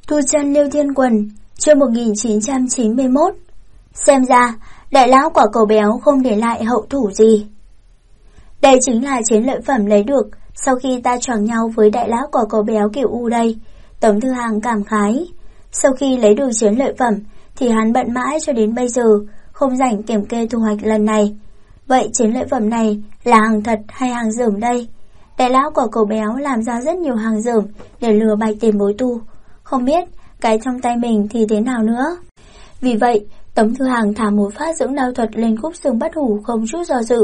Thu chân Liêu Thiên Quần, chương 1991. Xem ra, đại lão quả cầu béo không để lại hậu thủ gì. Đây chính là chiến lợi phẩm lấy được sau khi ta choảng nhau với đại lão quả cầu béo kiểu U đây. Tống Thư Hàng cảm khái. Sau khi lấy được chiến lợi phẩm thì hắn bận mãi cho đến bây giờ, không rảnh kiểm kê thu hoạch lần này. Vậy chiến lợi phẩm này là hàng thật hay hàng dởm đây? Đại lão quả cầu béo làm ra rất nhiều hàng dởm để lừa bạch tiền bối tu. Không biết cái trong tay mình thì thế nào nữa. Vì vậy, Tống Thư Hàng thả một phát dưỡng đao thuật lên khúc xương bất hủ không chút do dự.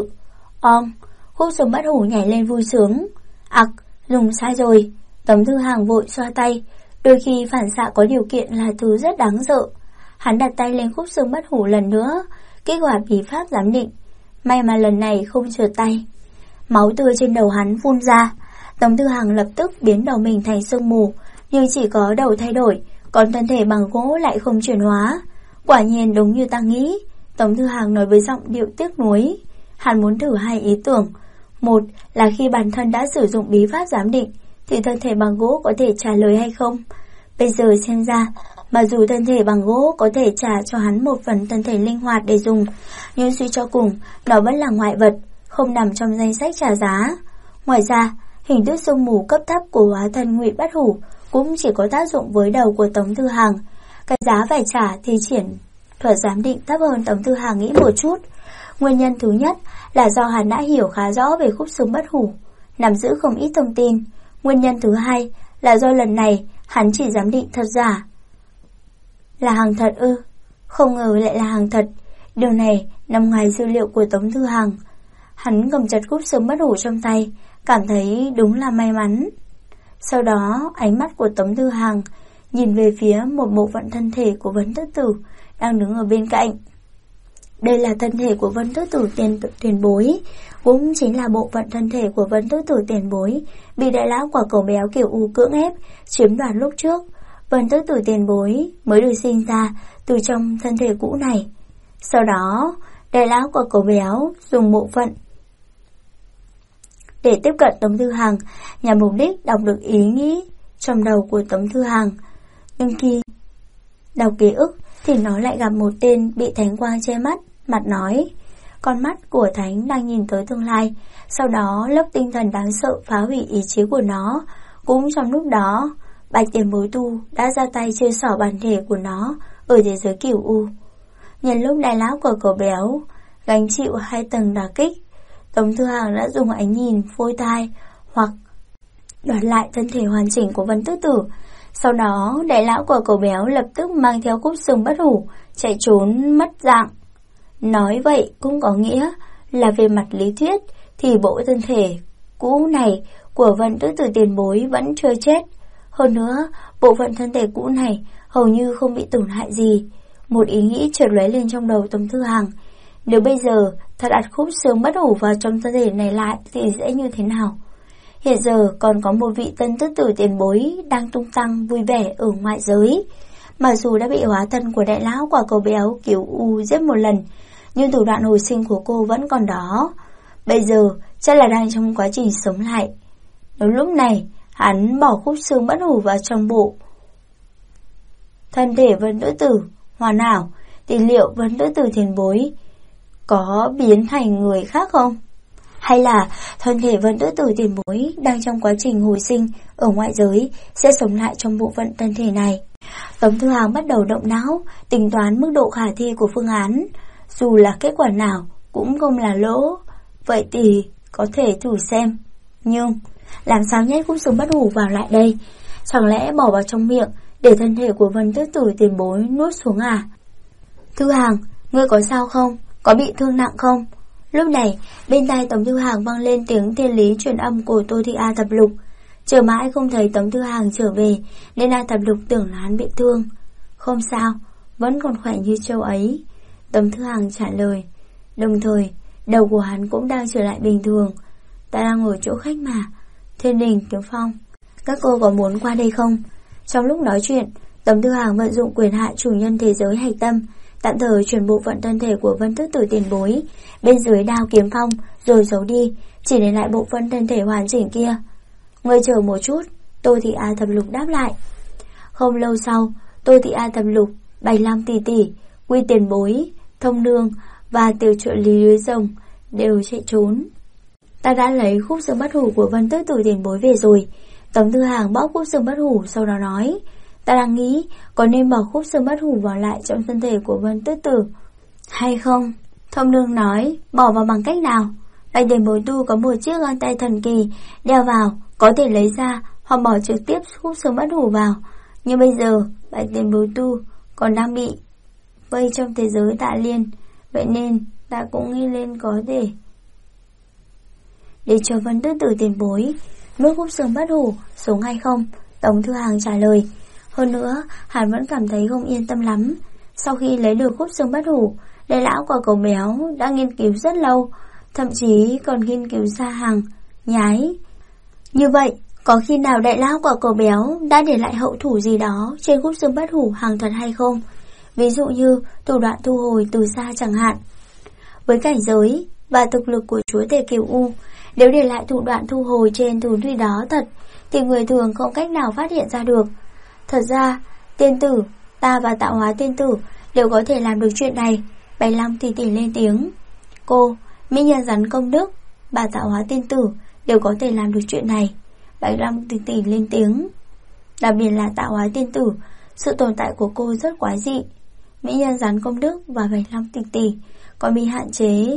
Khúc xương bất hủ nhảy lên vui sướng. Dùng sai rồi. Tống Thư Hàng vội xoa tay. Đôi khi phản xạ có điều kiện là thứ rất đáng sợ. Hắn đặt tay lên khúc xương bất hủ lần nữa, kích hoạt bí pháp giám định. May mà lần này không trượt tay. Máu tươi trên đầu hắn phun ra. Tống Thư Hàng lập tức biến đầu mình thành sương mù, nhưng chỉ có đầu thay đổi, còn thân thể bằng gỗ lại không chuyển hóa. Quả nhiên đúng như ta nghĩ. Tống Thư Hàng nói với giọng điệu tiếc nuối. Hắn muốn thử hai ý tưởng. Một là khi bản thân đã sử dụng bí pháp giám định thì thân thể bằng gỗ có thể trả lời hay không. Bây giờ xem ra, mặc dù thân thể bằng gỗ có thể trả cho hắn một phần thân thể linh hoạt để dùng, nhưng suy cho cùng, nó vẫn là ngoại vật, không nằm trong danh sách trả giá. Ngoài ra, hình thức sương mù cấp thấp của hóa thân Ngụy Bất Hủ cũng chỉ có tác dụng với đầu của Tống Thư Hàng. Cái giá phải trả thì triển thuật giám định thấp hơn Tống Thư Hàng nghĩ một chút. Nguyên nhân thứ nhất là do hắn đã hiểu khá rõ về khúc xương bất hủ, nắm giữ không ít thông tin. Nguyên nhân thứ hai là do lần này hắn chỉ giám định thật giả. Là hàng thật ư? Không ngờ lại là hàng thật. Điều này nằm ngoài dữ liệu của Tống Thư Hàng. Hắn cầm chặt khúc xương bất hủ trong tay, cảm thấy đúng là may mắn. Sau đó ánh mắt của Tống Thư Hàng nhìn về phía một bộ phận thân thể của Vân Tước Tử đang đứng ở bên cạnh. Đây là thân thể của Vân Tước Tử tiền bối, cũng chính là bộ phận thân thể của Vân Tước Tử tiền bối bị đại lão quả cầu béo kiểu U cưỡng ép chiếm đoạt lúc trước. Vân Tước Tử tiền bối mới được sinh ra từ trong thân thể cũ này. Sau đó đại lão quả cầu béo dùng bộ phận để tiếp cận Tống Thư Hàng, nhằm mục đích đọc được ý nghĩ trong đầu của Tống Thư Hàng. Nhưng khi đọc ký ức thì nó lại gặp một tên bị thánh quang che mắt, mặt nói. Con mắt của thánh đang nhìn tới tương lai, sau đó lớp tinh thần đáng sợ phá hủy ý chí của nó. Cũng trong lúc đó, bạch tiền bối tu đã ra tay chơi xỏ bản thể của nó ở thế giới cửu U. Nhân lúc đại lão của cầu béo gánh chịu 2 tầng đả kích, Tống Thư Hàng đã dùng ánh nhìn phôi tai hoặc đoạt lại thân thể hoàn chỉnh của Vân Tước Tử. Sau đó đại lão của cầu béo lập tức mang theo khúc xương bất hủ chạy trốn mất dạng. Nói vậy cũng có nghĩa là về mặt lý thuyết thì bộ thân thể cũ này của Vân Tước Tử tiền bối vẫn chưa chết. Hơn nữa, bộ phận thân thể cũ này hầu như không bị tổn hại gì. Một ý nghĩ chợt lóe lên trong đầu Tống Thư Hàng. Nếu bây giờ thật đặt khúc xương bất hủ vào trong thân thể này lại thì sẽ như thế nào? Hiện giờ còn có một vị Tân Tước Tử tiền bối đang tung tăng vui vẻ ở ngoại giới. Mặc dù đã bị hóa thân của đại lão quả cầu béo kiểu U giết một lần, nhưng thủ đoạn hồi sinh của cô vẫn còn đó. Bây giờ chắc là đang trong quá trình sống lại. Đến lúc này, hắn bỏ khúc xương bất hủ vào trong bộ thân thể Vân Tước Tử hoàn hảo, thì liệu Vân Tước Tử tiền bối có biến thành người khác không? Hay là thân thể Vân Tước Tử tiền bối đang trong quá trình hồi sinh ở ngoại giới sẽ sống lại trong bộ phận thân thể này? Tống Thư Hàng bắt đầu động não, tính toán mức độ khả thi của phương án. Dù là kết quả nào cũng không là lỗ. Vậy thì có thể thử xem. Nhưng làm sao nhét khúc xương bất hủ vào lại đây? Chẳng lẽ bỏ vào trong miệng để thân thể của Vân Tước Tử tiền bối nuốt xuống à? Thư Hàng, ngươi có sao không? Có bị thương nặng không? Lúc này, bên tai Tống Thư Hàng vang lên tiếng thiên lý truyền âm của Tô Thị A Thập Lục. Chờ mãi không thấy Tống Thư Hàng trở về, nên A Thập Lục tưởng là hắn bị thương. Không sao, vẫn còn khỏe như châu ấy. Tống Thư Hàng trả lời. Đồng thời, đầu của hắn cũng đang trở lại bình thường. Ta đang ở chỗ khách mà. Thiên Đình, Kiếm Phong, các cô có muốn qua đây không? Trong lúc nói chuyện, Tống Thư Hàng vận dụng quyền hạn chủ nhân thế giới Hạch Tâm, tạm thời chuyển bộ phận thân thể của Vân Tước Tử tiền bối bên dưới đao Kiếm Phong rồi giấu đi, chỉ để lại bộ phận thân thể hoàn chỉnh kia. Ngươi chờ một chút, Tô Thị A Thập Lục đáp lại. Không lâu sau, Tô Thị A Thập Lục, Bạch Lam tỷ tỷ, Quy Tiền Bối, Thông Nương và tiểu trợ lý Lưới Rồng đều chạy trốn. Ta đã lấy khúc xương bất hủ của Vân Tước Tử tiền bối về rồi. Tống Thư Hàng bóp khúc xương bất hủ, sau đó nói, ta đang nghĩ có nên bỏ khúc xương bất hủ vào lại trong thân thể của Vân Tước Tử hay không. Thông Nương nói, bỏ vào bằng cách nào? Bạch tiền bối tu có một chiếc găng tay thần kỳ, đeo vào có thể lấy ra hoặc bỏ trực tiếp khúc xương bất hủ vào. Nhưng bây giờ Bạch tiền bối tu còn đang bị vây trong thế giới Tạ Liên, vậy nên ta cũng nghĩ lên có thể để cho Vân Tước Tử tiền bối nuốt khúc xương bất hủ xuống hay không. Tống Thư Hàng trả lời. Hơn nữa hắn vẫn cảm thấy không yên tâm lắm. Sau khi lấy được khúc xương bất hủ, đại lão quả cầu béo đã nghiên cứu rất lâu, thậm chí còn nghiên cứu ra hàng nhái. Như vậy có khi nào đại lão quả cầu béo đã để lại hậu thủ gì đó trên khúc xương bất hủ hàng thật hay không? Ví dụ như thủ đoạn thu hồi từ xa chẳng hạn. Với cảnh giới và thực lực của chúa tể Kiều U, nếu để lại thủ đoạn thu hồi trên thú thủy đó thật thì người thường không cách nào phát hiện ra được. Thật ra tiên tử, ta và Tạo Hóa tiên tử đều có thể làm được chuyện này. Bạch Lam tỷ tỷ lên tiếng. Cô, mỹ nhân rắn công đức, bà Tạo Hóa tiên tử đều có thể làm được chuyện này. Bạch Lam tỷ tỷ lên tiếng. Đặc biệt là Tạo Hóa tiên tử, sự tồn tại của cô rất quái dị. Mỹ nhân rắn công đức và Bạch Lam tỷ tỷ còn bị hạn chế.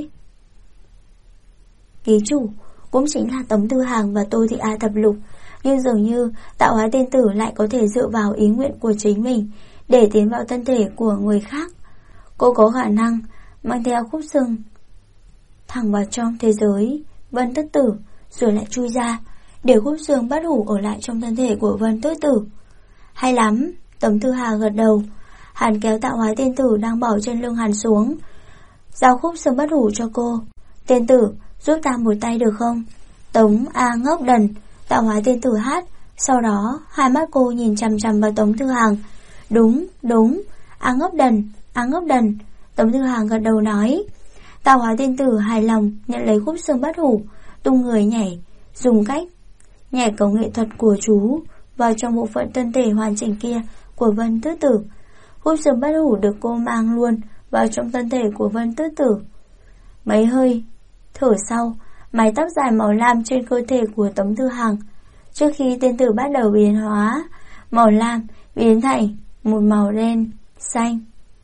Ký chủ cũng chính là Tống Thư Hàng và Tô Thị A Thập Lục, nhưng dường như Tạo Hóa tiên tử lại có thể dựa vào ý nguyện của chính mình để tiến vào thân thể của người khác. Cô có khả năng mang theo khúc xương thẳng vào trong thế giới Vân Tước Tử rồi lại chui ra, để khúc xương bất hủ ở lại trong thân thể của Vân Tước Tử. Hay lắm. Tống Thư Hàng gật đầu. Hắn kéo Tạo Hóa tiên tử đang bỏ trên lưng hắn xuống, giao khúc xương bất hủ cho cô. Tiên tử, giúp ta một tay được không? Tống A ngốc đần, Tạo Hóa tiên tử hát. Sau đó hai mắt cô nhìn chằm chằm vào Tống Thư Hàng. Đúng, A ngốc đần, A ngốc đần. Tống Thư Hàng gật đầu nói. Tạo Hóa tiên tử hài lòng nhận lấy khúc xương bất hủ, tung người nhảy, dùng cách nhảy cầu nghệ thuật của chú vào trong bộ phận thân thể hoàn chỉnh kia của Vân Tước Tử. Khúc xương bất hủ được cô mang luôn vào trong thân thể của Vân Tước Tử. Mấy hơi thở sau, mái tóc dài màu lam trên cơ thể của Tống Thư Hàng, trước khi tiên tử bắt đầu biến hóa, màu lam biến thành một màu đen xanh.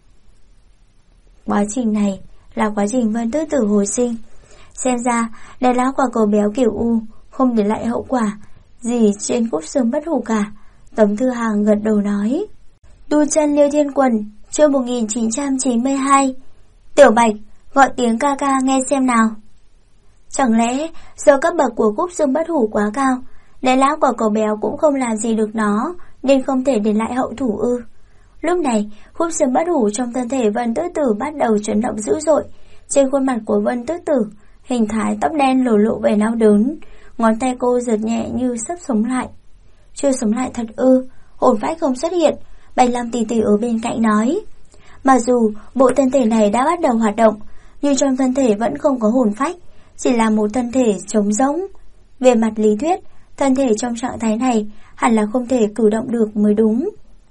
Quá trình này là quá trình Vân Tước Tử hồi sinh. Xem ra đại lão quả cầu béo Kiều U không để lại hậu quả gì trên khúc xương bất hủ cả. Tống Thư Hàng gật đầu nói. Tu chân Liêu Thiên Quần, chương 1992. Tiểu Bạch, gọi tiếng ca ca nghe xem nào. Chẳng lẽ do cấp bậc của khúc xương bất hủ quá cao, đại lão quả cầu béo cũng không làm gì được nó, nên không thể để lại hậu thủ ư? Lúc này, khúc xương bất hủ trong thân thể Vân Tước Tử bắt đầu chấn động dữ dội. Trên khuôn mặt của Vân Tước Tử, hình thái tóc đen lộ lộ vẻ đau đớn, ngón tay cô giật nhẹ như sắp sống lại. Chưa sống lại thật ư? Hồn phách không xuất hiện. Bạch Lam tỷ tỷ ở bên cạnh nói. Mặc dù bộ thân thể này đã bắt đầu hoạt động, nhưng trong thân thể vẫn không có hồn phách, chỉ là một thân thể trống rỗng. Về mặt lý thuyết, thân thể trong trạng thái này hẳn là không thể cử động được mới đúng.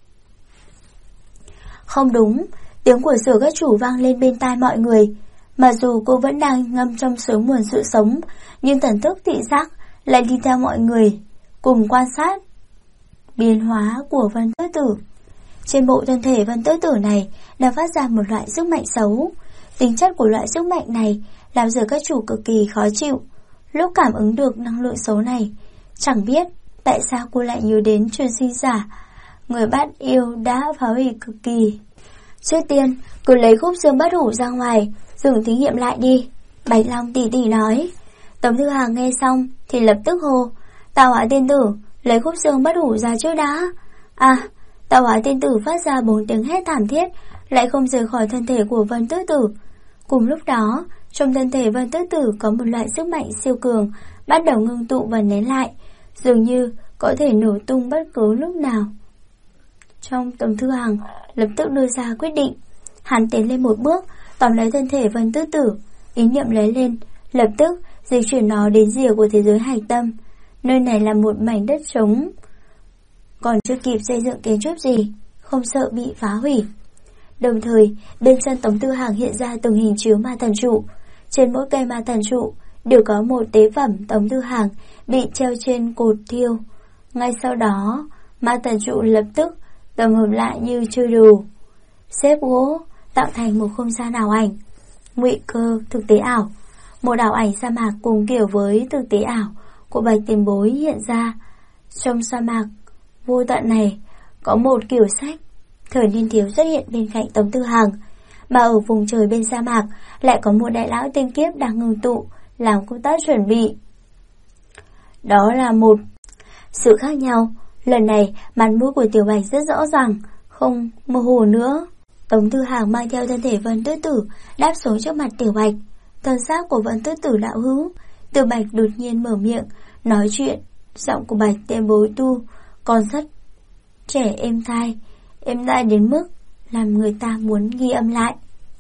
Không đúng, tiếng của Sở các chủ vang lên bên tai mọi người. Mặc dù cô vẫn đang ngâm trong sớm nguồn sự sống, nhưng thần thức thị giác lại đi theo mọi người, cùng quan sát biến hóa của Vân Tước Tử. Trên bộ thân thể Vân Tước Tử này đang phát ra một loại sức mạnh xấu. Tính chất của loại sức mạnh này làm Sở các chủ cực kỳ khó chịu. Lúc cảm ứng được năng lượng xấu này, chẳng biết tại sao cô lại nhớ đến truyền sinh giả, người bắt yêu đã phá hủy cực kỳ. Trước tiên, cứ lấy khúc xương bất hủ ra ngoài, dừng thí nghiệm lại đi. Bạch Long tỷ tỷ nói. Tống Thư Hàng nghe xong thì lập tức hô. Tạo Hóa tiên tử, lấy khúc xương bất hủ ra trước đã. À, Tạo Hóa tiên tử phát ra 4 tiếng hét thảm thiết, lại không rời khỏi thân thể của Vân Tước Tử. Cùng lúc đó, trong thân thể Vân Tước Tử có một loại sức mạnh siêu cường bắt đầu ngưng tụ và nén lại, dường như có thể nổ tung bất cứ lúc nào. Trong Tống Thư Hàng lập tức đưa ra quyết định. Hắn tiến lên một bước, tóm lấy thân thể Vân Tước Tử, ý niệm lấy lên, lập tức dịch chuyển nó đến rìa của thế giới hạch tâm. Nơi này là một mảnh đất trống, còn chưa kịp xây dựng kiến trúc gì, không sợ bị phá hủy. Đồng thời, bên chân Tống Tư Hàng hiện ra từng hình chiếu ma thần trụ. Trên mỗi cây ma thần trụ đều có một tế phẩm Tống Tư Hàng bị treo trên cột thiêu. Ngay sau đó, ma thần trụ lập tức tổng hợp lại như chơi đồ, xếp gỗ tạo thành một không gian ảo ảnh, ngụy cơ thực tế ảo. Một ảo ảnh sa mạc cùng kiểu với thực tế ảo của Bạch Tiền Bối hiện ra. Trong sa mạc vô tận này có một kiểu sách thời niên thiếu xuất hiện bên cạnh Tống Tư Hàng, mà ở vùng trời bên sa mạc lại có một đại lão tiên kiếp đang ngưng tụ làm công tác chuẩn bị. Đó là một sự khác nhau. Lần này mặt mũi của Tiểu Bạch rất rõ ràng, không mơ hồ nữa. Tống Tư Hàng mang theo thân thể Vân Tứ Tử đáp xuống trước mặt Tiểu Bạch. Thân xác của Vân Tứ Tử đạo hữu. Tiểu Bạch đột nhiên mở miệng nói chuyện. Giọng của Bạch Tiền Bối tu còn rất trẻ êm tai đến mức làm người ta muốn ghi âm lại.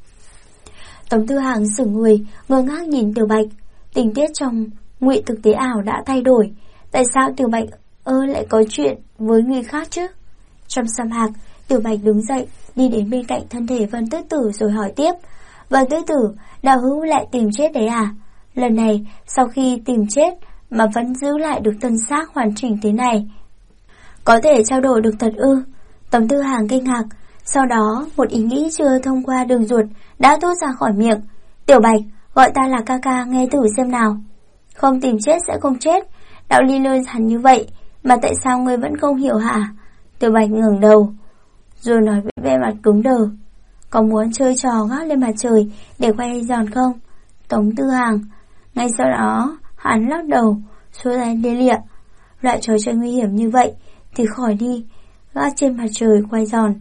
Tống Tư Hàng sững người, ngơ ngác nhìn Tiểu Bạch. Tình tiết trong ngụy thực tế ảo đã thay đổi. Tại sao Tiểu Bạch lại có chuyện với người khác chứ? Trong sa mạc, Tiểu Bạch đứng dậy, đi đến bên cạnh thân thể Vân Tứ Tử rồi hỏi tiếp. Vân Tứ Tử, đạo hữu lại tìm chết đấy à? Lần này, sau khi tìm chết mà vẫn giữ lại được thân xác hoàn chỉnh thế này, có thể trao đổi được thật ư? Tống Tư Hàng kinh ngạc. Sau đó, một ý nghĩ chưa thông qua đường ruột đã thốt ra khỏi miệng. Tiểu Bạch, gọi ta là ca ca nghe thử xem nào. Không tìm chết sẽ không chết. Đạo lý đơn giản như vậy, mà tại sao ngươi vẫn không hiểu hả? Tiểu Bạch ngẩng đầu, rồi nói với vẻ mặt cứng đờ. Có muốn chơi trò ngóc lên mặt trời để quay giòn không? Tống Tư Hàng. Ngay sau đó, hắn lắc đầu, xua tay lia lịa. Loại trò chơi nguy hiểm như vậy thì khỏi đi, gác trên mặt trời quay giòn.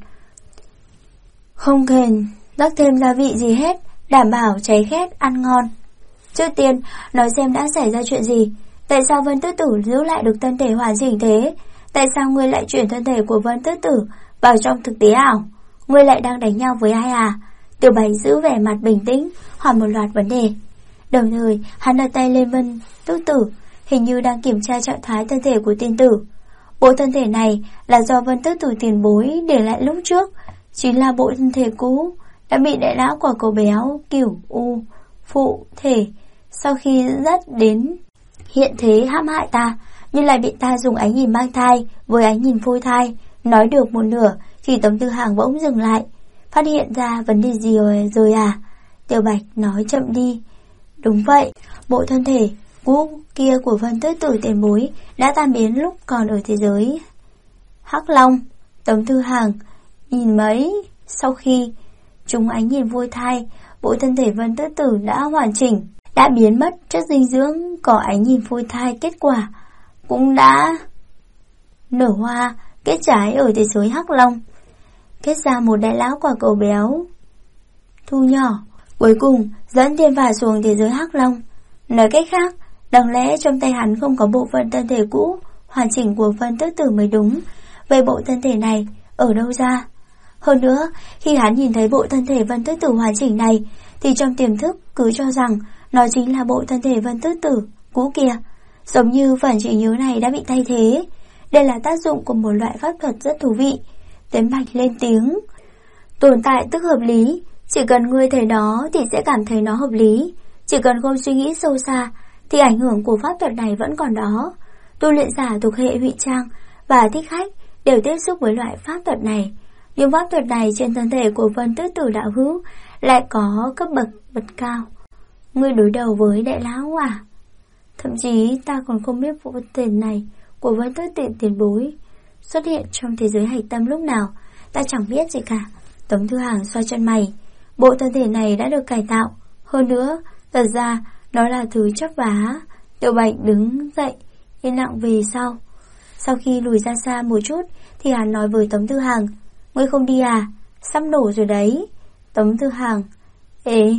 Không cần rắc thêm gia vị gì hết, đảm bảo cháy khét ăn ngon. Trước tiên, nói xem đã xảy ra chuyện gì. Tại sao Vân Tứ Tử giữ lại được thân thể hoàn chỉnh thế? Tại sao ngươi lại chuyển thân thể của Vân Tứ Tử vào trong thực tế ảo? Ngươi lại đang đánh nhau với ai à? Tiểu Bạch giữ vẻ mặt bình tĩnh, hỏi một loạt vấn đề. Đồng thời, hắn đặt tay lên Vân Tứ Tử, hình như đang kiểm tra trạng thái thân thể của tiên tử. Bộ thân thể này là do Vân Tứ Tử tiền bối để lại lúc trước, chính là bộ thân thể cũ đã bị đại lão quả cầu béo Cửu U phụ thể sau khi dẫn dắt đến hiện thế hãm hại ta, nhưng lại bị ta dùng ánh nhìn mang thai với ánh nhìn phôi thai. Nói được một nửa thì Tống Tư Hàng bỗng dừng lại. Phát hiện ra vấn đề gì rồi à? Tiểu Bạch nói chậm đi. Đúng vậy, bộ thân thể cũ kia của Vân Tứ Tử tiền bối đã tan biến lúc còn ở thế giới Hắc Long. Tống Tư Hàng nhìn mấy, sau khi chúng ánh nhìn phôi thai, bộ thân thể Vân Tứ Tử đã hoàn chỉnh, đã biến mất chất dinh dưỡng, có ánh nhìn phôi thai, kết quả cũng đã nở hoa kết trái ở thế giới Hắc Long, kết ra một đại lão quả cầu béo thu nhỏ, cuối cùng dẫn thiên phạt xuống thế giới Hắc Long. Nói cách khác, đáng lẽ trong tay hắn không có bộ phận thân thể cũ hoàn chỉnh của Vân Tứ Tử mới đúng. Vậy bộ thân thể này ở đâu ra? Hơn nữa, khi hắn nhìn thấy bộ thân thể Vân Tứ Tử hoàn chỉnh này, thì trong tiềm thức cứ cho rằng nó chính là bộ thân thể Vân Tứ Tử cũ kia. Giống như phần trí nhớ này đã bị thay thế. Đây là tác dụng của một loại pháp thuật rất thú vị. Tiến Bạch lên tiếng. Tồn tại tức hợp lý. Chỉ cần ngươi thấy nó thì sẽ cảm thấy nó hợp lý. Chỉ cần không suy nghĩ sâu xa thì ảnh hưởng của pháp thuật này vẫn còn đó. Tu luyện giả thuộc hệ Hụy Trang và Thích Khách đều tiếp xúc với loại pháp thuật này. Nhưng pháp thuật này trên thân thể của Vân Tứ Tử đạo hữu lại có cấp bậc bậc cao. Ngươi đối đầu với đại lão à? Thậm chí ta còn không biết bộ thân thể này của Vân Tứ Tử tiền bối xuất hiện trong thế giới hạch tâm lúc nào. Ta chẳng biết gì cả. Tống Tư Hàng xoa chân mày. Bộ thân thể này đã được cải tạo. Hơn nữa, thật ra nó là thứ chấp vá. Tiểu Bạch đứng dậy, yên lặng về sau. Sau khi lùi ra xa một chút thì hắn nói với Tống Tư Hàng. Ngươi không đi à? Sắp nổ rồi đấy. Tống Tư Hàng. Ê,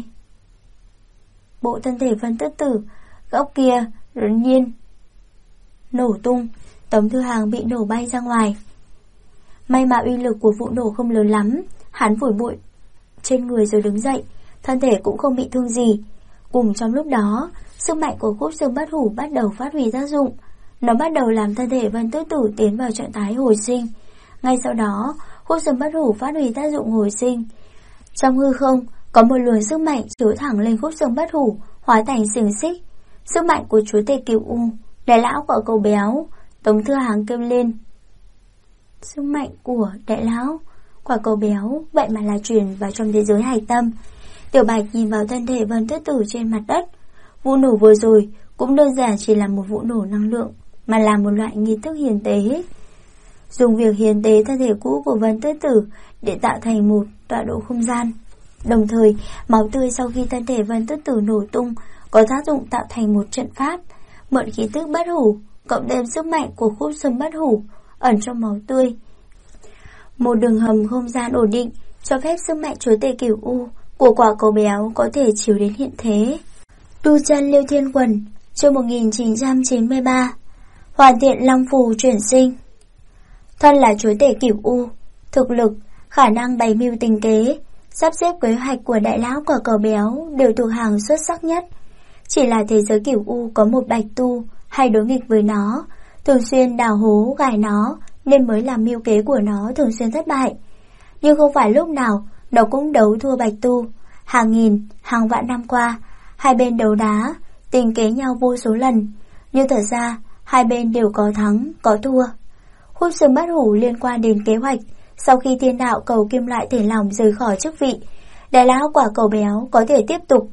bộ thân thể Vân Tứ Tử góc kia đột nhiên nổ tung. Tống Tư Hàng bị nổ bay ra ngoài. May mà uy lực của vụ nổ không lớn lắm. Hắn phủi bụi trên người rồi đứng dậy. Thân thể cũng không bị thương gì. Cùng trong lúc đó, sức mạnh của khúc xương bất hủ bắt đầu phát huy tác dụng. Nó bắt đầu làm thân thể Vân Tứ Tử tiến vào trạng thái hồi sinh. Ngay sau đó, khúc xương bất hủ phát huy tác dụng hồi sinh. Trong hư không, có một luồng sức mạnh chiếu thẳng lên khúc xương bất hủ, hóa thành xiềng xích. Sức mạnh của chúa tể Cửu U, đại lão quả cầu béo. Tống Thư Hàng kêu lên. Sức mạnh của đại lão quả cầu béo vậy mà là truyền vào trong thế giới hài tâm. Tiểu Bạch nhìn vào thân thể Vân Tứ Tử trên mặt đất. Vụ nổ vừa rồi cũng đơn giản chỉ là một vụ nổ năng lượng, mà là một loại nghi thức hiến tế. Dùng việc hiến tế thân thể cũ của Vân Tứ Tử để tạo thành một tọa độ không gian. Đồng thời, máu tươi sau khi thân thể Vân Tứ Tử nổ tung có tác dụng tạo thành một trận pháp, mượn khí tức bất hủ cộng thêm sức mạnh của khúc xương bất hủ ẩn trong máu tươi. Một đường hầm không gian ổn định cho phép sức mạnh chúa tể Cửu U của quả cầu béo có thể chiếu đến hiện thế. Tu chân Liêu Thiên Quần, chương 1993. Hoàn thiện Long Phù chuyển sinh. Thân là chúa tể Cửu U, thực lực, khả năng bày mưu tính kế, sắp xếp kế hoạch của đại lão quả cầu béo đều thuộc hàng xuất sắc nhất. Chỉ là thế giới Cửu U có một Bạch Tu hay đối nghịch với nó, thường xuyên đào hố gài nó, nên mới làm mưu kế của nó thường xuyên thất bại. Nhưng không phải lúc nào nó cũng đấu thua Bạch Tu. Hàng nghìn, hàng vạn năm qua, hai bên đấu đá, tình kế nhau vô số lần, nhưng thật ra hai bên đều có thắng, có thua. Khúc xương bất hủ liên quan đến kế hoạch. Sau khi thiên đạo cầu kim loại thể lỏng rời khỏi chức vị, đại lão quả cầu béo có thể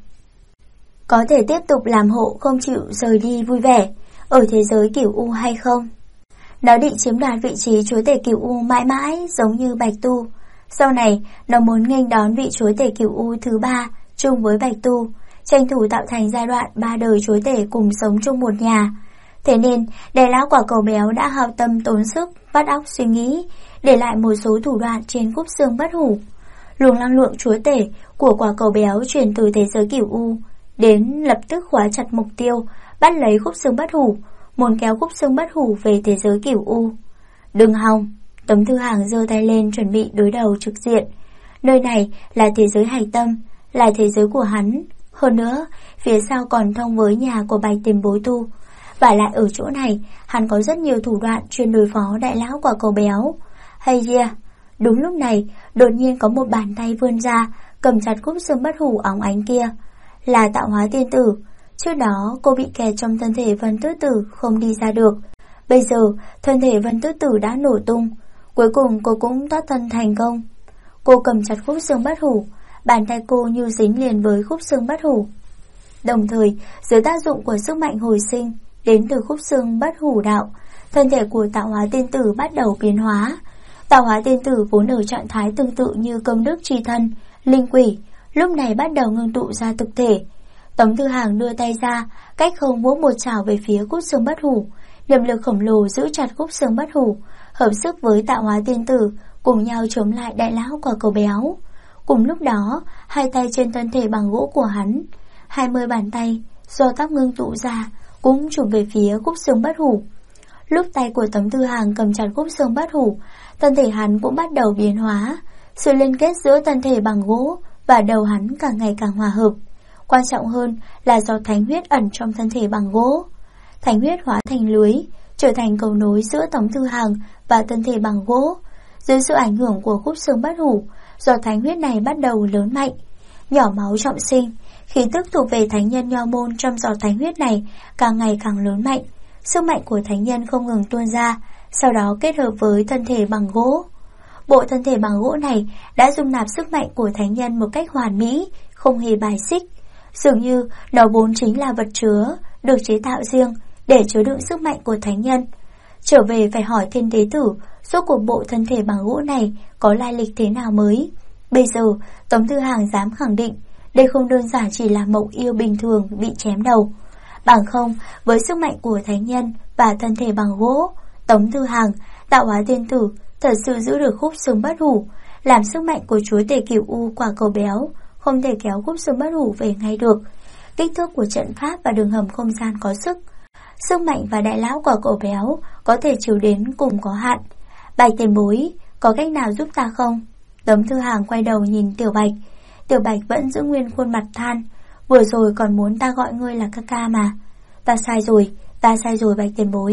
tiếp tục làm hộ không chịu rời đi vui vẻ ở thế giới Cửu U hay không. Nó định chiếm đoạt vị trí chúa tể Cửu U mãi mãi giống như Bạch Tu. Sau này nó muốn nghênh đón vị chúa tể Cửu U thứ 3 chung với Bạch Tu, tranh thủ tạo thành giai đoạn 3 đời chúa tể cùng sống chung một nhà. Thế nên đại lão quả cầu béo đã hao tâm tốn sức vắt óc suy nghĩ, để lại một số thủ đoạn trên khúc xương bất hủ. Luồng năng lượng chúa tể của quả cầu béo chuyển từ thế giới Cửu U đến lập tức khóa chặt mục tiêu, bắt lấy khúc xương bất hủ, muốn kéo khúc xương bất hủ về thế giới Cửu U. Đừng hòng! Tống Thư Hàng giơ tay lên chuẩn bị đối đầu trực diện. Nơi này là thế giới hài tâm, là thế giới của hắn. Hơn nữa, phía sau còn thông với nhà của Bạch Tiền Bối Tu. Và lại ở chỗ này, hắn có rất nhiều thủ đoạn chuyên đối phó đại lão quả cầu béo. Hay yeah! Đúng lúc này, đột nhiên có một bàn tay vươn ra, cầm chặt khúc xương bất hủ óng ánh kia. Là Tạo Hóa Tiên Tử. Trước đó, cô bị kẹt trong thân thể Vân Tứ Tử không đi ra được. Bây giờ, thân thể Vân Tứ Tử đã nổ tung. Cuối cùng cô cũng thoát thân thành công. Cô cầm chặt khúc xương bất hủ, bàn tay cô như dính liền với khúc xương bất hủ. Đồng thời, dưới tác dụng của sức mạnh hồi sinh đến từ khúc xương bất hủ đạo, thân thể của Tạo Hóa Tiên Tử bắt đầu biến hóa. Tạo Hóa Tiên Tử vốn ở trạng thái tương tự như công đức chi thân, linh quỷ, lúc này bắt đầu ngưng tụ ra thực thể. Tống Thư Hàng đưa tay ra, cách không vỗ một chảo về phía khúc xương bất hủ, niệm lực khổng lồ giữ chặt khúc xương bất hủ, hợp sức với Tạo Hóa Tiên Tử cùng nhau chống lại đại lão quả cầu béo. Cùng lúc đó, hai tay trên thân thể bằng gỗ của hắn, 20 bàn tay do tóc ngưng tụ ra cũng chụp về phía khúc xương bất hủ. Lúc tay của Tống Thư Hàng cầm chặt khúc xương bất hủ, thân thể hắn cũng bắt đầu biến hóa. Sự liên kết giữa thân thể bằng gỗ và đầu hắn càng ngày càng hòa hợp. Quan trọng hơn là do thánh huyết ẩn trong thân thể bằng gỗ. Thánh huyết hóa thành lưới, trở thành cầu nối giữa Tống Thư Hàng và thân thể bằng gỗ. Dưới sự ảnh hưởng của khúc xương bất hủ, do thánh huyết này bắt đầu lớn mạnh, nhỏ máu trọng sinh. Khí tức thuộc về thánh nhân nho môn trong giọt thánh huyết này càng ngày càng lớn mạnh. Sức mạnh của thánh nhân không ngừng tuôn ra, sau đó kết hợp với thân thể bằng gỗ. Bộ thân thể bằng gỗ này đã dung nạp sức mạnh của thánh nhân một cách hoàn mỹ, không hề bài xích. Dường như nó vốn chính là vật chứa được chế tạo riêng để chứa đựng sức mạnh của thánh nhân. Trở về phải hỏi Thiên Đế Tử, rốt cuộc bộ thân thể bằng gỗ này có lai lịch thế nào mới. Bây giờ Tống Thư Hàng dám khẳng định đây không đơn giản chỉ là mộng yêu bình thường bị chém đầu. Bằng không, với sức mạnh của thánh nhân và thân thể bằng gỗ, Tống Thư Hàng, Tạo Hóa Tiên Tử thật sự giữ được khúc xương bất hủ, làm sức mạnh của chúa tể Cửu U quả cầu béo không thể kéo khúc xương bất hủ về ngay được. Kích thước của trận pháp và đường hầm không gian có sức mạnh và đại lão quả cầu béo có thể chiếu đến cùng có hạn. Bạch Tiền Bối, có cách nào giúp ta không? Tống Thư Hàng quay đầu nhìn Tiểu Bạch. Tiểu Bạch vẫn giữ nguyên khuôn mặt than. Vừa rồi còn muốn ta gọi ngươi là ca ca mà. Ta sai rồi Bạch Tiền Bối.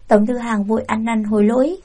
Tống Thư Hàng vội ăn năn hối lỗi.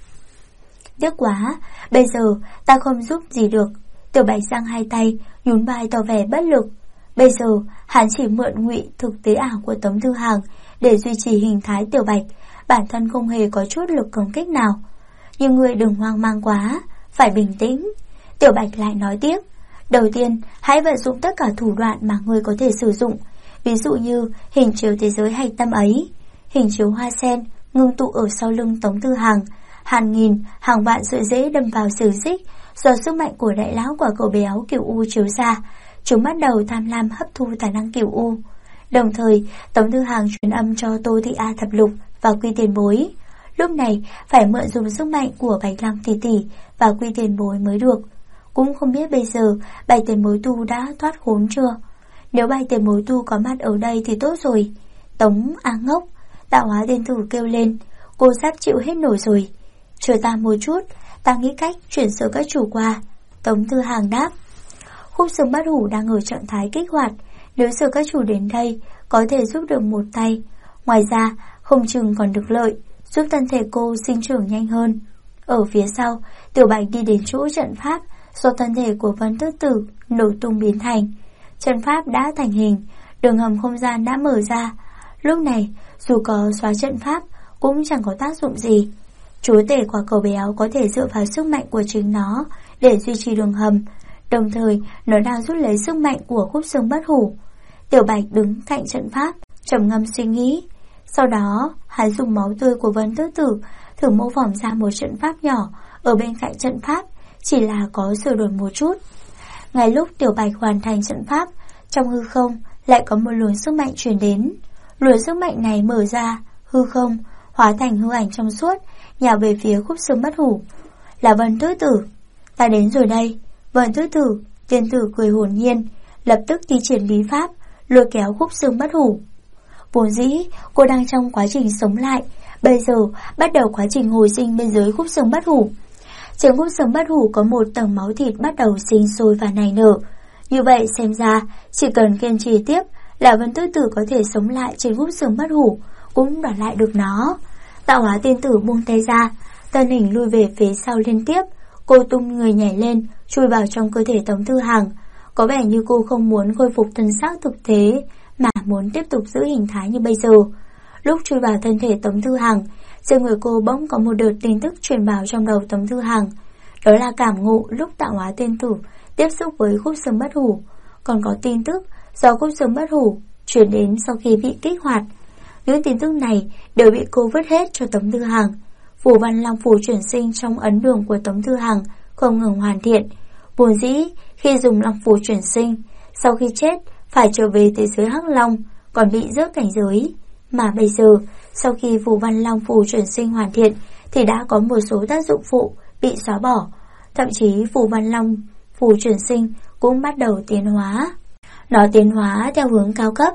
Tiếc quá, bây giờ ta không giúp gì được. Tiểu Bạch giang hai tay, nhún vai tỏ vẻ bất lực. Bây giờ hắn chỉ mượn ngụy thực tế ảo của Tống Thư Hàng để duy trì hình thái Tiểu Bạch, bản thân không hề có chút lực công kích nào. Nhưng người đừng hoang mang quá, phải bình tĩnh. Tiểu Bạch lại nói tiếp, đầu tiên hãy vận dụng tất cả thủ đoạn mà người có thể sử dụng, ví dụ như hình chiếu thế giới hay tâm ấy. Hình chiếu hoa sen ngưng tụ ở sau lưng Tống Thư Hàng, hàng nghìn, hàng vạn sợi rễ đâm vào xiềng xích do sức mạnh của đại lão quả cầu béo Cửu U chiếu ra. Chúng bắt đầu tham lam hấp thu tài năng Cửu U. Đồng thời, Tống Thư Hàng truyền âm cho Tô Thị A Thập Lục và Quy Tiền Bối. Lúc này phải mượn dùng sức mạnh của Bạch Long tỷ tỷ và Quy Tiền Bối mới được. Cũng không biết bây giờ Bạch Tiền Bối tu đã thoát khốn chưa. Nếu Bạch Tiền Bối tu có mặt ở đây thì tốt rồi. Tống A ngốc, Tạo Hóa Tiên Tử kêu lên, cô sắp chịu hết nổi rồi. Chờ ta một chút, ta nghĩ cách chuyển sở các chủ qua. Tống Thư Hàng đáp. Khúc xương bát hủ đang ở trạng thái kích hoạt, nếu sở các chủ đến đây có thể giúp được một tay. Ngoài ra không chừng còn được lợi, giúp thân thể cô sinh trưởng nhanh hơn. Ở phía sau, Tiểu Bạch đi đến chỗ trận pháp do thân thể của Vân Tước Tử nổ tung biến thành. Trận pháp đã thành hình, đường hầm không gian đã mở ra. Lúc này, dù có xóa trận pháp cũng chẳng có tác dụng gì. Chúa tể quả cầu béo có thể dựa vào sức mạnh của chính nó để duy trì đường hầm, đồng thời nó đang rút lấy sức mạnh của khúc xương bất hủ. Tiểu Bạch đứng cạnh trận pháp, trầm ngâm suy nghĩ. Sau đó, hắn dùng máu tươi của Vân Tước Tử thử mô phỏng ra một trận pháp nhỏ ở bên cạnh trận pháp, chỉ là có sửa đổi một chút. Ngay lúc Tiểu Bạch hoàn thành trận pháp, trong hư không lại có một luồng sức mạnh truyền đến. Luồng sức mạnh này mở ra hư không, hóa thành hư ảnh trong suốt, nhào về phía khúc xương bất hủ. Là Vân Tước Tử. Ta đến rồi đây. Vân Tước Tử, tiên tử cười hồn nhiên, lập tức thi triển bí pháp, lôi kéo khúc xương bất hủ. Vốn dĩ, cô đang trong quá trình sống lại, bây giờ bắt đầu quá trình hồi sinh bên dưới khúc xương bất hủ. Trên khúc xương bất hủ có một tầng máu thịt bắt đầu sinh sôi và nảy nở. Như vậy xem ra, chỉ cần kiên trì tiếp là Vân Tước Tử có thể sống lại trên khúc xương bất hủ, cũng đoạt lại được nó. Tạo Hóa Tiên Tử buông tay ra, thân hình lui về phía sau liên tiếp. Cô tung người nhảy lên, chui vào trong cơ thể Tống Thư Hàng. Có vẻ như cô không muốn khôi phục thân xác thực tế, mà muốn tiếp tục giữ hình thái như bây giờ. Lúc chui vào thân thể Tống Thư Hàng, trên người cô bỗng có một đợt tin tức truyền vào trong đầu Tống Thư Hàng. Đó là cảm ngộ lúc Tạo Hóa Tiên Tử tiếp xúc với khúc xương bất hủ, còn có tin tức do khúc xương bất hủ truyền đến sau khi bị kích hoạt. Những tin tức này đều bị cô vứt hết cho Tống Thư Hàng. Phù Văn Long Phù chuyển sinh trong ấn đường của Tống Thư Hàng không ngừng hoàn thiện. Vốn dĩ khi dùng Long Phù chuyển sinh, sau khi chết phải trở về thế giới Hắc Long, còn bị rớt cảnh giới. Mà bây giờ, sau khi Phù Văn Long Phù chuyển sinh hoàn thiện thì đã có một số tác dụng phụ bị xóa bỏ. Thậm chí Phù Văn Long Phù chuyển sinh cũng bắt đầu tiến hóa. Nó tiến hóa theo hướng cao cấp.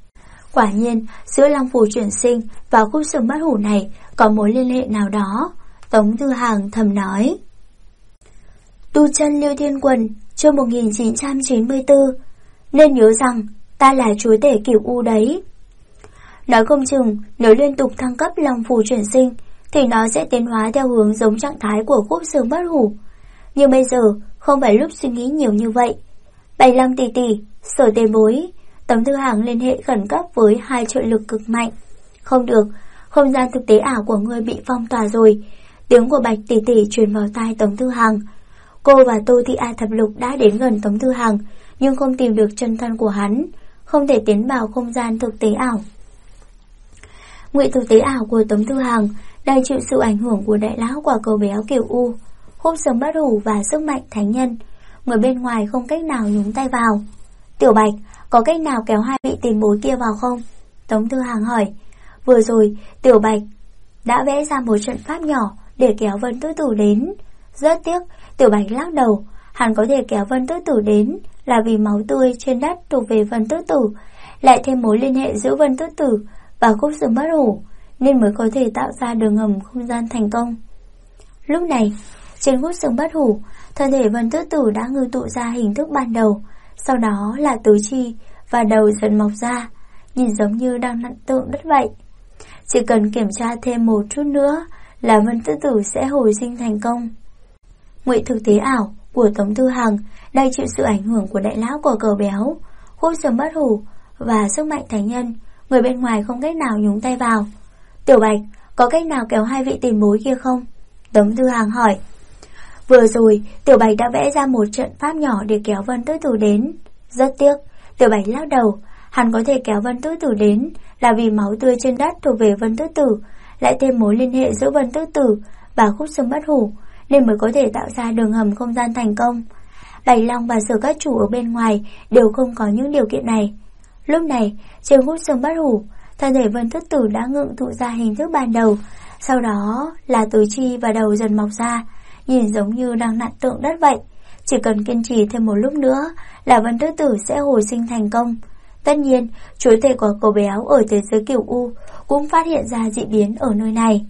Quả nhiên, giữa Long Phù chuyển sinh và khúc xương bất hủ này có mối liên hệ nào đó. Tống Thư Hàng thầm nói. Tu chân Lưu Thiên Quần, chương 1994. Nên nhớ rằng ta là chúa tể Cửu U đấy. Nói không chừng nếu liên tục thăng cấp Long Phù chuyển sinh thì nó sẽ tiến hóa theo hướng giống trạng thái của khúc xương bất hủ. Nhưng bây giờ không phải lúc suy nghĩ nhiều như vậy. Bạch Long tỷ tỷ, Sở Tiền Bối, Tống Thư Hàng liên hệ khẩn cấp với hai trợ lực cực mạnh. Không được, không gian thực tế ảo của ngươi bị phong tỏa rồi. Tiếng của Bạch tỷ tỷ truyền vào tai Tống Thư Hàng. Cô và Tô Thị A Thập Lục đã đến gần Tống Thư Hàng, nhưng không tìm được chân thân của hắn, không thể tiến vào không gian thực tế ảo. Ngụy thực tế ảo của Tống Thư Hàng đang chịu sự ảnh hưởng của đại lão quả cầu béo Cửu U, khúc xương bất hủ và sức mạnh thánh nhân. Người bên ngoài không cách nào nhúng tay vào. Tiểu Bạch, có cách nào kéo hai vị tiền bối kia vào không? Tống Thư Hàng hỏi. Vừa rồi Tiểu Bạch đã vẽ ra một trận pháp nhỏ để kéo Vân Tước Tử đến. Rất tiếc, Tiểu Bạch lắc đầu. Hắn có thể kéo Vân Tước Tử đến là vì máu tươi trên đất thuộc về Vân Tước Tử, lại thêm mối liên hệ giữa Vân Tước Tử và khúc xương bất hủ, nên mới có thể tạo ra đường hầm không gian thành công. Lúc này, trên khúc xương bất hủ, thân thể Vân Tước Tử đã ngưng tụ ra hình thức ban đầu, sau đó là tứ chi và đầu dần mọc ra, nhìn giống như đang nặn tượng đất vậy. chỉ cần kiểm tra thêm một chút nữa là Vân Tứ Tử sẽ hồi sinh thành công. Ngụy thực tế ảo của Tống Thư Hằng đang chịu sự ảnh hưởng của đại lão của cờ béo, hút sớm bất hủ và sức mạnh thánh nhân, người bên ngoài không cách nào nhúng tay vào. Tiểu Bạch, có cách nào kéo hai vị tiền bối kia không? Tống Thư Hằng hỏi. Vừa rồi, Tiểu Bạch đã vẽ ra một trận pháp nhỏ để kéo Vân Tứ Tử đến. Rất tiếc, Tiểu Bạch lắc đầu. Hắn có thể kéo Vân Tứ Tử đến là vì máu tươi trên đất thuộc về Vân Tứ Tử, lại thêm mối liên hệ giữa Vân Tứ Tử và khúc xương bất hủ, nên mới có thể tạo ra đường hầm không gian thành công. Bạch Long và Sở Các Chủ ở bên ngoài đều không có những điều kiện này. Lúc này, trên khúc xương bất hủ, thân thể Vân Tứ Tử đã ngưng tụ ra hình thức ban đầu, sau đó là tứ chi và đầu dần mọc ra, nhìn giống như đang nặn tượng đất vậy. Chỉ cần kiên trì thêm một lúc nữa là Vân Tứ Tử sẽ hồi sinh thành công. Tất nhiên, chúa tể của cậu béo ở thế giới Cửu U cũng phát hiện ra dị biến ở nơi này.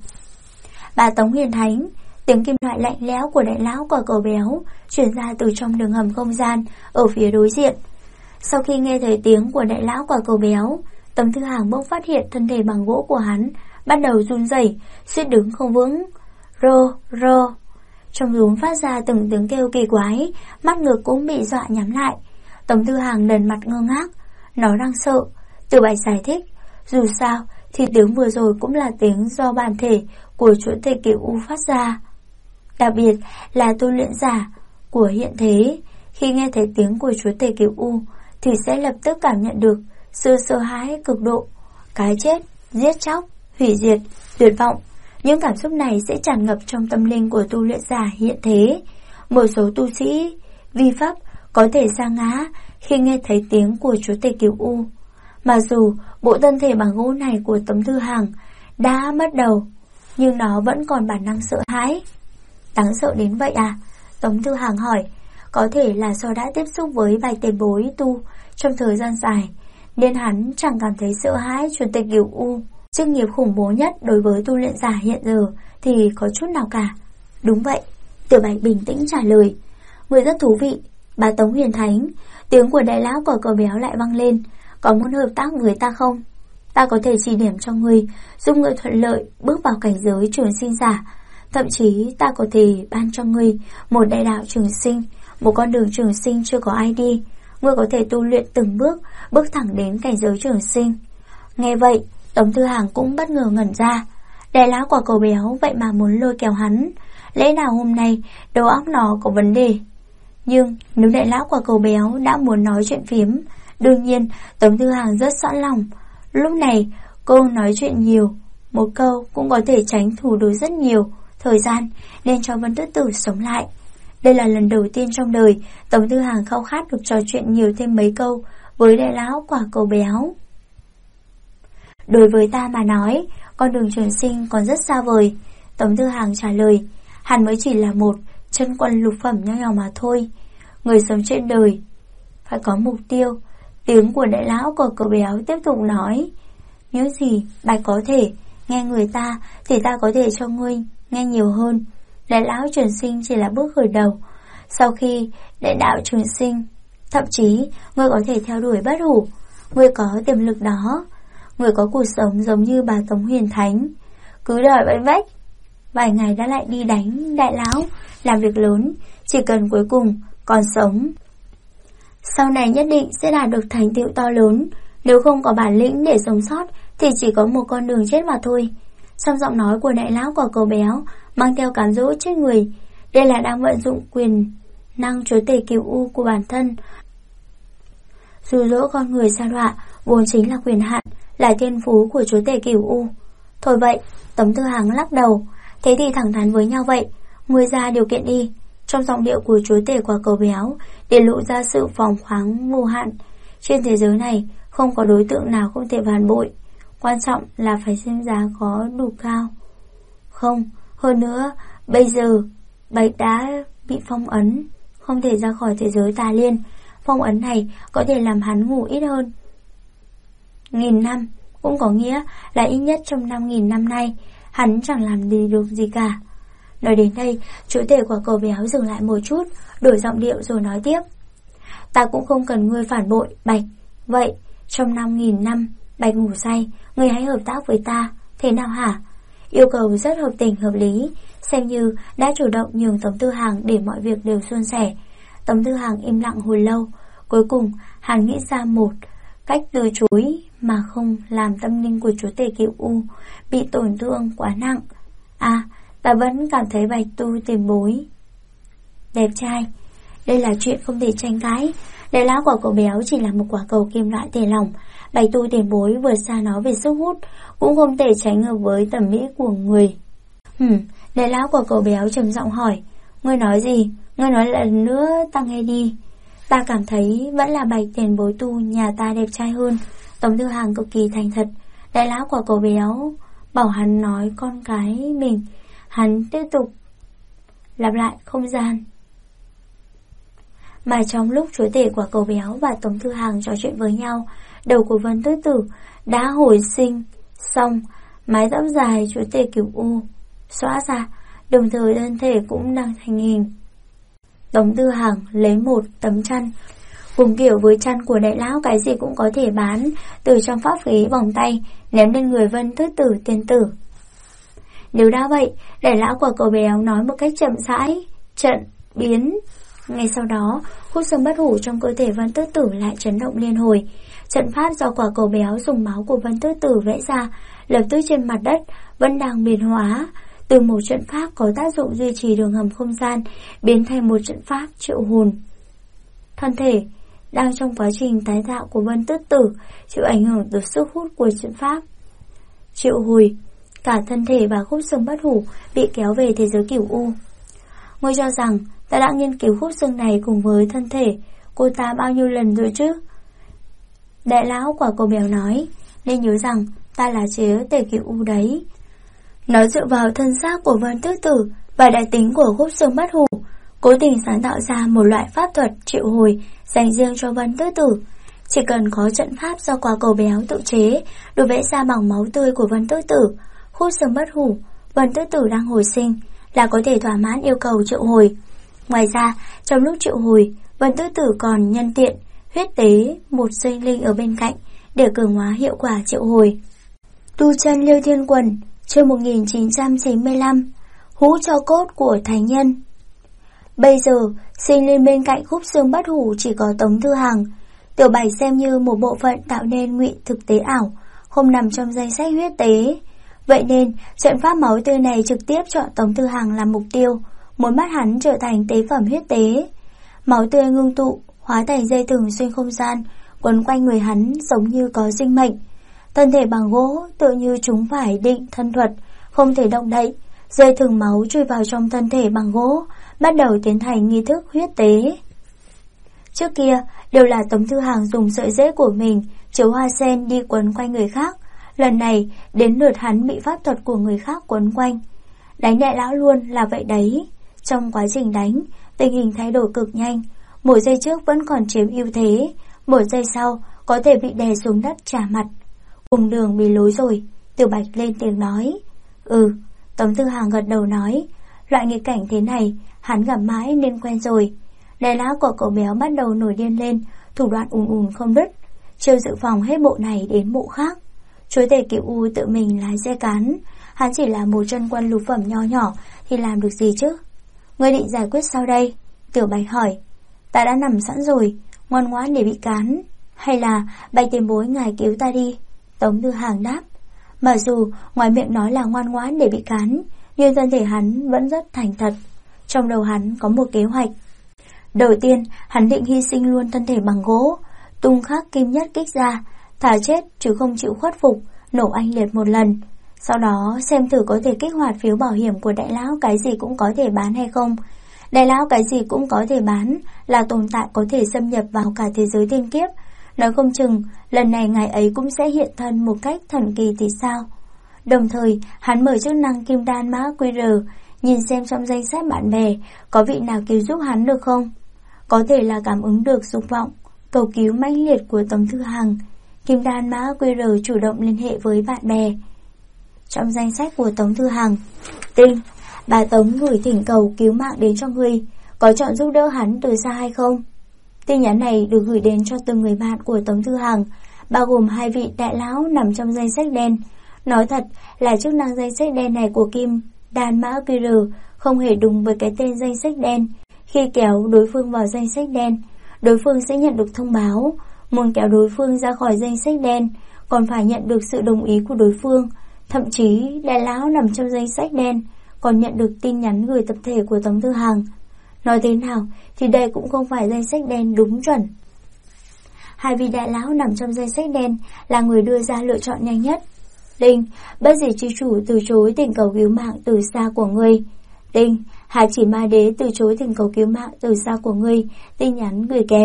Bà Tống Huyền Thánh, tiếng kim loại lạnh lẽo của đại lão của cậu béo truyền ra từ trong đường hầm không gian ở phía đối diện. Sau khi nghe thấy tiếng của đại lão của cậu béo, Tống Thư Hằng bỗng phát hiện thân thể bằng gỗ của hắn bắt đầu run rẩy, suýt đứng không vững. Rô, rô. Trong rốn phát ra từng tiếng kêu kỳ quái, mắt ngực cũng bị dọa nhắm lại. Tống Thư Hằng lần mặt ngơ ngác. Nó đang sợ. Từ Bạch giải thích, dù sao thì tiếng vừa rồi cũng là tiếng do bản thể của chúa tể Cửu U phát ra. Đặc biệt là tu luyện giả của hiện thế, khi nghe thấy tiếng của chúa tể Cửu U thì sẽ lập tức cảm nhận được sự sợ hãi cực độ, cái chết, giết chóc, hủy diệt, tuyệt vọng. Những cảm xúc này sẽ tràn ngập trong tâm linh của tu luyện giả hiện thế. Một số tu sĩ vi pháp có thể sa ngã khi nghe thấy tiếng của chúa tể Cửu U. Mặc dù bộ thân thể bằng gỗ này của Tống Thư Hằng đã mất đầu, nhưng nó vẫn còn bản năng sợ hãi. Đáng sợ đến vậy à? Tống Thư Hằng hỏi. Có thể là do đã tiếp xúc với vài tiền bối tu trong thời gian dài, nên hắn chẳng cảm thấy sợ hãi chúa tể Cửu U, chức nghiệp khủng bố nhất đối với tu luyện giả hiện giờ, thì có chút nào cả. Đúng vậy, Tiểu Bạch bình tĩnh trả lời. Người rất thú vị. Bà Tống Huyền Thánh, tiếng của đại lão của cậu béo lại vang lên. Có muốn hợp tác người ta không? Ta có thể chỉ điểm cho người, giúp người thuận lợi bước vào cảnh giới trường sinh giả. Thậm chí ta có thể ban cho người một đại đạo trường sinh, một con đường trường sinh chưa có ai đi. Ngươi có thể tu luyện từng bước thẳng đến cảnh giới trường sinh. Nghe vậy, Tống Thư Hằng cũng bất ngờ ngẩn ra. Đại lão của cậu béo vậy mà muốn lôi kéo hắn. Lẽ nào hôm nay đầu óc nó có vấn đề? Nhưng nếu đại lão của cậu béo đã muốn nói chuyện phiếm, đương nhiên Tống Thư Hằng rất sẵn lòng. Lúc này cô nói chuyện nhiều, một câu cũng có thể tránh thủ được rất nhiều thời gian, nên cho Vân Tứ Tử sống lại. Đây là lần đầu tiên trong đời Tống Thư Hằng khao khát được trò chuyện nhiều thêm mấy câu với đại lão của cậu béo. Đối với ta mà nói, con đường trường sinh còn rất xa vời. Tống Thư Hằng trả lời. Hắn mới chỉ là một chân quân lục phẩm nho nhỏ mà thôi. Người sống trên đời phải có mục tiêu. Tiếng của đại lão của cậu béo tiếp tục nói. Những gì Bạch có thể nghe người ta thì ta có thể cho ngươi nghe nhiều hơn. Đại lão trường sinh chỉ là bước khởi đầu. Sau khi đại đạo trường sinh, thậm chí ngươi có thể theo đuổi bất hủ. Ngươi có tiềm lực đó. Ngươi có cuộc sống giống như bà Tống Huyền Thánh, cứ đợi vẫy vách. Vài ngày đã lại đi đánh đại lão, làm việc lớn. Chỉ cần cuối cùng còn sống, sau này nhất định sẽ đạt được thành tựu to lớn. Nếu không có bản lĩnh để sống sót thì chỉ có một con đường chết mà thôi. Trong giọng nói của đại lão của cậu béo mang theo cám dỗ chết người. Đây là đang vận dụng quyền năng chúa tể Cửu U của bản thân, dụ dỗ con người sa đọa, vốn chính là quyền hạn, là thiên phú của chúa tể Cửu U. Thôi vậy, Tống Thư Hằng lắc đầu. Thế thì thẳng thắn với nhau vậy, ngươi ra điều kiện đi. Trong giọng điệu của chúa tể của cậu béo để lộ ra sự phóng khoáng vô hạn. Trên thế giới này không có đối tượng nào không thể phản bội, quan trọng là phải xem giá có đủ cao. Không, hơn nữa, bây giờ Bạch đã bị phong ấn, không thể ra khỏi thế giới tà liên. Phong ấn này có thể làm hắn ngủ ít hơn 1000 năm, cũng có nghĩa là ít nhất trong 5000 năm nay hắn chẳng làm được gì cả. Nói đến đây, chúa tể của cậu béo dừng lại một chút, đổi giọng điệu rồi nói tiếp. Ta cũng không cần ngươi phản bội, Bạch. Vậy, trong 5000 năm, Bạch ngủ say, ngươi hãy hợp tác với ta, Thế nào hả? Yêu cầu rất hợp tình hợp lý, xem như đã chủ động nhường Tống Tư Hằng để mọi việc đều suôn sẻ. Tống Tư Hằng im lặng hồi lâu, cuối cùng hắn nghĩ ra một cách từ chối mà không làm tâm linh của chúa tể Cửu U bị tổn thương quá nặng. À, ta vẫn cảm thấy Bạch Tu tiền bối đẹp trai. Đây là chuyện không thể tranh cãi. Đại lão của cậu béo chỉ là một quả cầu kim loại thể lỏng. Bạch Tu tiền bối vượt xa nó về sức hút, cũng không thể tránh hợp với thẩm mỹ của người. Đại lão của cậu béo trầm giọng hỏi, ngươi nói gì? Ngươi nói lần nữa ta nghe đi. Ta cảm thấy vẫn là Bạch tiền bối Tu nhà ta đẹp trai hơn. Tống Tư Hằng cực kỳ thành thật. Đại lão của cậu béo bảo hắn nói con cái mình. Hắn tiếp tục lặp lại không gian. Mà trong lúc chúa tể của cậu béo và Tống Tư Hằng trò chuyện với nhau, đầu của Vân Tứ Tử đã hồi sinh xong, mái tóc dài chúa tể Cửu U xõa ra, đồng thời thân thể cũng đang thành hình. Tống Tư Hằng lấy một tấm chăn, cùng kiểu với chăn của đại lão cái gì cũng có thể bán, từ trong pháp khí vòng tay ném lên người Vân Tứ Tử tiên tử. Nếu đã vậy, đại lão của cậu béo nói một cách chậm rãi, trận biến. Ngay sau đó, hút xương bất hủ trong cơ thể Vân Tứ Tử lại chấn động liên hồi. Trận pháp do quả cầu béo dùng máu của Vân Tứ Tử vẽ ra, lập tức trên mặt đất vẫn đang biến hóa, từ một trận pháp có tác dụng duy trì đường hầm không gian biến thành một trận pháp triệu hồn. Thân thể đang trong quá trình tái tạo của Vân Tứ Tử chịu ảnh hưởng từ sức hút của trận pháp triệu hồi, cả thân thể và khúc xương bất hủ bị kéo về thế giới Cửu U. Ngươi cho rằng ta đã nghiên cứu khúc xương này cùng với thân thể cô ta bao nhiêu lần rồi chứ? Đại lão quả cầu béo nói, nên nhớ rằng ta là chúa tể Cửu U đấy. Nó dựa vào thân xác của Vân Tứ Tử và đại tính của khúc xương bất hủ, cố tình sáng tạo ra một loại pháp thuật triệu hồi dành riêng cho Vân Tứ Tử. Chỉ cần có trận pháp do quả cầu béo tự chế, được vẽ ra bằng máu tươi của Vân Tứ Tử, khúc xương bất hủ, Vân Tứ Tử đang hồi sinh là có thể thỏa mãn yêu cầu triệu hồi. Ngoài ra, trong lúc triệu hồi, Vân Tứ Tử còn nhân tiện huyết tế một sinh linh ở bên cạnh để cường hóa hiệu quả triệu hồi. Tu chân Liêu Thiên Quần, chương 1995, hũ tro cốt của thánh nhân. Bây giờ, sinh linh bên cạnh khúc xương bất hủ chỉ có Tống Tư Hằng. Tiểu Bạch xem như một bộ phận tạo nên ngụy thực tế ảo, không nằm trong danh sách huyết tế. Vậy nên, trận pháp máu tươi này trực tiếp chọn Tống Tư Hằng làm mục tiêu, muốn bắt hắn trở thành tế phẩm huyết tế. Máu tươi ngưng tụ, hóa thành dây thừng xuyên không gian, quấn quanh người hắn giống như có sinh mệnh. Thân thể bằng gỗ tự như chúng phải định thân thuật, không thể động đậy. Dây thừng máu chui vào trong thân thể bằng gỗ, bắt đầu tiến hành nghi thức huyết tế. Trước kia, đều là Tống Tư Hằng dùng sợi rễ của mình chiếu hoa sen đi quấn quanh người khác. Lần này, đến lượt hắn bị pháp thuật của người khác quấn quanh. Đánh đại lão luôn là vậy đấy. Trong quá trình đánh, tình hình thay đổi cực nhanh. Một giây trước vẫn còn chiếm ưu thế, một giây sau có thể bị đè xuống đất trả mặt. Cùng đường bị lối rồi. Tiểu Bạch lên tiếng nói. Tống Tư Hằng gật đầu nói, loại nghịch cảnh thế này hắn gặp mãi nên quen rồi. Đại lão của cậu béo bắt đầu nổi điên lên, thủ đoạn ùn không đứt, chiêu dự phòng hết bộ này đến bộ khác. Chúa tể Cửu U tự mình lái xe cán, hắn chỉ là một chân quân lục phẩm nho nhỏ thì làm được gì chứ? Ngươi định giải quyết sao đây? Tiểu Bạch hỏi. Ta đã nằm sẵn rồi, ngoan ngoãn để bị cán, hay là Bạch tiền bối ngài cứu ta đi? Tống Tư Hằng đáp. Mặc dù ngoài miệng nói là ngoan ngoãn để bị cán, nhưng thân thể hắn vẫn rất thành thật. Trong đầu hắn có một kế hoạch. Đầu tiên, hắn định hy sinh luôn thân thể bằng gỗ, tung khắc kim nhất kích ra, thà chết chứ không chịu khuất phục, nổ anh liệt một lần. Sau đó xem thử có thể kích hoạt phiếu bảo hiểm của đại lão cái gì cũng có thể bán hay không. Đại lão cái gì cũng có thể bán là tồn tại có thể xâm nhập vào cả thế giới thiên kiếp. Nói không chừng lần này ngài ấy cũng sẽ hiện thân một cách thần kỳ thì sao. Đồng thời hắn mở chức năng kim đan mã QR, nhìn xem trong danh sách bạn bè có vị nào cứu giúp hắn được không. Có thể là cảm ứng được dục vọng cầu cứu mãnh liệt của Tống Tư Hằng. Kim đan mã QR chủ động liên hệ với bạn bè. Trong danh sách của Tống Tư Hằng, Tinh, bà Tống gửi thỉnh cầu cứu mạng đến cho ngươi, có chọn giúp đỡ hắn từ xa hay không? Tin nhắn này được gửi đến cho từng người bạn của Tống Tư Hằng, bao gồm 2 vị đại lão nằm trong danh sách đen. Nói thật là chức năng danh sách đen này của kim đan mã QR không hề đúng với cái tên danh sách đen. Khi kéo đối phương vào danh sách đen, đối phương sẽ nhận được thông báo. Muốn kéo đối phương ra khỏi danh sách đen, còn phải nhận được sự đồng ý của đối phương. Thậm chí đại lão nằm trong danh sách đen còn nhận được tin nhắn gửi tập thể của Tống Thư Hằng. Nói thế nào thì đây cũng không phải danh sách đen đúng chuẩn. Hai vị đại lão nằm trong danh sách đen là người đưa ra lựa chọn nhanh nhất. Đinh, bất diệt chi chủ từ chối thỉnh cầu cứu mạng từ xa của ngươi. Đinh, Hà Chỉ Ma Đế từ chối thỉnh cầu cứu mạng từ xa của ngươi, tin nhắn gửi kèm.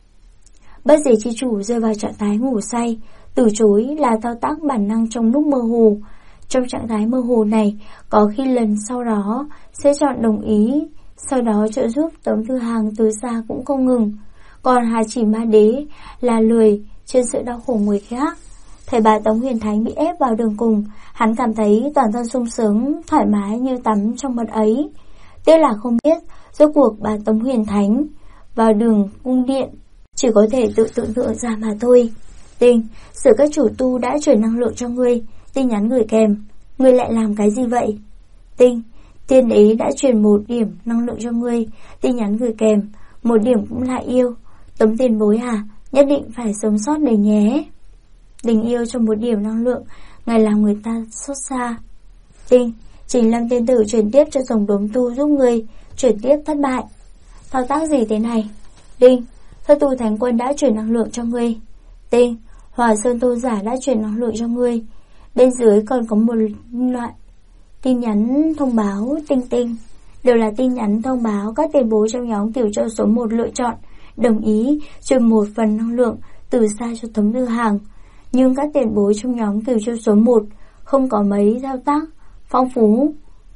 Bất diệt chi chủ rơi vào trạng thái ngủ say, từ chối là thao tác bản năng trong lúc mơ hồ. Trong trạng thái mơ hồ này, có khi lần sau đó sẽ chọn đồng ý, sau đó trợ giúp Tống Thư Hằng từ xa cũng không ngừng. Còn Hà Chỉ Ma Đế là lười trên sự đau khổ người khác. Thấy bà Tống Huyền Thánh bị ép vào đường cùng, hắn cảm thấy toàn thân sung sướng, thoải mái như tắm trong mật ấy. Tiếc là không biết, rốt cuộc bà Tống Huyền Thánh vào đường cung điện chỉ có thể tự tưởng tượng ra mà thôi. Đinh, sự các chủ tu đã chuyển năng lượng cho ngươi, tin nhắn gửi kèm. Ngươi lại làm cái gì vậy? Đinh, tiên đế đã truyền 1 điểm năng lượng cho ngươi, tin nhắn gửi kèm. 1 điểm cũng là yêu. Tống tiền bối à, nhất định phải sống sót đấy nhé. Tình yêu cho 1 điểm năng lượng, ngài làm người ta xót xa. Đinh, Trình Lâm tiên tử chuyển tiếp cho dòng đốm tu giúp ngươi, chuyển tiếp thất bại. Thao tác gì thế này? Đinh, Thất tu thánh quân đã chuyển năng lượng cho ngươi. Đinh, Hòa Sơn tôn giả đã chuyển năng lượng cho ngươi. Bên dưới còn có một loại tin nhắn thông báo tinh tinh, đều là tin nhắn thông báo các tiền bối trong nhóm Cửu Châu số 1 lựa chọn đồng ý truyền 1 phần năng lượng từ xa cho Tống Thư Hằng. Nhưng các tiền bối trong nhóm Cửu Châu số 1 không có mấy thao tác phong phú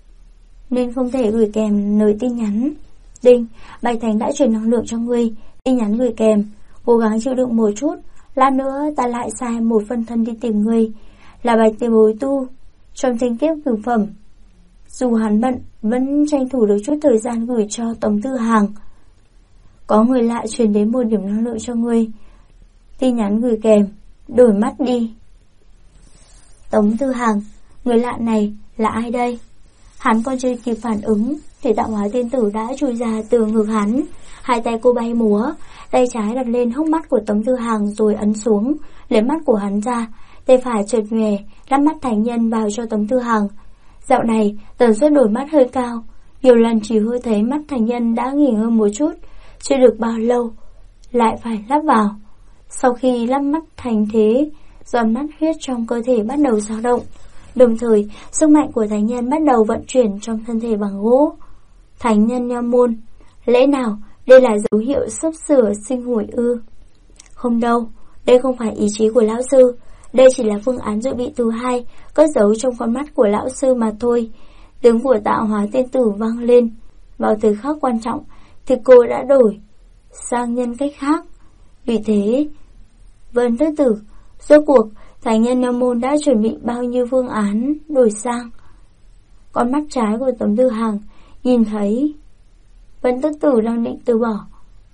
nên không thể gửi kèm lời tin nhắn. Đinh, Bạch Thành đã truyền năng lượng cho ngươi, tin nhắn gửi kèm. Cố gắng chịu đựng một chút, lát nữa ta lại sai 1 phân thân đi tìm ngươi, là Bạch tiền bối tu trong thanh kiếp cửu phẩm. Dù hắn bận vẫn tranh thủ được chút thời gian gửi cho Tống Thư Hằng. Có người lạ truyền đến 1 điểm năng lượng cho ngươi, tin nhắn gửi kèm. Đổi mắt đi. Tống Thư Hằng, người lạ này là ai đây? Hắn còn chưa kịp phản ứng thì tạo hóa tiên tử đã chui ra từ ngực hắn. Hai tay cô bay múa, tay trái đặt lên hốc mắt của Tống Thư Hằng rồi ấn xuống, lấy mắt của hắn ra. Tay phải chợt nhòe, lắp mắt thành nhân vào cho Tống Thư Hằng. Dạo này tần suất đổi mắt hơi cao, nhiều lần chỉ hơi thấy mắt thành nhân đã nghỉ ngơi một chút, chưa được bao lâu lại phải lắp vào. Sau khi lắp mắt thành thế, giọt mắt huyết trong cơ thể bắt đầu dao động, đồng thời sức mạnh của thánh nhân bắt đầu vận chuyển trong thân thể bằng gỗ. Thánh nhân Nho Môn, lẽ nào đây là dấu hiệu sắp sửa sinh hồi ư? Không đâu, đây không phải ý chí của lão sư, đây chỉ là phương án dự bị thứ 2 cất giấu trong con mắt của lão sư mà thôi. Tiếng của tạo hóa tiên tử vang lên. Vào thời khắc quan trọng thì cô đã đổi sang nhân cách khác. Vì thế, Vân Thất Tử, rốt cuộc thánh nhân Nho Môn đã chuẩn bị bao nhiêu phương án đổi sang? Con mắt trái của Tống Thư Hằng nhìn thấy Vân Thất Tử đang định từ bỏ,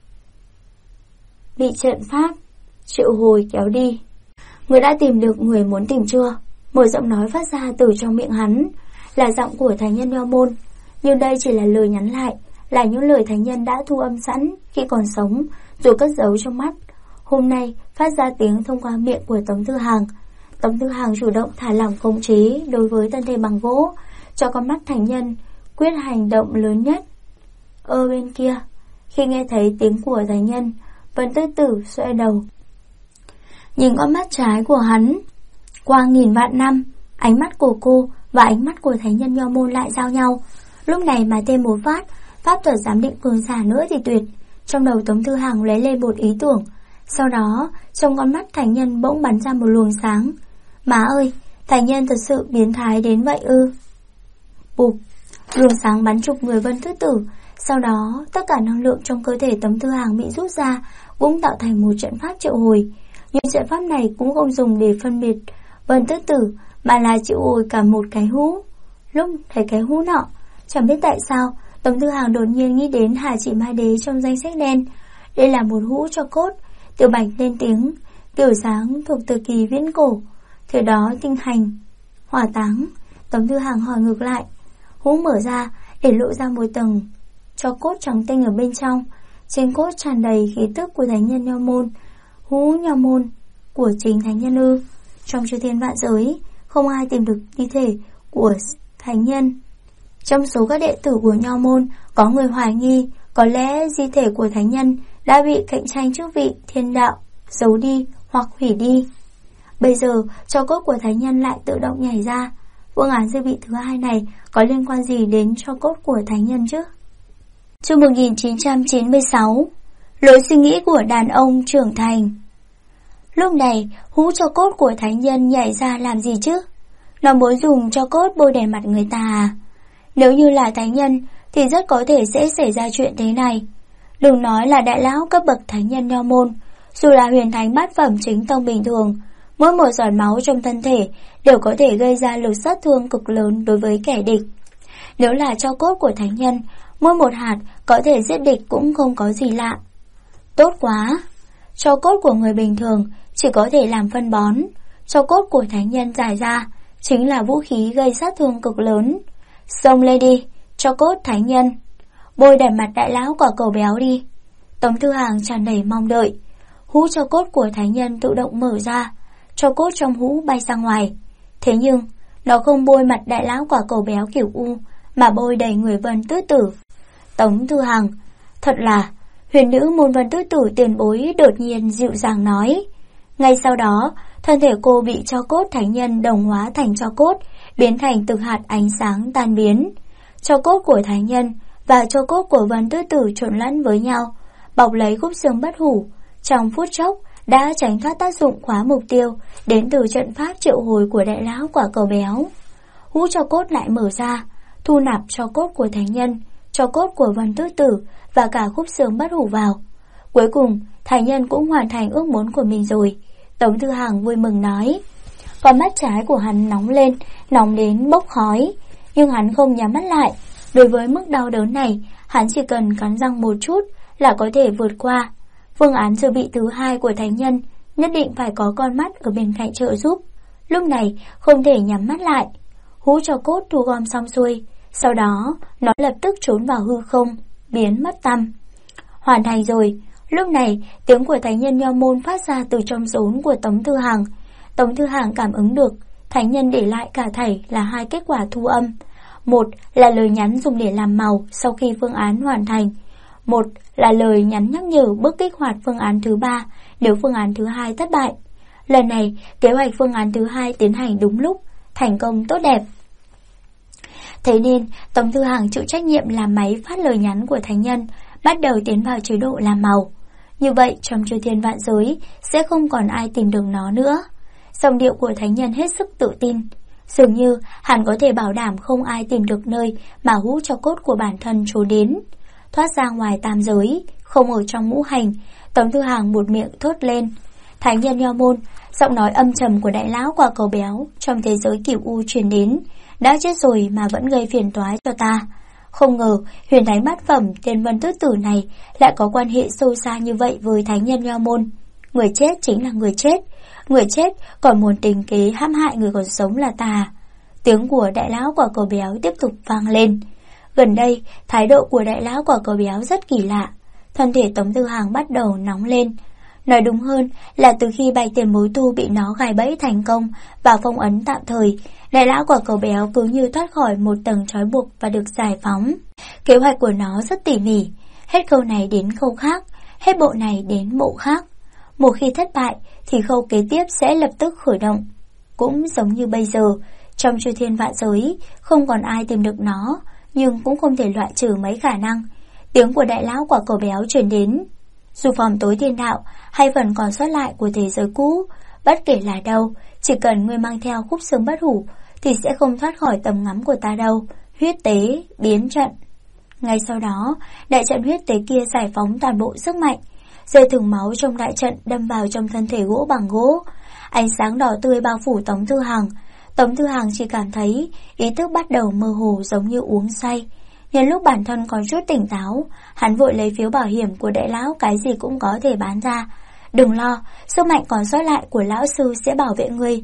bị trận pháp triệu hồi kéo đi. Người đã tìm được người muốn tìm chưa? Một giọng nói phát ra từ trong miệng hắn, là giọng của thánh nhân Nho Môn. Nhưng đây chỉ là lời nhắn lại, là những lời thánh nhân đã thu âm sẵn khi còn sống rồi cất giấu trong mắt. Hôm nay phát ra tiếng thông qua miệng của Tống Thư Hằng. Tống Thư Hằng chủ động thả lỏng khống chế đối với thân thể bằng gỗ, cho con mắt thánh nhân quyết hành động lớn nhất. Ở bên kia, khi nghe thấy tiếng của thánh nhân, Vân Tư Tử xoay đầu nhìn con mắt trái của hắn. Qua nghìn vạn năm, ánh mắt của cô và ánh mắt của thánh nhân Nho Môn lại giao nhau. Lúc này mà thêm một phát pháp thuật giám định cường giả nữa thì tuyệt. Trong đầu Tống Thư Hằng lấy lên một ý tưởng. Sau đó, trong con mắt thánh nhân bỗng bắn ra một luồng sáng. Má ơi, thánh nhân thật sự biến thái đến vậy ư? Bụp, luồng sáng bắn trục người Vân Thứ Tử. Sau đó, tất cả năng lượng trong cơ thể Tống Thư Hằng bị rút ra, cũng tạo thành một trận pháp triệu hồi. Nhưng trận pháp này cũng không dùng để phân biệt Vân Thứ Tử, mà là triệu hồi cả một cái hũ. Lúc thấy cái hũ nọ, chẳng biết tại sao Tống Thư Hằng đột nhiên nghĩ đến Hà Chỉ Ma Đế trong danh sách đen. Đây là một hũ cho cốt. Tiểu Bạch lên tiếng, kiểu dáng thuộc thời kỳ viễn cổ, thời đó tinh hành Hỏa táng. Tống Thư Hàng hỏi ngược lại. Hũ mở ra để lộ ra một tầng tro cốt trắng tinh ở bên trong. Trên cốt tràn đầy khí tức của thánh nhân Nho Môn. Hũ Nho Môn của chính thánh nhân ư? Trong chư thiên vạn giới không ai tìm được thi thể của thánh nhân. Trong số các đệ tử của Nho Môn có người hoài nghi có lẽ di thể của thánh nhân đã bị cạnh tranh chức vị thiên đạo giấu đi hoặc hủy đi. Bây giờ tro cốt của thánh nhân lại tự động nhảy ra. Phương án dự bị thứ hai này có liên quan gì đến tro cốt của thánh nhân chứ? Chương 1996. Lối suy nghĩ của đàn ông trưởng thành. Lúc này hũ tro cốt của thánh nhân nhảy ra làm gì chứ? Nó muốn dùng tro cốt bôi đè mặt người ta à? Nếu như là thánh nhân thì rất có thể sẽ xảy ra chuyện thế này. Đừng nói là đại lão cấp bậc thánh nhân Nho Môn, dù là huyền thánh bát phẩm chính tông bình thường, mỗi một giọt máu trong thân thể đều có thể gây ra lực sát thương cực lớn đối với kẻ địch. Nếu là tro cốt của thánh nhân, mỗi một hạt có thể giết địch cũng không có gì lạ. Tốt quá! Tro cốt của người bình thường chỉ có thể làm phân bón, tro cốt của thánh nhân giải ra chính là vũ khí gây sát thương cực lớn. Xông lên đi, tro cốt thánh nhân, bôi đè mặt đại lão quả cầu béo đi. Tống Thư Hàng tràn đầy mong đợi. Hũ tro cốt của thánh nhân tự động mở ra, tro cốt trong hũ bay ra ngoài. Thế nhưng nó không bôi mặt đại lão quả cầu béo kiểu U, mà bôi đầy người Vân Tứ Tử. Tống Thư Hàng, thật là huyền nữ môn Vân Tứ Tử tiền bối đột nhiên dịu dàng nói. Ngay sau đó, thân thể cô bị tro cốt thánh nhân đồng hóa thành tro cốt, biến thành từng hạt ánh sáng tan biến. Tro cốt của thánh nhân và tro cốt của Vân Tứ Tử trộn lẫn với nhau, bọc lấy khúc xương bất hủ. Trong phút chốc đã tránh thoát tác dụng khóa mục tiêu đến từ trận pháp triệu hồi của đại lão quả cầu béo. Hũ tro cốt lại mở ra, thu nạp tro cốt của thánh nhân, tro cốt của Vân Tứ Tử và cả khúc xương bất hủ vào. Cuối cùng, thánh nhân cũng hoàn thành ước muốn của mình rồi. Tống Thư Hàng vui mừng nói. Con mắt trái của hắn nóng lên, nóng đến bốc khói, nhưng hắn không nhắm mắt lại. Đối với mức đau đớn này, hắn chỉ cần cắn răng một chút là có thể vượt qua. Phương án dự bị thứ hai của thánh nhân nhất định phải có con mắt ở bên cạnh trợ giúp. Lúc này không thể nhắm mắt lại. Hũ tro cốt thu gom xong xuôi, sau đó nó lập tức trốn vào hư không, biến mất tăm. Hoàn thành rồi. Lúc này tiếng của thánh nhân Nho Môn phát ra từ trong rốn của Tống Thư Hàng. Tống Thư Hàng cảm ứng được thánh nhân để lại cả thảy là hai kết quả thu âm. Một là lời nhắn dùng để làm màu sau khi phương án hoàn thành. Một là lời nhắn nhắc nhở bước kích hoạt phương án thứ ba nếu phương án thứ hai thất bại. Lần này kế hoạch phương án thứ hai tiến hành đúng lúc, thành công tốt đẹp. Thế nên Tống Thư Hàng chịu trách nhiệm làm máy phát lời nhắn của thánh nhân, bắt đầu tiến vào chế độ làm màu. Như vậy trong chư thiên vạn giới sẽ không còn ai tìm được nó nữa. Giọng điệu của thánh nhân hết sức tự tin, dường như hắn có thể bảo đảm không ai tìm được nơi mà hũ tro cốt của bản thân trốn đến. Thoát ra ngoài tam giới, không ở trong ngũ hành, Tống Thư Hàng một miệng thốt lên. Thánh nhân Nho Môn, giọng nói âm trầm của đại lão quả cầu béo trong thế giới cửu u truyền đến. Đã chết rồi mà vẫn gây phiền toái cho ta. Không ngờ huyền thánh bát phẩm tên Vân Tứ Tử này lại có quan hệ sâu xa như vậy với thánh nhân Nho Môn. Người chết chính là người chết, người chết còn muốn tính kế hãm hại người còn sống là ta. Tiếng của đại lão quả cầu béo tiếp tục vang lên. Gần đây thái độ của đại lão quả cầu béo rất kỳ lạ. Thân thể Tống Thư Hàng bắt đầu nóng lên. Nói đúng hơn là từ khi Bạch Tiền Bối Tu bị nó gài bẫy thành công và phong ấn tạm thời, đại lão quả cầu béo cứ như thoát khỏi một tầng trói buộc và được giải phóng. Kế hoạch của nó rất tỉ mỉ, hết khâu này đến khâu khác, hết bộ này đến bộ khác. Một khi thất bại thì khâu kế tiếp sẽ lập tức khởi động. Cũng giống như bây giờ, trong chư thiên vạn giới không còn ai tìm được nó, nhưng cũng không thể loại trừ mấy khả năng. Tiếng của đại lão quả cầu béo truyền đến. Dù phòng tối thiên đạo hay phần còn sót lại của thế giới cũ, bất kể là đâu, chỉ cần ngươi mang theo khúc xương bất hủ thì sẽ không thoát khỏi tầm ngắm của ta đâu. Huyết tế biến trận. Ngay sau đó, đại trận huyết tế kia giải phóng toàn bộ sức mạnh. Dây thừng máu trong đại trận đâm vào trong thân thể gỗ bằng gỗ. Ánh sáng đỏ tươi bao phủ Tống Thư Hàng. Tống Thư Hàng chỉ cảm thấy ý thức bắt đầu mơ hồ giống như uống say. Nhân lúc bản thân còn chút tỉnh táo, hắn vội lấy phiếu bảo hiểm của đại lão, cái gì cũng có thể bán ra. Đừng lo, sức mạnh còn sót lại của lão sư sẽ bảo vệ ngươi.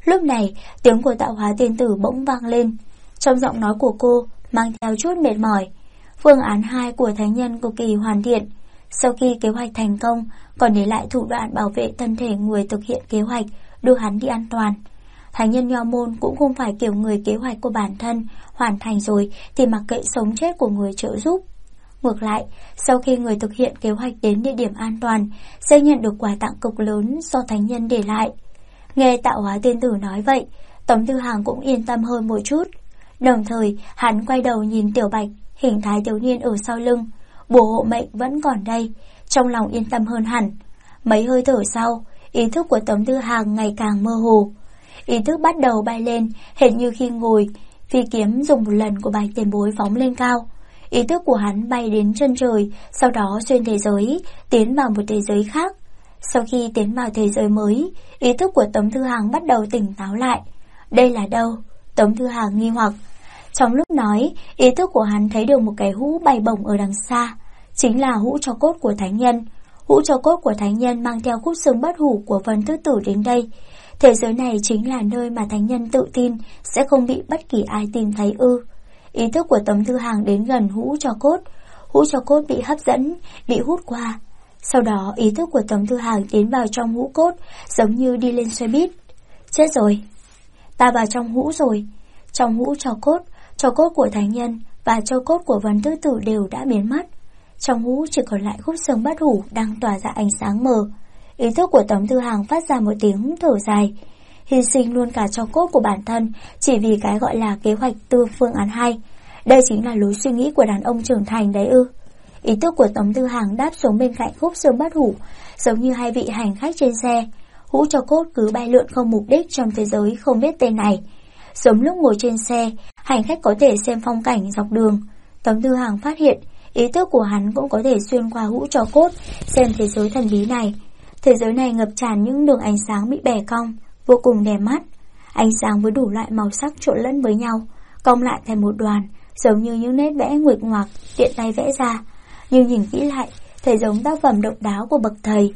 Lúc này, tiếng của Tạo Hóa Tiên Tử bỗng vang lên. Trong giọng nói của cô mang theo chút mệt mỏi. Phương án 2 của thánh nhân cực kỳ hoàn thiện. Sau khi kế hoạch thành công, còn để lại thủ đoạn bảo vệ thân thể người thực hiện kế hoạch, đưa hắn đi an toàn. Thánh nhân Nho môn cũng không phải kiểu người kế hoạch của bản thân hoàn thành rồi thì mặc kệ sống chết của người trợ giúp. Ngược lại, sau khi người thực hiện kế hoạch đến địa điểm an toàn, sẽ nhận được quà tặng cực lớn do thánh nhân để lại. Nghe Tạo Hóa Tiên Tử nói vậy, Tống Tư Hằng cũng yên tâm hơn một chút. Đồng thời, hắn quay đầu nhìn Tiểu Bạch, hình thái thiếu niên ở sau lưng. Bùa hộ mệnh vẫn còn đây, trong lòng yên tâm hơn hẳn. Mấy hơi thở sau, ý thức của Tống Tư Hằng ngày càng mơ hồ. Ý thức bắt đầu bay lên, hệt như khi ngồi, phi kiếm dùng một lần của Bạch Tiền Bối phóng lên cao. Ý thức của hắn bay đến chân trời, sau đó xuyên thế giới, tiến vào một thế giới khác. Sau khi tiến vào thế giới mới, ý thức của Tống Tư Hằng bắt đầu tỉnh táo lại. Đây là đâu? Tống Tư Hằng nghi hoặc. Trong lúc nói, ý thức của hắn thấy được một cái hũ bay bổng ở đằng xa. Chính là hũ tro cốt của thánh nhân. Hũ tro cốt của thánh nhân mang theo khúc xương bất hủ của Vân Thứ Tử đến đây. Thế giới này chính là nơi mà thánh nhân tự tin sẽ không bị bất kỳ ai tìm thấy ư? Ý thức của Tống Tư Hằng đến gần hũ tro cốt. Hũ tro cốt bị hấp dẫn, bị hút qua. Sau đó ý thức của Tống Tư Hằng tiến vào trong hũ cốt, giống như đi lên xe buýt. Chết rồi, ta vào trong hũ rồi. Trong hũ tro cốt của thánh nhân và tro cốt của Vân Thứ Tử đều đã biến mất. Trong hũ chỉ còn lại khúc xương bất hủ đang tỏa ra ánh sáng mờ. Ý thức của Tống Tư Hằng phát ra một tiếng thở dài. Hy sinh luôn cả tro cốt của bản thân chỉ vì cái gọi là kế hoạch tư phương án 2. Đây chính là lối suy nghĩ của đàn ông trưởng thành đấy ư? Ý thức của Tống Tư Hằng đáp xuống bên cạnh khúc xương bất hủ, giống như hai vị hành khách trên xe. Hũ tro cốt cứ bay lượn không mục đích trong thế giới không biết tên này. Giống lúc ngồi trên xe, hành khách có thể xem phong cảnh dọc đường. Tống Tư Hằng phát hiện ý thức của hắn cũng có thể xuyên qua hũ tro cốt xem thế giới thần bí này. Thế giới này ngập tràn những đường ánh sáng bị bẻ cong, vô cùng đẹp mắt. Ánh sáng với đủ loại màu sắc trộn lẫn với nhau, cong lại thành một đoàn, giống như những nét vẽ nguệch ngoạc tiện tay vẽ ra. Nhưng nhìn kỹ lại, thấy giống tác phẩm độc đáo của bậc thầy.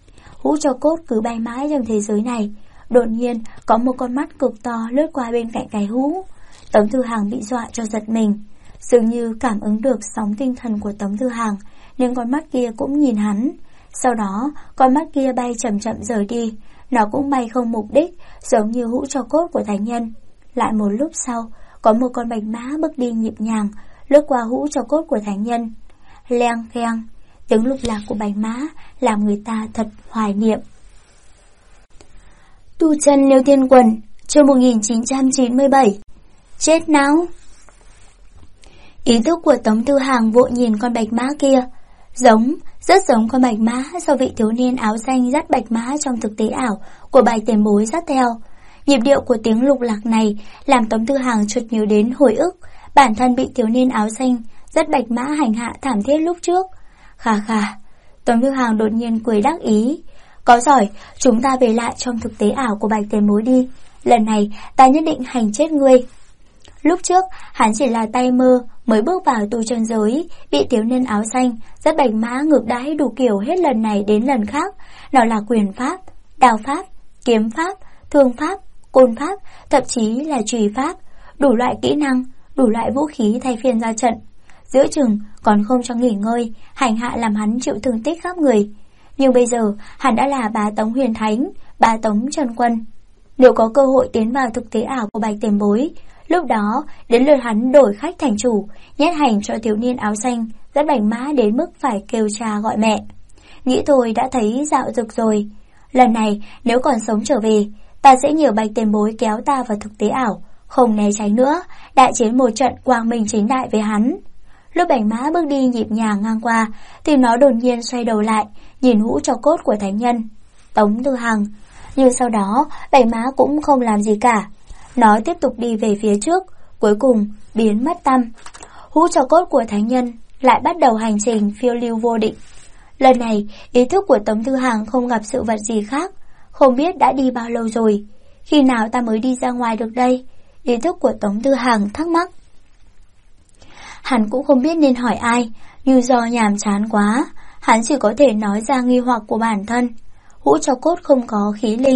Hũ tro cốt cứ bay mãi trong thế giới này. Đột nhiên, có một con mắt cực to lướt qua bên cạnh cái hũ. Tống Tư Hằng bị dọa cho giật mình. Dường như cảm ứng được sóng tinh thần của Tống Tư Hằng, nên con mắt kia cũng nhìn hắn. Sau đó, con mắt kia bay chậm chậm rời đi. Nó cũng bay không mục đích, giống như hũ tro cốt của thánh nhân. Lại một lúc sau, có một con bạch mã bước đi nhịp nhàng, lướt qua hũ tro cốt của thánh nhân. Leng keng, tiếng lục lạc của bạch mã làm người ta thật hoài niệm. Tu chân Liêu Thiên Quần, chương 1997. Chết não. Ý thức của Tống Tư Hằng vội nhìn con bạch mã kia. Rất giống con bạch mã do vị thiếu niên áo xanh dắt bạch mã trong thực tế ảo của Bạch Tiền Bối dắt theo. Nhịp điệu của tiếng lục lạc này làm Tống Tư Hằng chợt nhớ đến hồi ức bản thân bị thiếu niên áo xanh dắt bạch mã hành hạ thảm thiết lúc trước. Khà khà, Tống Tư Hằng đột nhiên cười đắc ý. Có giỏi, chúng ta về lại trong thực tế ảo của Bạch Tiền Bối đi. Lần này ta nhất định hành chết ngươi. Lúc trước, hắn chỉ là tay mơ mới bước vào tu chân giới, bị thiếu niên áo xanh dắt bạch mã ngược đãi đủ kiểu hết lần này đến lần khác. Nào là quyền pháp, đao pháp, kiếm pháp, thương pháp, côn pháp, thậm chí là chùy pháp. Đủ loại kỹ năng, đủ loại vũ khí thay phiên ra trận. Giữa chừng còn không cho nghỉ ngơi, hành hạ làm hắn chịu thương tích khắp người. Nhưng bây giờ hắn đã là bá Tống Huyền Thánh, bá Tống Trần Quân. Nếu có cơ hội tiến vào thực tế ảo của Bạch Tiền Bối, lúc đó đến lượt hắn đổi khách thành chủ, nhét hành cho thiếu niên áo xanh dắt bạch mã đến mức phải kêu cha gọi mẹ. Nghĩ thôi đã thấy dạo dực rồi. Lần này nếu còn sống trở về, ta sẽ nhờ Bạch Tiền Bối kéo ta vào thực tế ảo, không né tránh nữa, đại chiến một trận quang minh chính đại với hắn. Lúc bạch mã bước đi nhịp nhàng ngang qua, thì nó đột nhiên xoay đầu lại, nhìn hũ tro cốt của thánh nhân Tống Tư Hằng. Nhưng sau đó bạch mã cũng không làm gì cả. Nó tiếp tục đi về phía trước, cuối cùng biến mất tăm. Hũ tro cốt của thánh nhân lại bắt đầu hành trình phiêu lưu vô định. Lần này ý thức của Tống Tư Hằng không gặp sự vật gì khác. Không biết đã đi bao lâu rồi, khi nào ta mới đi ra ngoài được đây? Ý thức của Tống Tư Hằng thắc mắc. Hắn cũng không biết nên hỏi ai, nhưng do nhàm chán quá, hắn chỉ có thể nói ra nghi hoặc của bản thân. Hũ tro cốt không có khí linh,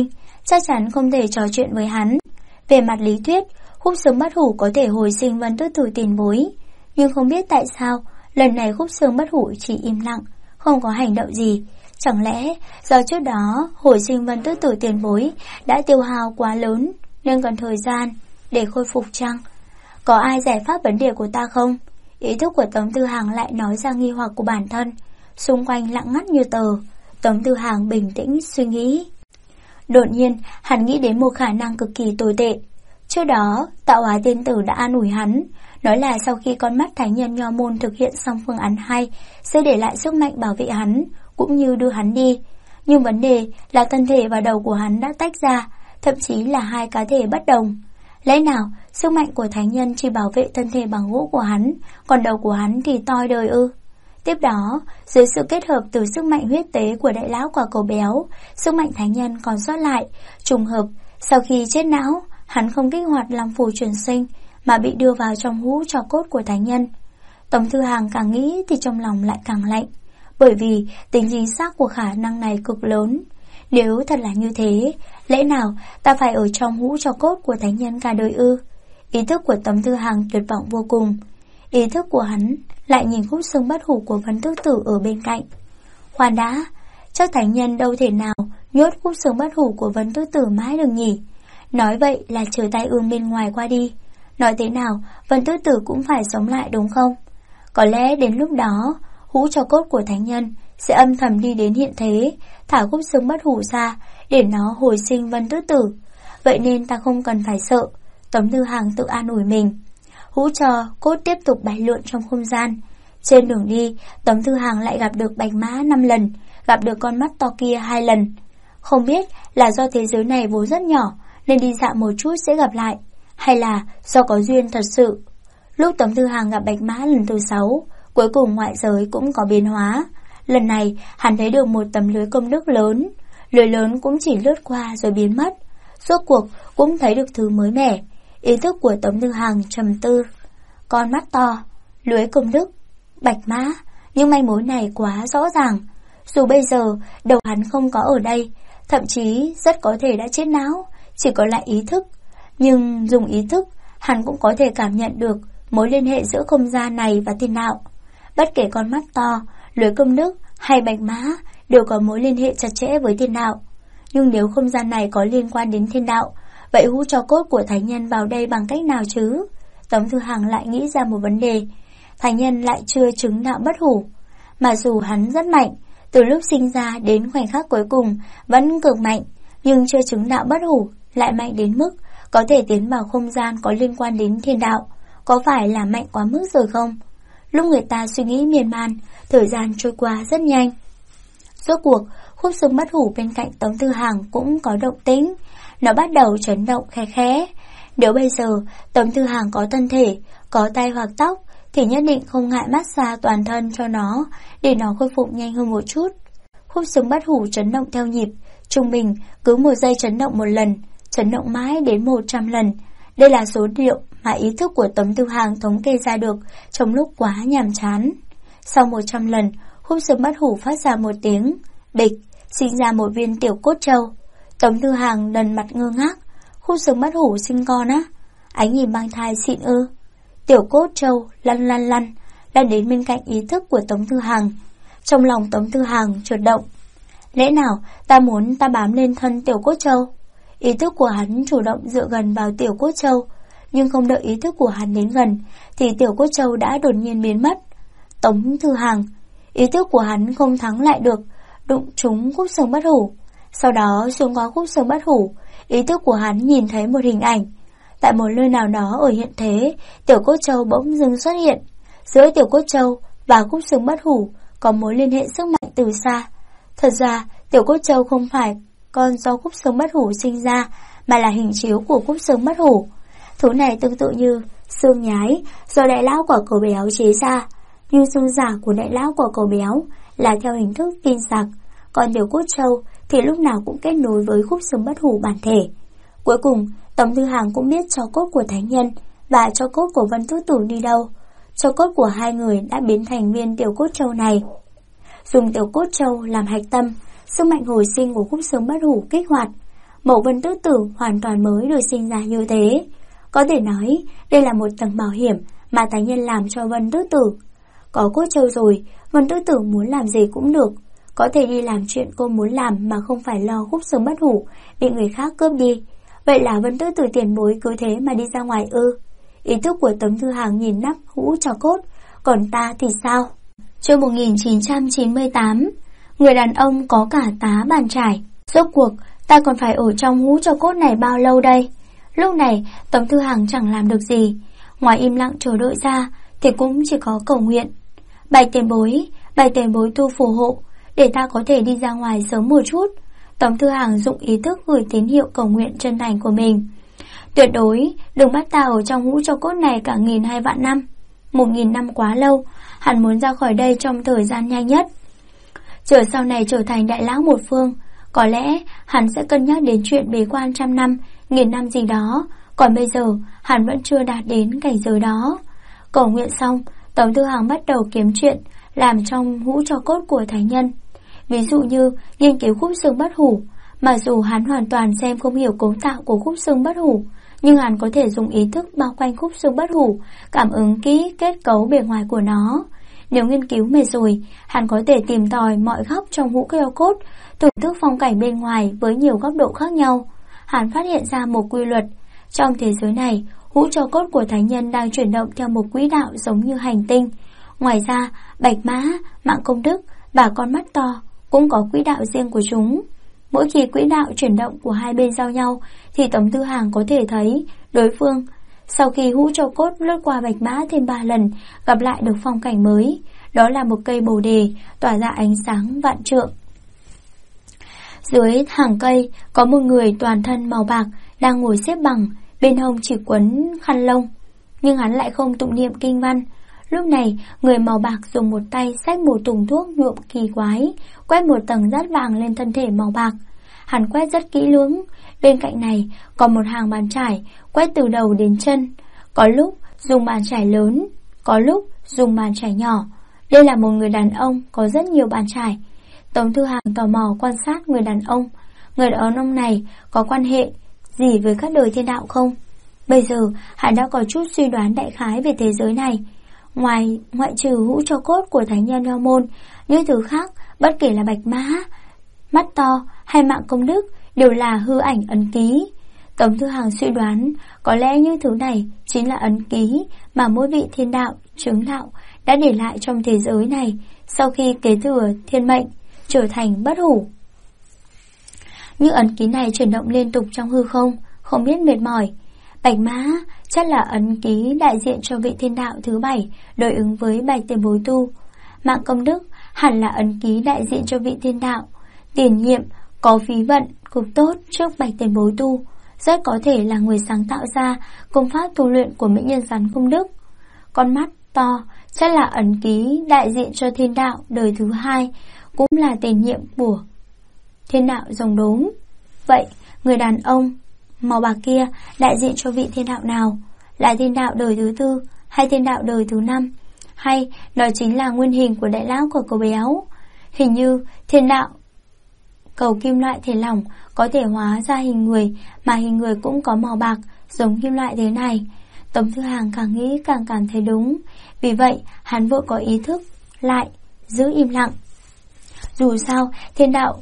chắc chắn không thể trò chuyện với hắn. Về mặt lý thuyết, khúc xương bất hủ có thể hồi sinh Vân Tước Tử tiền bối, nhưng không biết tại sao lần này khúc xương bất hủ chỉ im lặng, không có hành động gì. Chẳng lẽ do trước đó hồi sinh Vân Tước Tử tiền bối đã tiêu hao quá lớn nên cần thời gian để khôi phục chăng? Có ai giải pháp vấn đề của ta không? Ý thức của Tống Tư Hằng lại nói ra nghi hoặc của bản thân. Xung quanh lặng ngắt như tờ. Tống Tư Hằng bình tĩnh suy nghĩ. Đột nhiên hắn nghĩ đến một khả năng cực kỳ tồi tệ. Trước đó Tạo Hóa Tiên Tử đã an ủi hắn, nói là sau khi con mắt thánh nhân Nho môn thực hiện xong phương án 2 sẽ để lại sức mạnh bảo vệ hắn, cũng như đưa hắn đi. Nhưng vấn đề là thân thể và đầu của hắn đã tách ra, thậm chí là hai cá thể bất đồng. Lẽ nào sức mạnh của thánh nhân chỉ bảo vệ thân thể bằng gỗ của hắn, còn đầu của hắn thì toi đời ư? Tiếp đó, dưới sự kết hợp từ sức mạnh huyết tế của đại lão quả cầu béo, sức mạnh thánh nhân còn sót lại, trùng hợp, sau khi chết não, hắn không kích hoạt Long Phù chuyển sinh, mà bị đưa vào trong hũ tro cốt của thánh nhân. Tống Thư Hàng càng nghĩ thì trong lòng lại càng lạnh, bởi vì tính chính xác của khả năng này cực lớn. Nếu thật là như thế, lẽ nào ta phải ở trong hũ tro cốt của thánh nhân cả đời ư? Ý thức của Tống Thư Hàng tuyệt vọng vô cùng. Ý thức của hắn lại nhìn khúc xương bất hủ của Vân Tước Tử ở bên cạnh. Khoan đã, chắc thánh nhân đâu thể nào nhốt khúc xương bất hủ của Vân Tước Tử mãi được nhỉ? Nói vậy là chờ tai ương bên ngoài qua đi. Nói thế nào, Vân Tước Tử cũng phải sống lại đúng không? Có lẽ đến lúc đó, hũ tro cốt của thánh nhân sẽ âm thầm đi đến hiện thế, thả khúc xương bất hủ ra để nó hồi sinh Vân Tước Tử. Vậy nên ta không cần phải sợ. Tống Thư Hàng tự an ủi mình. Hũ tro cốt tiếp tục bay lượn trong không gian. Trên đường đi, Tống Thư Hàng lại gặp được Bạch Mã 5 lần, gặp được con mắt to kia 2 lần. Không biết là do thế giới này vốn rất nhỏ nên đi dạo một chút sẽ gặp lại, hay là do có duyên thật sự. Lúc Tống Thư Hàng gặp Bạch Mã lần thứ 6, cuối cùng ngoại giới cũng có biến hóa. Lần này hắn thấy được một tấm lưới công đức lớn. Lưới lớn cũng chỉ lướt qua rồi biến mất. Rốt cuộc cũng thấy được thứ mới mẻ. Ý thức của Tống Thư Hàng trầm tư. Con mắt to, lưới công đức, Bạch Mã, nhưng manh mối này quá rõ ràng. Dù bây giờ đầu hắn không có ở đây, thậm chí rất có thể đã chết não, chỉ có lại ý thức. Nhưng dùng ý thức, hắn cũng có thể cảm nhận được mối liên hệ giữa không gian này và thiên đạo. Bất kể con mắt to, lưới công đức hay Bạch Mã đều có mối liên hệ chặt chẽ với thiên đạo. Nhưng nếu không gian này có liên quan đến thiên đạo, vậy hũ tro cốt của thánh nhân vào đây bằng cách nào chứ? Tống Thư Hàng lại nghĩ ra một vấn đề. Thánh nhân lại chưa chứng đạo bất hủ. Mà dù hắn rất mạnh, từ lúc sinh ra đến khoảnh khắc cuối cùng vẫn cực mạnh, nhưng chưa chứng đạo bất hủ lại mạnh đến mức có thể tiến vào không gian có liên quan đến thiên đạo. Có phải là mạnh quá mức rồi không? Lúc người ta suy nghĩ miên man, thời gian trôi qua rất nhanh. Rốt cuộc, khúc xương bất hủ bên cạnh Tống Thư Hàng cũng có động tĩnh. Nó bắt đầu chấn động khẽ khẽ. Nếu bây giờ Tống Thư Hàng có thân thể, có tay hoặc tóc, thì nhất định không ngại massage toàn thân cho nó, để nó khôi phục nhanh hơn một chút. Khúc xương bất hủ chấn động theo nhịp, trung bình cứ 1 giây chấn động 1 lần, chấn động mãi đến 100 lần. Đây là số liệu mà ý thức của Tống Thư Hàng thống kê ra được trong lúc quá nhàm chán. Sau 100 lần, khúc xương bất hủ phát ra một tiếng bịch, sinh ra một viên tiểu cốt trâu. Tống Thư Hàng lần mặt ngơ ngác. Khúc xương bất hủ sinh con á? Ánh nhìn mang thai xịn ư? Tiểu cốt trâu lăn đến bên cạnh ý thức của Tống Thư Hàng. Trong lòng Tống Thư Hàng chợt động. Lẽ nào ta muốn ta bám lên thân tiểu cốt trâu? Ý thức của hắn chủ động dựa gần vào tiểu cốt trâu, nhưng không đợi ý thức của hắn đến gần thì tiểu cốt trâu đã đột nhiên biến mất. Tống Thư Hàng, ý thức của hắn không thắng lại được, đụng trúng khúc xương bất hủ. Sau đó xuyên qua khúc xương bất hủ, ý thức của hắn nhìn thấy một hình ảnh. Tại một nơi nào đó ở hiện thế, tiểu cốt trâu bỗng dưng xuất hiện. Giữa tiểu cốt trâu và khúc xương bất hủ có mối liên hệ sức mạnh từ xa. Thật ra, tiểu cốt trâu không phải con do khúc xương bất hủ sinh ra, mà là hình chiếu của khúc xương bất hủ. Thứ này tương tự như xương nhái do đại lão quả cầu béo chế ra, nhưng xương giả của đại lão quả cầu béo là theo hình thức pin sạc, còn tiểu cốt trâu thì lúc nào cũng kết nối với khúc xương bất hủ bản thể. Cuối cùng, Tống Thư Hàng cũng biết tro cốt của thánh nhân và tro cốt của Vân Tước Tử đi đâu. Tro cốt của hai người đã biến thành viên tiểu cốt trâu này. Dùng tiểu cốt trâu làm hạch tâm, sức mạnh hồi sinh của khúc xương bất hủ kích hoạt. Mộ Vân Tứ Tử hoàn toàn mới được sinh ra như thế. Có thể nói đây là một tầng bảo hiểm mà thánh nhân làm cho Vân Tứ Tử. Có cốt trâu rồi, Vân Tứ Tử muốn làm gì cũng được, có thể đi làm chuyện cô muốn làm mà không phải lo khúc xương bất hủ bị người khác cướp đi. Vậy là Vân Tứ Tử tiền bối cứ thế mà đi ra ngoài ư? Ý thức của Tống Thư Hàng nhìn nắp hũ cho cốt. Còn ta thì sao? Chương 1998. Người đàn ông có cả tá bàn chải. Rốt cuộc ta còn phải ở trong hũ cho cốt này bao lâu đây? Lúc này Tống Thư Hàng chẳng làm được gì, ngoài im lặng chờ đợi ra thì cũng chỉ có cầu nguyện. Bạch tiền bối tu phù hộ để ta có thể đi ra ngoài sớm một chút. Tống Thư Hàng dụng ý thức gửi tín hiệu cầu nguyện chân thành của mình. Tuyệt đối đừng bắt ta ở trong hũ cho cốt này cả 1000 hay vạn năm. 1000 năm quá lâu, hắn muốn ra khỏi đây trong thời gian nhanh nhất. Chờ sau này trở thành đại lão một phương, có lẽ hắn sẽ cân nhắc đến chuyện bế quan 100 năm, 1000 năm gì đó. Còn bây giờ hắn vẫn chưa đạt đến cảnh giới đó. Cầu nguyện xong, Tống Thư Hàng bắt đầu kiếm chuyện làm trong hũ cho cốt của thánh nhân. Ví dụ như nghiên cứu khúc xương bất hủ. Mặc dù hắn hoàn toàn xem không hiểu cấu tạo của khúc xương bất hủ, nhưng hắn có thể dùng ý thức bao quanh khúc xương bất hủ, cảm ứng kỹ kết cấu bề ngoài của nó. Nếu nghiên cứu mệt rồi, hắn có thể tìm tòi mọi góc trong hũ cho cốt, thưởng thức phong cảnh bên ngoài với nhiều góc độ khác nhau. Hắn phát hiện ra một quy luật. Trong thế giới này, hũ cho cốt của thánh nhân đang chuyển động theo một quỹ đạo giống như hành tinh. Ngoài ra, bạch mã, mạng công đức và con mắt to cũng có quỹ đạo riêng của chúng. Mỗi khi quỹ đạo chuyển động của hai bên giao nhau thì Tống Thư Hàng có thể thấy đối phương. Sau khi hũ cho cốt lướt qua bạch mã thêm 3 lần, gặp lại được phong cảnh mới. Đó là một cây bồ đề tỏa ra ánh sáng vạn trượng. Dưới hàng cây có một người toàn thân màu bạc đang ngồi xếp bằng, bên hông chỉ quấn khăn lông, nhưng hắn lại không tụng niệm kinh văn. Lúc này, người màu bạc dùng một tay xách một thùng thuốc nhuộm kỳ quái, quét một tầng dát vàng lên thân thể màu bạc. Hắn quét rất kỹ lưỡng. Bên cạnh này còn một hàng bàn chải, quét từ đầu đến chân. Có lúc dùng bàn chải lớn, có lúc dùng bàn chải nhỏ. Đây là một người đàn ông có rất nhiều bàn chải. Tống Thư Hàng tò mò quan sát người đàn ông. Người đàn ông này có quan hệ gì với các đời thiên đạo không? Bây giờ hắn đã có chút suy đoán đại khái về thế giới này. Ngoại trừ hũ cho cốt của thánh nhân Heo Môn, những thứ khác, bất kể là bạch mã, mắt to hay mạng công đức, đều là hư ảnh ấn ký. Tống Thư Hàng suy đoán có lẽ những thứ này chính là ấn ký mà mỗi vị thiên đạo, chứng đạo đã để lại trong thế giới này sau khi kế thừa thiên mệnh, trở thành bất hủ. Những ấn ký này chuyển động liên tục trong hư không biết mệt mỏi. Bạch mã chắc là ấn ký đại diện cho vị thiên đạo thứ 7 đối ứng với bạch tiền bối tu. Mạng công đức hẳn là ấn ký đại diện cho vị thiên đạo tiền nhiệm có phí vận cực tốt trước bạch tiền bối tu, rất có thể là người sáng tạo ra công pháp tu luyện của mỹ nhân rắn công đức. Con mắt to chắc là ấn ký đại diện cho thiên đạo đời thứ 2, cũng là tiền nhiệm của thiên đạo rồng đốm. Vậy người đàn ông màu bạc kia đại diện cho vị thiên đạo nào? Là thiên đạo đời thứ 4 hay thiên đạo đời thứ 5? Hay đó chính là nguyên hình của đại lão của cậu béo? Hình như thiên đạo cầu kim loại thể lỏng có thể hóa ra hình người, mà hình người cũng có màu bạc giống kim loại thế này. Tống Thư Hàng càng nghĩ càng cảm thấy đúng. Vì vậy hắn vội có ý thức lại giữ im lặng. Dù sao thiên đạo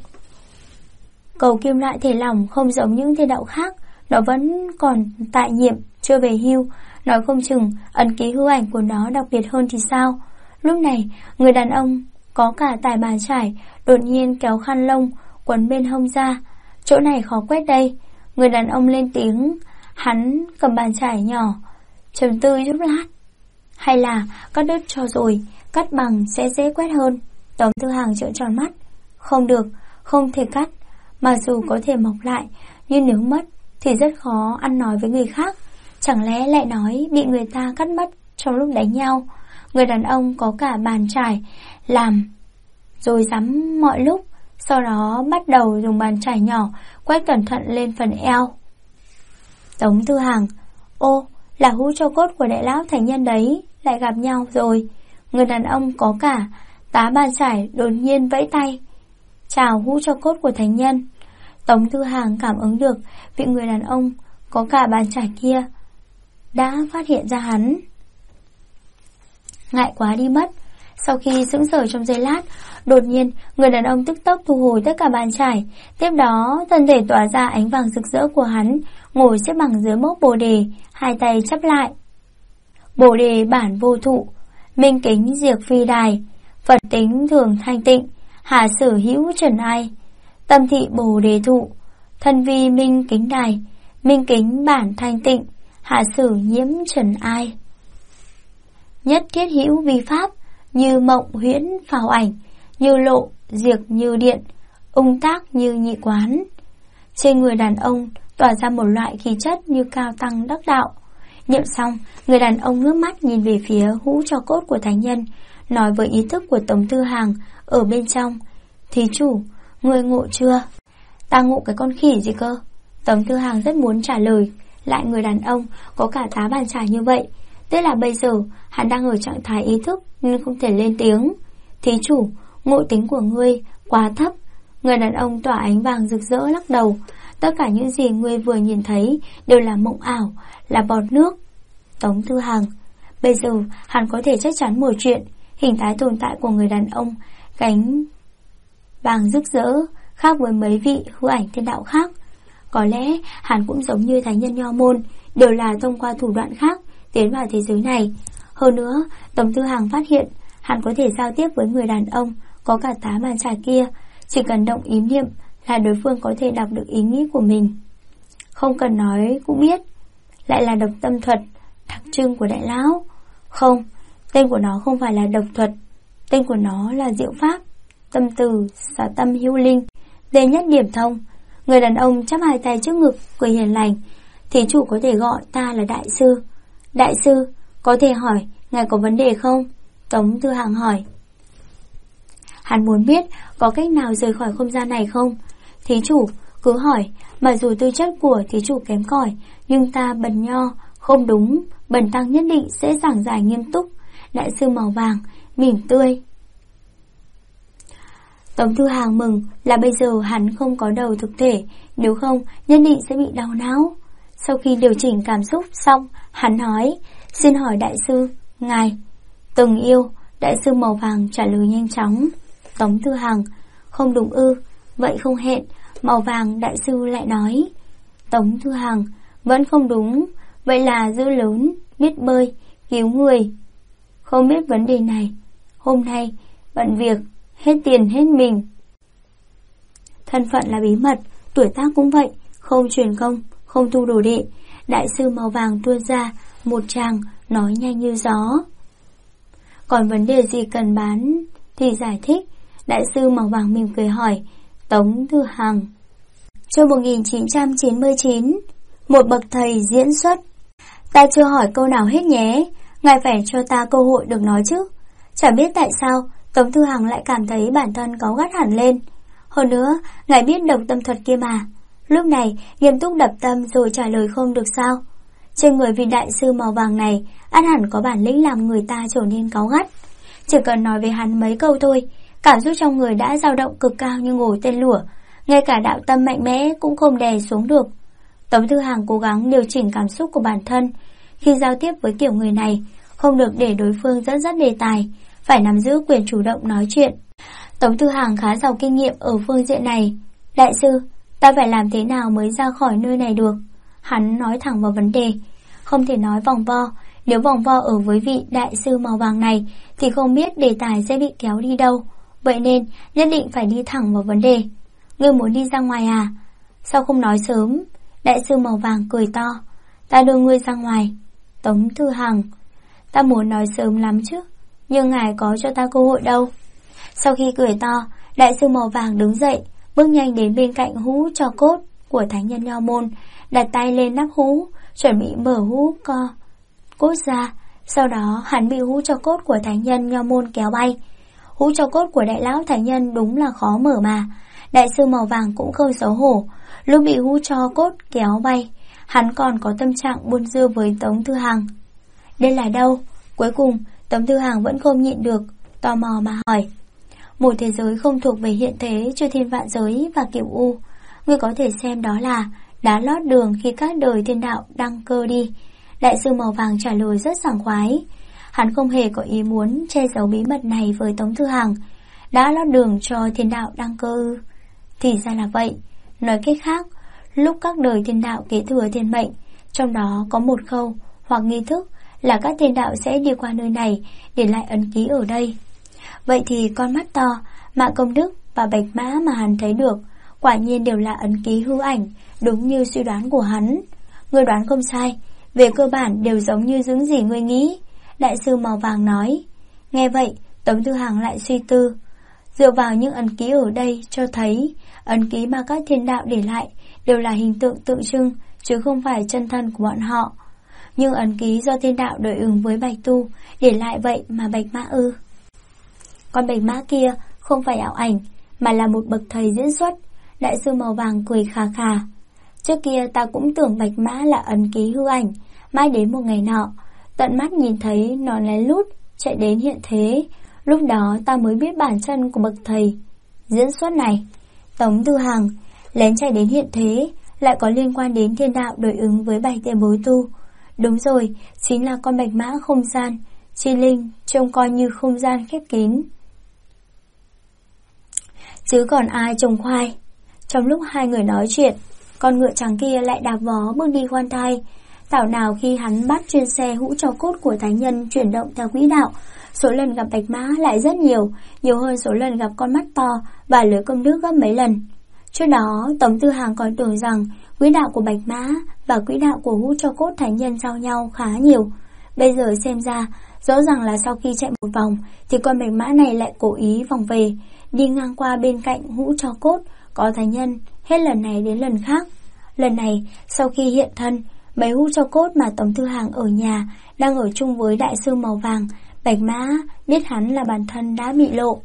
cầu kim loại thể lỏng không giống những thiên đạo khác, nó vẫn còn tại nhiệm, chưa về hưu. Nói không chừng ấn ký hư ảnh của nó đặc biệt hơn thì sao? Lúc này người đàn ông có cả tài bàn chải đột nhiên kéo khăn lông quấn bên hông ra. Chỗ này khó quét đây. Người đàn ông lên tiếng. Hắn cầm bàn chải nhỏ, trầm tư chút lát. Hay là cắt đứt cho rồi, cắt bằng sẽ dễ quét hơn. Tống Thư Hàng trợn tròn mắt. Không được, không thể cắt. Mặc dù có thể mọc lại, nhưng nếu mất thì rất khó ăn nói với người khác. Chẳng lẽ lại nói bị người ta cắt mất trong lúc đánh nhau? Người đàn ông có cả bàn chải làm rồi rắm mọi lúc, sau đó bắt đầu dùng bàn chải nhỏ quét cẩn thận lên phần eo. Tống Thư Hàng: Ô, là hũ cho cốt của đại lão thánh nhân đấy, lại gặp nhau rồi. Người đàn ông có cả tá bàn chải đột nhiên vẫy tay: Chào hũ cho cốt của thánh nhân. Tống Thư Hàng cảm ứng được vị người đàn ông có cả bàn chải kia đã phát hiện ra hắn. Ngại quá đi mất. Sau khi sững sờ trong giây lát, đột nhiên người đàn ông tức tốc thu hồi tất cả bàn chải. Tiếp đó thân thể tỏa ra ánh vàng rực rỡ của hắn, ngồi xếp bằng dưới mốc bồ đề, hai tay chắp lại. Bồ đề bản vô thụ, minh kính diệt phi đài, Phật tính thường thanh tịnh, hà sở hữu trần ai. Tâm thị bồ đề thụ, thân vi minh kính đài, minh kính bản thanh tịnh, hà sử nhiễm trần ai. Nhất thiết hữu vi pháp, như mộng huyễn phào ảnh, như lộ diệt như điện, ung tác như nhị quán. Trên người đàn ông tỏa ra một loại khí chất như cao tăng đắc đạo. Niệm xong, người đàn ông ngước mắt nhìn về phía hũ tro cốt của thánh nhân, nói với ý thức của Tống Thư Hàng ở bên trong: thí chủ, ngươi ngộ chưa? Ta ngộ cái con khỉ gì cơ? Tống Thư Hàng rất muốn trả lời lại người đàn ông có cả tá bàn chải như vậy. Tức là bây giờ hắn đang ở trạng thái ý thức nên không thể lên tiếng. Thí chủ, ngộ tính của ngươi quá thấp. Người đàn ông tỏa ánh vàng rực rỡ lắc đầu. Tất cả những gì ngươi vừa nhìn thấy đều là mộng ảo, là bọt nước. Tống Thư Hàng, bây giờ hắn có thể chắc chắn một chuyện: hình thái tồn tại của người đàn ông cánh vàng rực rỡ khác với mấy vị hư ảnh thiên đạo khác. Có lẽ hắn cũng giống như thánh nhân Nho môn, đều là thông qua thủ đoạn khác tiến vào thế giới này. Hơn nữa, Tống Thư Hàng phát hiện hắn có thể giao tiếp với người đàn ông có cả tá bàn chải kia. Chỉ cần động ý niệm là đối phương có thể đọc được ý nghĩ của mình. Không cần nói cũng biết. Lại là độc tâm thuật, đặc trưng của đại lão. Không, tên của nó không phải là độc thuật. Tên của nó là diệu pháp, tâm từ, xả tâm hữu linh, đệ nhất điểm thông. Người đàn ông chắp hai tay trước ngực, cười hiền lành. Thí chủ có thể gọi ta là đại sư. Đại sư, có thể hỏi ngài có vấn đề không? Tống Thư Hàng hỏi. Hắn muốn biết có cách nào rời khỏi không gian này không? Thí chủ, cứ hỏi. Mặc dù tư chất của thí chủ kém cỏi, nhưng ta Bần Nho không đúng, Bần Tăng nhất định sẽ giảng giải nghiêm túc. Đại sư màu vàng mỉm tươi. Tống Thư Hàng mừng là bây giờ hắn không có đầu thực thể, nếu không nhất định sẽ bị đau não. Sau khi điều chỉnh cảm xúc xong, hắn nói: xin hỏi đại sư, ngài từng yêu? Đại sư màu vàng trả lời nhanh chóng. Tống Thư Hàng: không đúng ư? Vậy không hẹn. Màu vàng đại sư lại nói. Tống Thư Hàng: vẫn không đúng. Vậy là dữ lớn, biết bơi, cứu người. Không biết vấn đề này. Hôm nay bận việc, hết tiền hết mình. Thân phận là bí mật, tuổi tác cũng vậy, không truyền công, không thu đồ đệ. Đại sư màu vàng tuôn ra một tràng, nói nhanh như gió. Còn vấn đề gì cần bán thì giải thích. Đại sư màu vàng mỉm cười hỏi. Tống Thư Hàng. Chương 1999. Một bậc thầy diễn xuất. Ta chưa hỏi câu nào hết nhé, ngài phải cho ta cơ hội được nói chứ. Chẳng biết tại sao Tống Thư Hàng lại cảm thấy bản thân cáu gắt hẳn lên. Hơn nữa, ngài biết độc tâm thuật kia mà. Lúc này nghiêm túc đập tâm rồi trả lời không được sao? Trên người vị đại sư màu vàng này ắt hẳn có bản lĩnh làm người ta trở nên cáu gắt. Chỉ cần nói với hắn mấy câu thôi, cảm xúc trong người đã dao động cực cao như ngồi tên lửa, ngay cả đạo tâm mạnh mẽ cũng không đè xuống được. Tống Thư Hàng cố gắng điều chỉnh cảm xúc của bản thân. Khi giao tiếp với kiểu người này, không được để đối phương dẫn dắt đề tài, phải nắm giữ quyền chủ động nói chuyện. Tống Thư Hàng khá giàu kinh nghiệm ở phương diện này. Đại sư, ta phải làm thế nào mới ra khỏi nơi này được? Hắn nói thẳng vào vấn đề. Không thể nói vòng vo. Nếu vòng vo ở với vị đại sư màu vàng này thì không biết đề tài sẽ bị kéo đi đâu. Vậy nên nhất định phải đi thẳng vào vấn đề. Ngươi muốn đi ra ngoài à? Sao không nói sớm? Đại sư màu vàng cười to. Ta đưa ngươi ra ngoài. Tống Thư Hàng. Ta muốn nói sớm lắm chứ, nhưng ngài có cho ta cơ hội đâu. Sau khi cười to, đại sư màu vàng đứng dậy, bước nhanh đến bên cạnh hũ tro cốt của thánh nhân Nho môn, đặt tay lên nắp hũ, chuẩn bị mở hũ cốt ra. Sau đó hắn bị hũ tro cốt của thánh nhân Nho môn kéo bay. Hũ tro cốt của đại lão thánh nhân đúng là khó mở mà. Đại sư màu vàng cũng không xấu hổ. Lúc bị hũ tro cốt kéo bay, hắn còn có tâm trạng buôn dưa với Tống Thư Hàng. Đây là đâu? Cuối cùng Tống Thư Hàng vẫn không nhịn được, tò mò mà hỏi. Một thế giới không thuộc về hiện thế, chư thiên vạn giới và cửu u. Ngươi có thể xem đó là đá lót đường khi các đời thiên đạo đăng cơ đi. Đại sư màu vàng trả lời rất sảng khoái. Hắn không hề có ý muốn che giấu bí mật này với Tống Thư Hằng. Đã lót đường cho thiên đạo đăng cơ. Thì ra là vậy. Nói cách khác, lúc các đời thiên đạo kế thừa thiên mệnh, trong đó có một khâu hoặc nghi thức là các thiên đạo sẽ đi qua nơi này để lại ấn ký ở đây. Vậy thì con mắt to, Mạng Công Đức và Bạch Mã mà hắn thấy được quả nhiên đều là ấn ký hư ảnh, đúng như suy đoán của hắn. Ngươi đoán không sai, về cơ bản đều giống như những gì ngươi nghĩ, đại sư màu vàng nói. Nghe vậy, Tống Thư Hằng lại suy tư. Dựa vào những ấn ký ở đây cho thấy ấn ký mà các thiên đạo để lại đều là hình tượng tượng trưng, chứ không phải chân thân của bọn họ. Nhưng ấn ký do thiên đạo đối ứng với Bạch Tu để lại vậy mà Bạch Mã ư? Con Bạch Mã kia không phải ảo ảnh, mà là một bậc thầy diễn xuất. Đại sư màu vàng cười khà khà. Trước kia ta cũng tưởng Bạch Mã là ấn ký hư ảnh, mãi đến một ngày nọ, tận mắt nhìn thấy nó lén lút chạy đến hiện thế. Lúc đó ta mới biết bản chân của bậc thầy diễn xuất này. Tống Thư Hằng lén chạy đến hiện thế lại có liên quan đến thiên đạo đối ứng với Bạch Tiền Bối Tu. Đúng rồi, chính là con Bạch Mã không gian chi linh, trông coi như không gian khép kín, chứ còn ai trồng khoai. Trong lúc hai người nói chuyện, con ngựa trắng kia lại đạp vó bước đi khoan thai. Thảo nào khi hắn bắt chuyên xe hũ tro cốt của thánh nhân chuyển động theo quỹ đạo, số lần gặp Bạch Mã lại rất nhiều hơn số lần gặp con mắt to và lưới công đức gấp mấy lần. Trước đó, Tống Thư Hằng còn tưởng rằng quỹ đạo của Bạch Mã và quỹ đạo của hũ tro cốt thánh nhân giao nhau khá nhiều. Bây giờ xem ra, rõ ràng là sau khi chạy một vòng thì con Bạch Mã này lại cố ý vòng về, đi ngang qua bên cạnh hũ tro cốt có thánh nhân hết lần này đến lần khác. Lần này, sau khi hiện thân, mấy hũ tro cốt mà Tống Thư Hằng ở nhà đang ở chung với đại sư màu vàng, Bạch Mã biết hắn là bản thân đã bị lộ.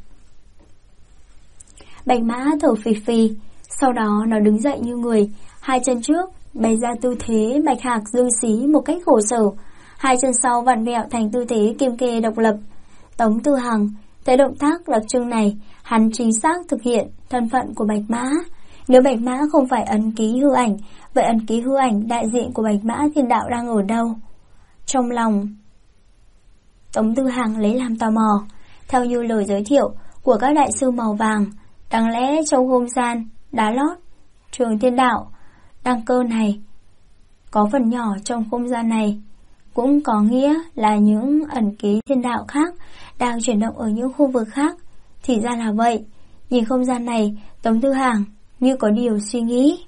Bạch Mã thở phì phì, sau đó nó đứng dậy như người, hai chân trước bày ra tư thế bạch hạc dương xí một cách khổ sở, hai chân sau vặn vẹo thành tư thế kim kê độc lập. Tống Thư Hằng thấy động tác đặc trưng này, hắn chính xác thực hiện thân phận của Bạch Mã. Nếu Bạch Mã không phải ấn ký hư ảnh, vậy ấn ký hư ảnh đại diện của Bạch Mã thiên đạo đang ở đâu? Trong lòng Tống Thư Hằng lấy làm tò mò. Theo như lời giới thiệu của các đại sư màu vàng, đáng lẽ trong không gian đá lót trường thiên đạo đăng cơ này, có phần nhỏ trong không gian này cũng có nghĩa là những ẩn ký thiên đạo khác đang chuyển động ở những khu vực khác. Thì ra là vậy. Nhìn không gian này, Tống Thư Hằng như có điều suy nghĩ.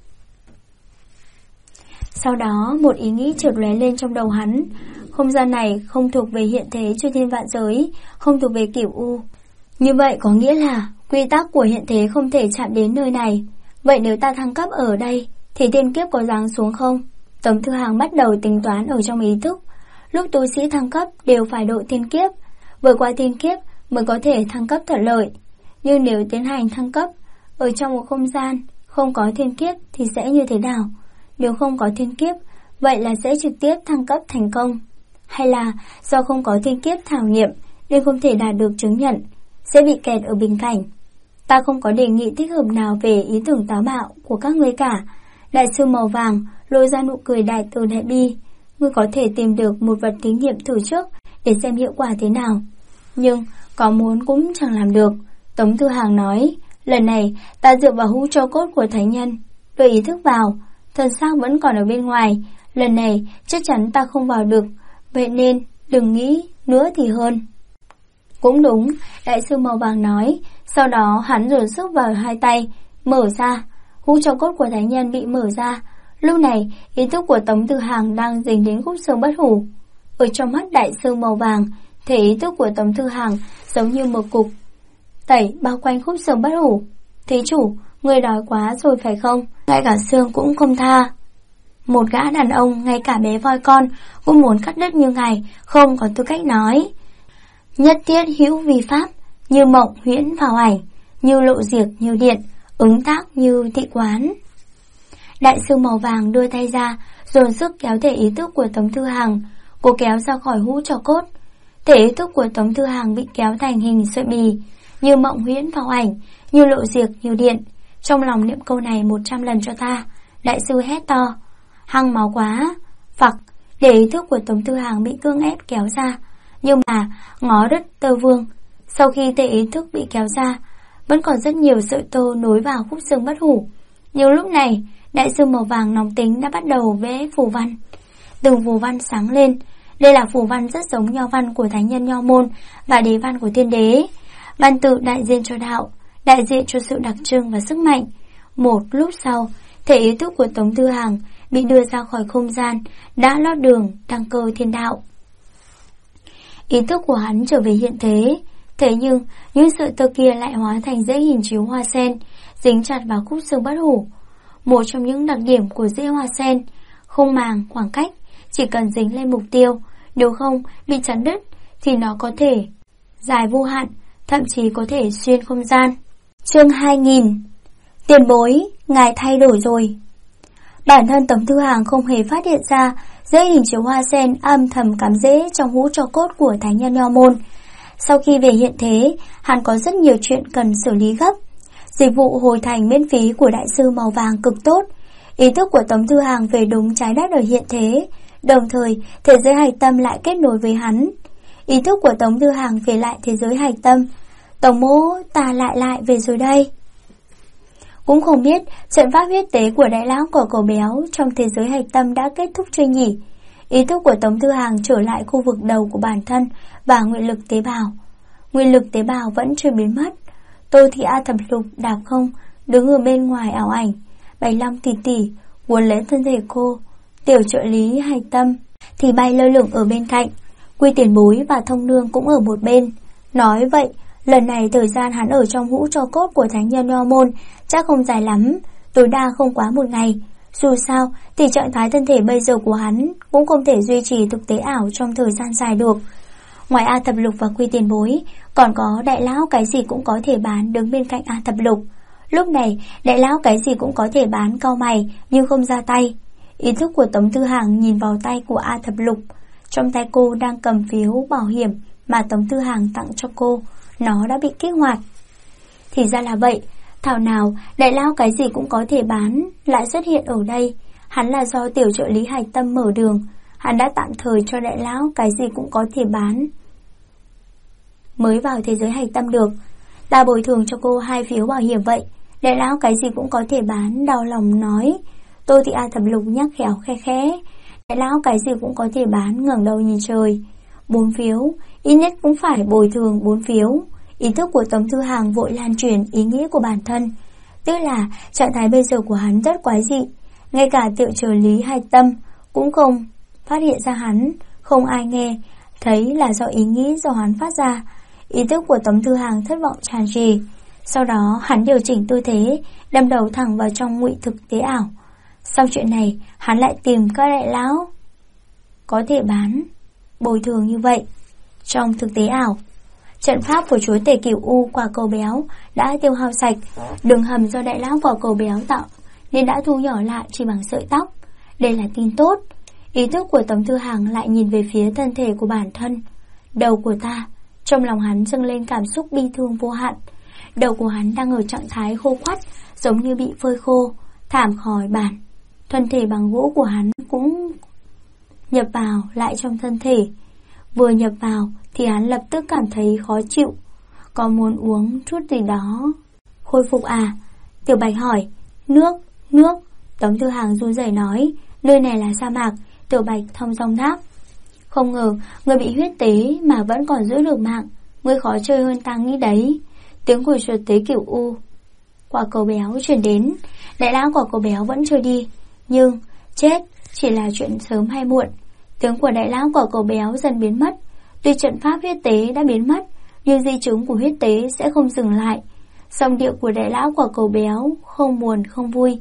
Sau đó một ý nghĩ chợt lóe lên trong đầu hắn. Không gian này không thuộc về hiện thế chư thiên vạn giới, không thuộc về Cửu U. Như vậy có nghĩa là quy tắc của hiện thế không thể chạm đến nơi này. Vậy nếu ta thăng cấp ở đây thì thiên kiếp có giáng xuống không? Tống Thư Hằng bắt đầu tính toán ở trong ý thức. Lúc tu sĩ thăng cấp đều phải độ thiên kiếp, vượt qua thiên kiếp mới có thể thăng cấp thuận lợi. Nhưng nếu tiến hành thăng cấp ở trong một không gian không có thiên kiếp thì sẽ như thế nào? Nếu không có thiên kiếp, vậy là sẽ trực tiếp thăng cấp thành công, hay là do không có thiên kiếp thảo nghiệm nên không thể đạt được chứng nhận, sẽ bị kẹt ở bình cảnh? Ta không có đề nghị thích hợp nào về ý tưởng táo bạo của các ngươi cả. Đại sư màu vàng lôi ra nụ cười đại từ đại bi. Ngươi có thể tìm được một vật thí nghiệm thử trước để xem hiệu quả thế nào, nhưng có muốn cũng chẳng làm được. Tống Thư Hằng nói, lần này ta dựa vào hũ tro cốt của thánh nhân, đưa ý thức vào, thân xác vẫn còn ở bên ngoài. Lần này chắc chắn ta không vào được, vậy nên đừng nghĩ nữa thì hơn. Cũng đúng, đại sư màu vàng nói. Sau đó hắn dồn sức vào hai tay, mở ra. Hũ tro cốt của thánh nhân bị mở ra. Lúc này ý thức của Tống Thư Hằng đang dính đến khúc xương bất hủ. Ở trong mắt đại sư màu vàng, thể ý thức của Tống Thư Hằng giống như một cục tẩy bao quanh khúc xương bất hủ. Thí chủ, người đói quá rồi phải không? Ngay cả xương cũng không tha. Một gã đàn ông, ngay cả bé voi con cũng muốn cắt đứt như ngài, không có tư cách nói. Nhất thiết hữu vi pháp, như mộng huyễn vào ảnh, như lộ diệt như điện, ứng tác như thị quán. Đại sư màu vàng đưa tay ra, dồn sức kéo thể ý thức của Tống Thư Hằng. Cô kéo ra khỏi hũ tro cốt. Thể ý thức của Tống Thư Hằng bị kéo thành hình sợi bì, như mộng huyễn vào ảnh, như lộ diệt như điện. Trong lòng niệm câu này 100 lần cho ta. Đại sư hét to. Hăng máu quá. Phặc, để ý thức của Tống Tư Hằng bị cương ép kéo ra. Nhưng mà ngó đất tơ vương. Sau khi tê ý thức bị kéo ra, vẫn còn rất nhiều sợi tơ nối vào khúc xương bất hủ. Nhưng lúc này, đại sư màu vàng nóng tính đã bắt đầu vẽ phù văn. Từng phù văn sáng lên. Đây là phù văn rất giống nho văn của thánh nhân Nho Môn và đế văn của tiên đế. Văn tự đại diện cho đạo, đại diện cho sự đặc trưng và sức mạnh. Một lúc sau, thể ý thức của Tống Tư Hằng bị đưa ra khỏi không gian, đã lót đường đăng cơ thiên đạo. Ý thức của hắn trở về hiện thế. Thế nhưng, những sợi tơ kia lại hóa thành rễ hình chiếu hoa sen, dính chặt vào khúc xương bất hủ. Một trong những đặc điểm của rễ hoa sen, không màng khoảng cách, chỉ cần dính lên mục tiêu, nếu không bị chắn đứt thì nó có thể dài vô hạn, thậm chí có thể xuyên không gian. Chương 2000. Tiền bối, ngài thay đổi rồi. Bản thân Tống Tư Hằng không hề phát hiện ra rễ hình chiếu hoa sen âm thầm cắm rễ trong hũ tro cốt của thánh nhân Nho Môn. Sau khi về hiện thế, hắn có rất nhiều chuyện cần xử lý gấp. Dịch vụ hồi thành miễn phí của đại sư màu vàng cực tốt. Ý thức của Tống Tư Hằng về đúng trái đất ở hiện thế, đồng thời thế giới hạch tâm lại kết nối với hắn. Ý thức của Tống Tư Hằng về lại thế giới hạch tâm. Tổng mỗ, ta lại về rồi đây. Cũng không biết trận pháp huyết tế của đại lão cỏ cầu béo trong thế giới hạch tâm đã kết thúc chưa nhỉ? Ý thức của Tống Tư Hằng trở lại khu vực đầu của bản thân và nguyện lực tế bào. Nguyện lực tế bào vẫn chưa biến mất. Tô Thị A Thập Lục đạp không đứng ở bên ngoài ảo ảnh. Bạch Long tỷ tỷ cuốn lấy thân thể cô. Tiểu trợ lý hạch tâm thì bay lơ lửng ở bên cạnh. Quy tiền bối và thông nương cũng ở một bên. Nói vậy, lần này thời gian hắn ở trong hũ tro cốt của thánh nhân Nho Môn chắc không dài lắm, tối đa không quá 1 ngày. Dù sao thì trạng thái thân thể bây giờ của hắn cũng không thể duy trì thực tế ảo trong thời gian dài được. Ngoài A Thập Lục và Quy tiền bối, còn có đại lão cái gì cũng có thể bán đứng bên cạnh A Thập Lục. Lúc này đại lão cái gì cũng có thể bán cau mày nhưng không ra tay. Ý thức của Tống Tư Hằng nhìn vào tay của A Thập Lục. Trong tay cô đang cầm phiếu bảo hiểm mà Tống Tư Hằng tặng cho cô. Nó đã bị kích hoạt. Thì ra là vậy. Thảo nào đại lão cái gì cũng có thể bán lại xuất hiện ở đây. Hắn là do tiểu trợ lý hạch tâm mở đường. Hắn đã tạm thời cho đại lão cái gì cũng có thể bán mới vào thế giới hạch tâm được. Ta bồi thường cho cô 2 phiếu bảo hiểm vậy. Đại lão cái gì cũng có thể bán, đau lòng nói. Tô Thị A Thập Lục nhắc khéo khe khẽ. Đại lão cái gì cũng có thể bán, ngẩng đầu nhìn trời. 4 phiếu, ít nhất cũng phải bồi thường 4 phiếu. Ý thức của Tống Tư Hằng vội lan truyền ý nghĩ của bản thân. Tức là trạng thái bây giờ của hắn rất quái dị. Ngay cả tiểu trợ lý hạch tâm cũng không phát hiện ra hắn. Không ai nghe thấy là do ý nghĩ do hắn phát ra. Ý thức của Tống Tư Hằng thất vọng tràn trề. Sau đó hắn điều chỉnh tư thế, đâm đầu thẳng vào trong ngụy thực tế ảo. Sau chuyện này hắn lại tìm các đại lão có thể bán bồi thường như vậy. Trong thực tế ảo, trận pháp của chúa tể Cửu U quả cầu béo đã tiêu hao sạch. Đường hầm do đại lão quả cầu béo tạo nên đã thu nhỏ lại chỉ bằng sợi tóc. Đây là tin tốt. Ý thức của Tống Tư Hằng lại nhìn về phía thân thể của bản thân. Đầu của ta. Trong lòng hắn dâng lên cảm xúc bi thương vô hạn. Đầu của hắn đang ở trạng thái khô quắt, giống như bị phơi khô, thảm khỏi bản. Thân thể bằng gỗ của hắn cũng nhập vào lại trong thân thể. Vừa nhập vào thì hắn lập tức cảm thấy khó chịu, có muốn uống chút gì đó. Khôi phục à? Tiểu Bạch hỏi. Nước. Tống Tư Hằng run rẩy nói. Nơi này là sa mạc. Tiểu Bạch thong dong đáp. Không ngờ người bị huyết tế mà vẫn còn giữ được mạng. Ngươi khó chơi hơn ta nghĩ đấy. Tiếng của chuột tế Cửu U quả cầu béo truyền đến. Đại lão quả cầu béo vẫn chưa đi, nhưng chết chỉ là chuyện sớm hay muộn. Tiếng của đại lão quả cầu béo dần biến mất. Tuy trận pháp huyết tế đã biến mất, nhưng di chứng của huyết tế sẽ không dừng lại. Giọng điệu của đại lão quả cầu béo không buồn không vui.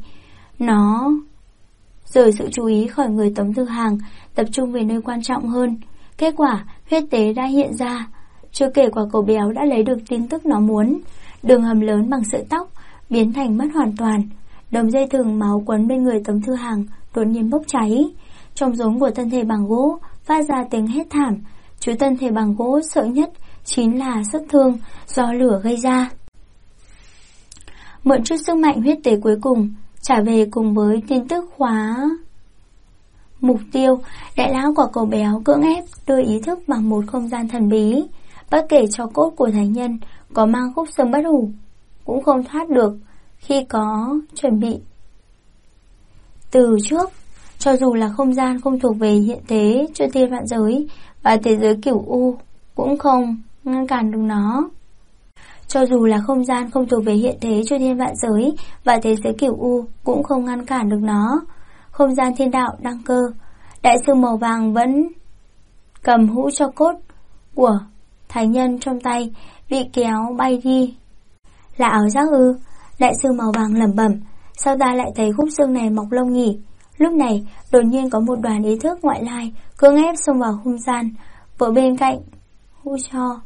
Nó rời sự chú ý khỏi người Tống Tư Hằng, tập trung về nơi quan trọng hơn. Kết quả huyết tế đã hiện ra. Chưa kể quả cầu béo đã lấy được tin tức nó muốn. Đường hầm lớn bằng sợi tóc biến thành mất hoàn toàn. Đống dây thừng máu quấn bên người Tống Tư Hằng đột nhiên bốc cháy. Trong rốn của thân thể bằng gỗ phát ra tiếng hét thảm. Chứ thân thể bằng gỗ sợ nhất chính là sát thương do lửa gây ra. mượn chút sức mạnh huyết tế cuối cùng, trả về cùng với tin tức khóa mục tiêu. Đại lão quả cầu béo cưỡng ép đưa ý thức bằng một không gian thần bí. Bất kể cho cốt của thánh nhân có mang khúc xương bất hủ cũng không thoát được khi có chuẩn bị từ trước. Cho dù là không gian không thuộc về hiện thế chư thiên vạn giới và thế giới cửu u cũng không ngăn cản được nó. Cho dù là không gian không thuộc về hiện thế chư thiên vạn giới và thế giới cửu u cũng không ngăn cản được nó. Không gian thiên đạo đăng cơ, đại sư màu vàng vẫn cầm hũ cho cốt của thánh nhân trong tay, bị kéo bay đi. Là ảo giác ư? Đại sư màu vàng lẩm bẩm. Sao ta lại thấy khúc xương này mọc lông nhỉ? Lúc này đột nhiên có một đoàn ý thức ngoại lai cưỡng ép xông vào không gian ở bên cạnh hũ cho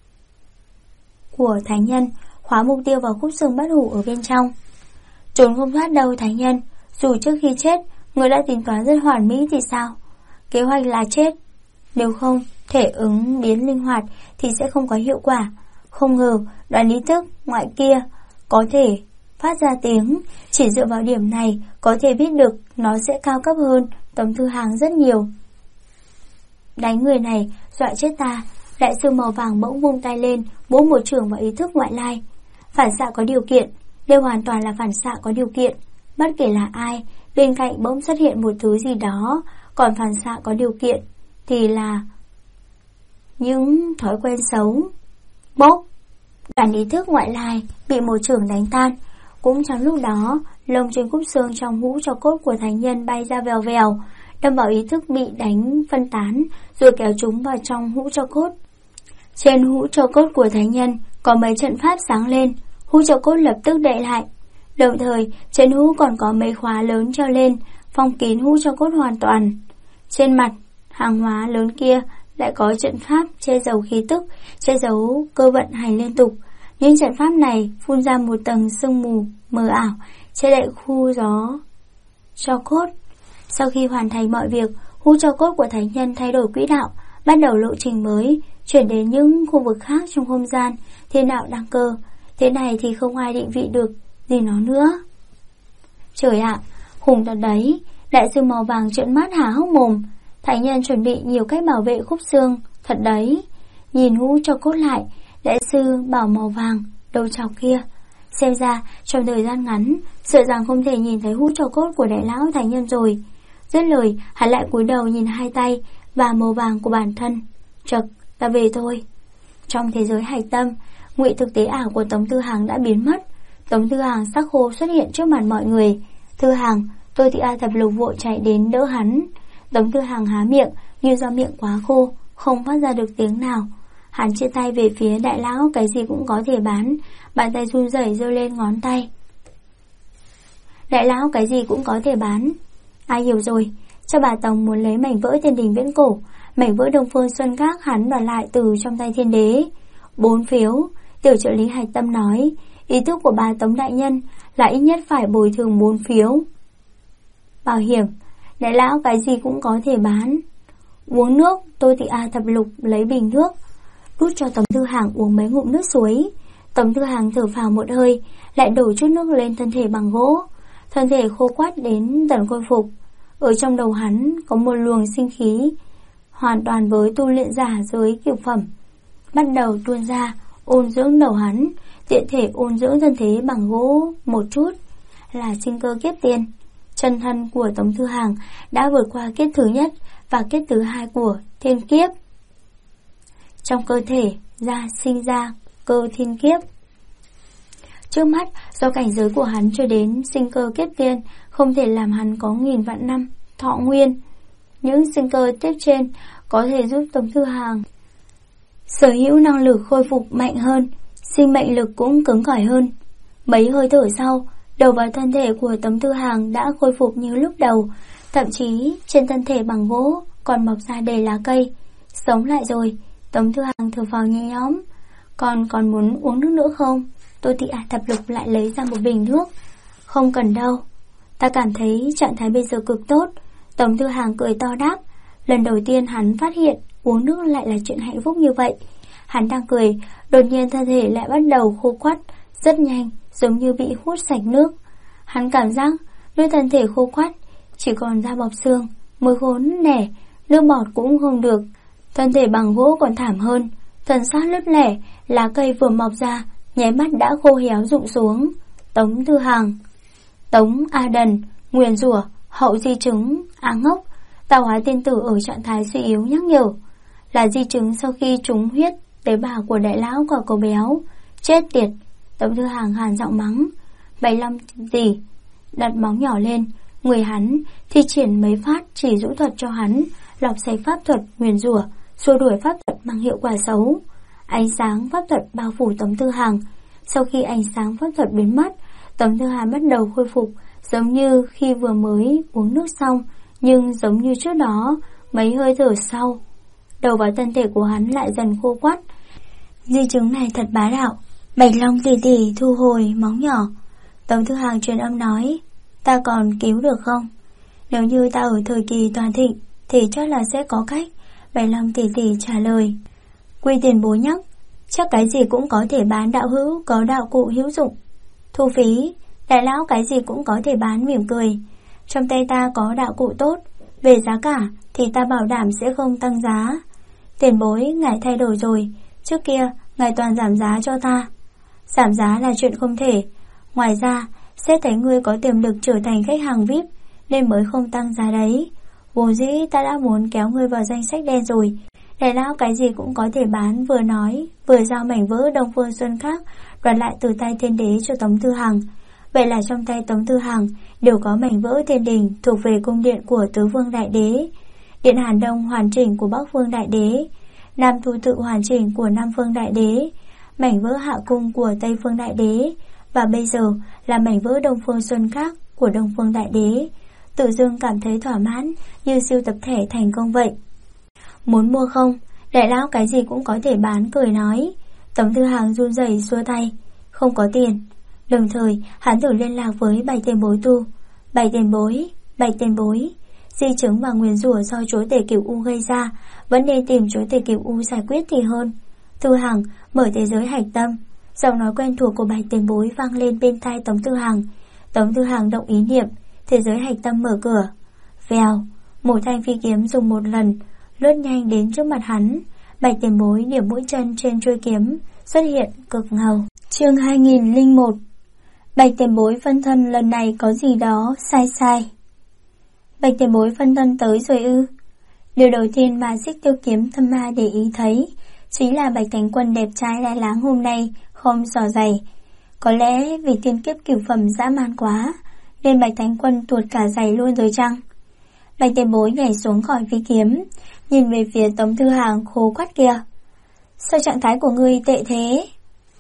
của thánh nhân, khóa mục tiêu vào khúc xương bất hủ ở bên trong. Trốn không thoát đâu thánh nhân. Dù trước khi chết người đã tính toán rất hoàn mỹ thì sao? Kế hoạch là chết, nếu không thể ứng biến linh hoạt thì sẽ không có hiệu quả. Không ngờ đoàn ý thức ngoại kia có thể phát ra tiếng. Chỉ dựa vào điểm này có thể biết được nó sẽ cao cấp hơn Tống Thư Hàng rất nhiều. Đánh người này, dọa chết ta. Đại sư màu vàng bỗng vung tay lên, bố một chưởng vào ý thức ngoại lai. Phản xạ có điều kiện, đều hoàn toàn là phản xạ có điều kiện. Bất kể là ai, bên cạnh bỗng xuất hiện một thứ gì đó. Còn phản xạ có điều kiện thì là những thói quen xấu. Bốp, đoàn ý thức ngoại lai bị một chưởng đánh tan. Cũng trong lúc đó, lông trên khúc xương trong hũ cho cốt của thánh nhân bay ra vèo vèo, đâm vào ý thức bị đánh phân tán, rồi kéo chúng vào trong hũ cho cốt. Trên hũ cho cốt của thánh nhân có mấy trận pháp sáng lên, hũ cho cốt lập tức đậy lại. Đồng thời, trên hũ còn có mấy khóa lớn treo lên, phong kín hũ cho cốt hoàn toàn. Trên mặt hàng hóa lớn kia lại có trận pháp che giấu khí tức, che giấu cơ vận hành liên tục. Những trận pháp này phun ra một tầng sương mù mờ ảo, che đậy khu gió cho cốt. Sau khi hoàn thành mọi việc, hũ cho cốt của thánh nhân thay đổi quỹ đạo, bắt đầu lộ trình mới, chuyển đến những khu vực khác trong không gian thiên đạo đăng cơ. Thế này thì không ai định vị được gì nó nữa. Trời ạ, hùng thật đấy. Đại sư màu vàng trợn mắt há hốc mồm. Thánh nhân chuẩn bị nhiều cách bảo vệ khúc xương, thật đấy. Nhìn hũ cho cốt lại, đại sư bảo màu vàng đầu trọc kia, xem ra trong thời gian ngắn sợ rằng không thể nhìn thấy hũ cho cốt của đại lão thánh nhân rồi. Dứt lời, hắn lại cúi đầu nhìn hai tay và màu vàng của bản thân. Chậc, ta về thôi. Trong thế giới hạch tâm, ngụy thực tế ảo của Tống Thư Hàng đã biến mất. Tống Thư Hàng sắc khô xuất hiện trước mặt mọi người. Thư Hàng, Tôi Thị A Thập Lục vội chạy đến đỡ hắn. Tống Thư Hàng há miệng, như do miệng quá khô, không phát ra được tiếng nào. Hắn chia tay về phía đại lão, cái gì cũng có thể bán. Bàn tay run rẩy giơ lên ngón tay. Đại lão cái gì cũng có thể bán. Ai hiểu rồi, cho bà Tống muốn lấy mảnh vỡ Thiên Đình Viễn Cổ, mảnh vỡ Đông Phương Xuân Các hắn đoạt lại từ trong tay Thiên Đế. 4 phiếu, tiểu trợ lý hạch tâm nói. Ý thức của bà Tống đại nhân là ít nhất phải bồi thường 4 phiếu. Bảo hiểm, đại lão cái gì cũng có thể bán. Uống nước, Tôi Thị A Thập Lục lấy bình nước, đút cho Tống Thư Hàng uống mấy ngụm nước suối. Tống Thư Hàng thở phào một hơi, lại đổ chút nước lên thân thể bằng gỗ. Thân thể khô quắt đến dần khôi phục. Ở trong đầu hắn có một luồng sinh khí hoàn toàn với tu luyện giả giới cửu phẩm, bắt đầu tuôn ra, ôn dưỡng đầu hắn. Tiện thể ôn dưỡng thân thế bằng gỗ một chút là sinh cơ kiếp tiên. Chân thân của Tống Thư Hàng đã vượt qua kiếp thứ nhất và kiếp thứ hai của thiên kiếp. Trong cơ thể sinh ra cơ thiên kiếp. Trước mắt, do cảnh giới của hắn chưa đến sinh cơ kiếp tiên, không thể làm hắn có 1000 vạn năm thọ nguyên. Những sinh cơ tiếp trên có thể giúp Tống Thư Hàng sở hữu năng lực khôi phục mạnh hơn, sinh mệnh lực cũng cứng cỏi hơn. Mấy hơi thở sau, đầu và thân thể của Tống Thư Hàng đã khôi phục như lúc đầu, thậm chí trên thân thể bằng gỗ còn mọc ra đầy lá cây. Sống lại rồi. Tống Thư Hàng thở phào nhẹ nhõm. Còn muốn uống nước nữa không? Tôi Thị A Thập Lục lại lấy ra một bình nước. Không cần đâu, ta cảm thấy trạng thái bây giờ cực tốt. Tống Thư Hàng cười to đáp. Lần đầu tiên hắn phát hiện uống nước lại là chuyện hạnh phúc như vậy. Hắn đang cười, đột nhiên thân thể lại bắt đầu khô quắt, rất nhanh giống như bị hút sạch nước. Hắn cảm giác đôi thân thể khô quắt, chỉ còn da bọc xương, môi khô nứt nẻ, nước bọt cũng không được. Thân thể bằng gỗ còn thảm hơn, thân xác lứt lẻ, lá cây vừa mọc ra, nháy mắt đã khô héo rụng xuống. Tống Thư Hàng. Tống A Đần, nguyền rủa, hậu di chứng, á ngốc, tạo hóa tiên tử ở trạng thái suy yếu nhắc nhở. Là di chứng sau khi trúng huyết tế bào của đại lão quả cầu béo. Chết tiệt. Tống Thư Hàng hàn giọng mắng. 75 gì? Đặt móng nhỏ lên, người hắn thi triển mấy phát chỉ rũ thuật cho hắn, lọc sạch pháp thuật nguyền rủa, xua đuổi pháp thuật mang hiệu quả xấu. Ánh sáng pháp thuật bao phủ Tống Thư Hàng. Sau khi ánh sáng pháp thuật biến mất, Tống Thư Hàng bắt đầu khôi phục, giống như khi vừa mới uống nước xong, nhưng giống như trước đó, mấy hơi thở sau, đầu và thân thể của hắn lại dần khô quắt. Di chứng này thật bá đạo. Bạch Long tỷ tỷ thu hồi móng nhỏ. Tống Thư Hàng truyền âm nói, ta còn cứu được không? Nếu như ta ở thời kỳ toàn thịnh thì chắc là sẽ có cách. Bạch Long tỷ tỷ trả lời. Quy tiền bối nhắc, chắc cái gì cũng có thể bán đạo hữu, có đạo cụ hữu dụng. Thu phí, đại lão cái gì cũng có thể bán mỉm cười. Trong tay ta có đạo cụ tốt, về giá cả thì ta bảo đảm sẽ không tăng giá. Tiền bối, ngài thay đổi rồi, trước kia ngài toàn giảm giá cho ta. Giảm giá là chuyện không thể. Ngoài ra, sẽ thấy ngươi có tiềm lực trở thành khách hàng VIP nên mới không tăng giá đấy. Vốn dĩ ta đã muốn kéo ngươi vào danh sách đen rồi. Đại lão cái gì cũng có thể bán, vừa nói vừa giao mảnh vỡ Đông Phương Xuân khác đoạt lại từ tay Thiên Đế cho Tống Thư Hàng. Vậy là trong tay Tống Thư Hàng đều có mảnh vỡ thiên đình thuộc về cung điện của Tứ Vương Đại Đế, điện Hàn Đông hoàn chỉnh của Bắc Vương Đại Đế, Nam Thu Tự hoàn chỉnh của Nam Vương Đại Đế, mảnh vỡ Hạ Cung của Tây Phương Đại Đế, và bây giờ là mảnh vỡ Đông Phương Xuân khác của Đông Phương Đại Đế. Tự dưng cảm thấy thỏa mãn, như siêu tập thẻ thành công vậy. Muốn mua không? Đại lão cái gì cũng có thể bán, cười nói. Tống Thư Hàng run rẩy xua tay, không có tiền. Đồng thời hắn thử liên lạc với Bạch Tiền Bối tu. Bạch Tiền Bối, di chứng và nguyền rủa do chúa tể Cửu U gây ra, vẫn nên tìm chúa tể Cửu U giải quyết thì hơn. Thư Hàng mở thế giới hạch tâm. Giọng nói quen thuộc của Bạch Tiền Bối vang lên bên tai Tống Thư Hàng. Tống Thư Hàng động ý niệm, thế giới hạch tâm mở cửa. Vèo, một thanh phi kiếm dùng một lần lướt nhanh đến trước mặt hắn. Bạch Tiền Bối điểm mũi chân trên chuôi kiếm, xuất hiện cực ngầu. Chương 2001. Bạch Tiền Bối phân thân lần này có gì đó sai. Bạch Tiền Bối phân thân tới rồi ư? Điều đầu tiên mà Xích Tiêu Kiếm Thâm Ma để ý thấy chính là Bạch Thánh Quân đẹp trai đại láng hôm nay không xỏ giày. Có lẽ vì tiên kiếp cửu phẩm dã man quá nên Bạch Thánh Quân tuột cả giày luôn rồi chăng? Bạch Tiền Bối nhảy xuống khỏi phi kiếm, nhìn về phía Tống Thư Hàng khô quắt kia. Sao trạng thái của ngươi tệ thế?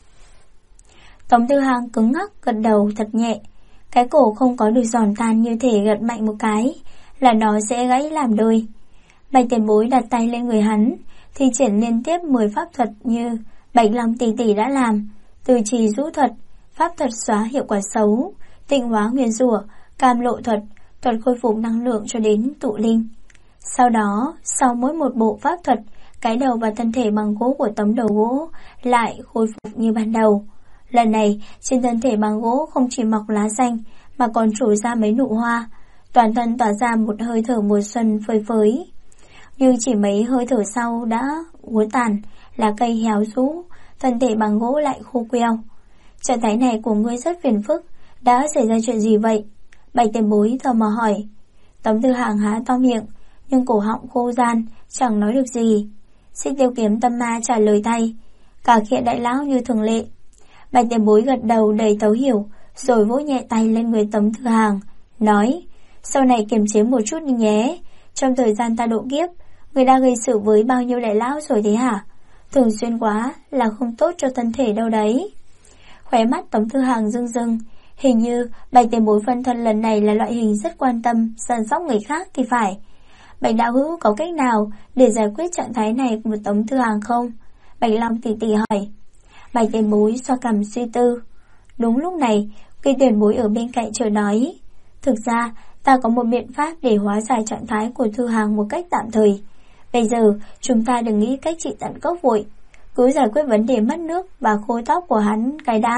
Tống Thư Hàng cứng ngắc gật đầu thật nhẹ. Cái cổ không có được giòn tan như thể gật mạnh một cái là nó sẽ gãy làm đôi. Bạch Tiền Bối đặt tay lên người hắn, thi triển liên tiếp 10 pháp thuật như Bạch Long tỷ tỷ đã làm, từ trì rũ thuật, pháp thuật xóa hiệu quả xấu, tịnh hóa nguyền rủa, cam lộ thuật, thuật khôi phục năng lượng cho đến tụ linh. Sau đó, sau mỗi một bộ pháp thuật, cái đầu và thân thể bằng gỗ của tấm đầu gỗ lại khôi phục như ban đầu. Lần này, trên thân thể bằng gỗ không chỉ mọc lá xanh mà còn trổ ra mấy nụ hoa, toàn thân tỏa ra một hơi thở mùa xuân phơi phới. Nhưng chỉ mấy hơi thở sau đã úa tàn, lá cây héo rũ, thân thể bằng gỗ lại khô queo. Trạng thái này của ngươi rất phiền phức, đã xảy ra chuyện gì vậy? Bạch Tiền Bối tò mò hỏi. Tống Thư Hàng há to miệng, nhưng cổ họng khô ran, chẳng nói được gì. Xích Tiêu Kiếm Tâm Ma trả lời thay, cả khiệ đại lão như thường lệ. Bạch Tiền Bối gật đầu đầy thấu hiểu, rồi vỗ nhẹ tay lên người Tống Thư Hàng, nói, sau này kiềm chế một chút đi nhé. Trong thời gian ta độ kiếp, người đã gây sự với bao nhiêu đại lão rồi thế hả? Thường xuyên quá là không tốt cho thân thể đâu đấy. Khóe mắt Tống Thư Hàng rưng rưng, hình như Bạch Tiền Bối phân thân lần này là loại hình rất quan tâm săn sóc người khác thì phải. Bạch đạo hữu có cách nào để giải quyết trạng thái này của Tống Thư Hàng không? Bạch Long tỷ tỷ hỏi. Bạch Tiền Bối xoa cằm suy tư. Đúng lúc này, khi Tiền Bối ở bên cạnh chờ nói, thực ra ta có một biện pháp để hóa giải trạng thái của Thư Hàng một cách tạm thời. Bây giờ chúng ta đừng nghĩ cách trị tận gốc vội, cứ giải quyết vấn đề mất nước và khô tóc của hắn cái đã,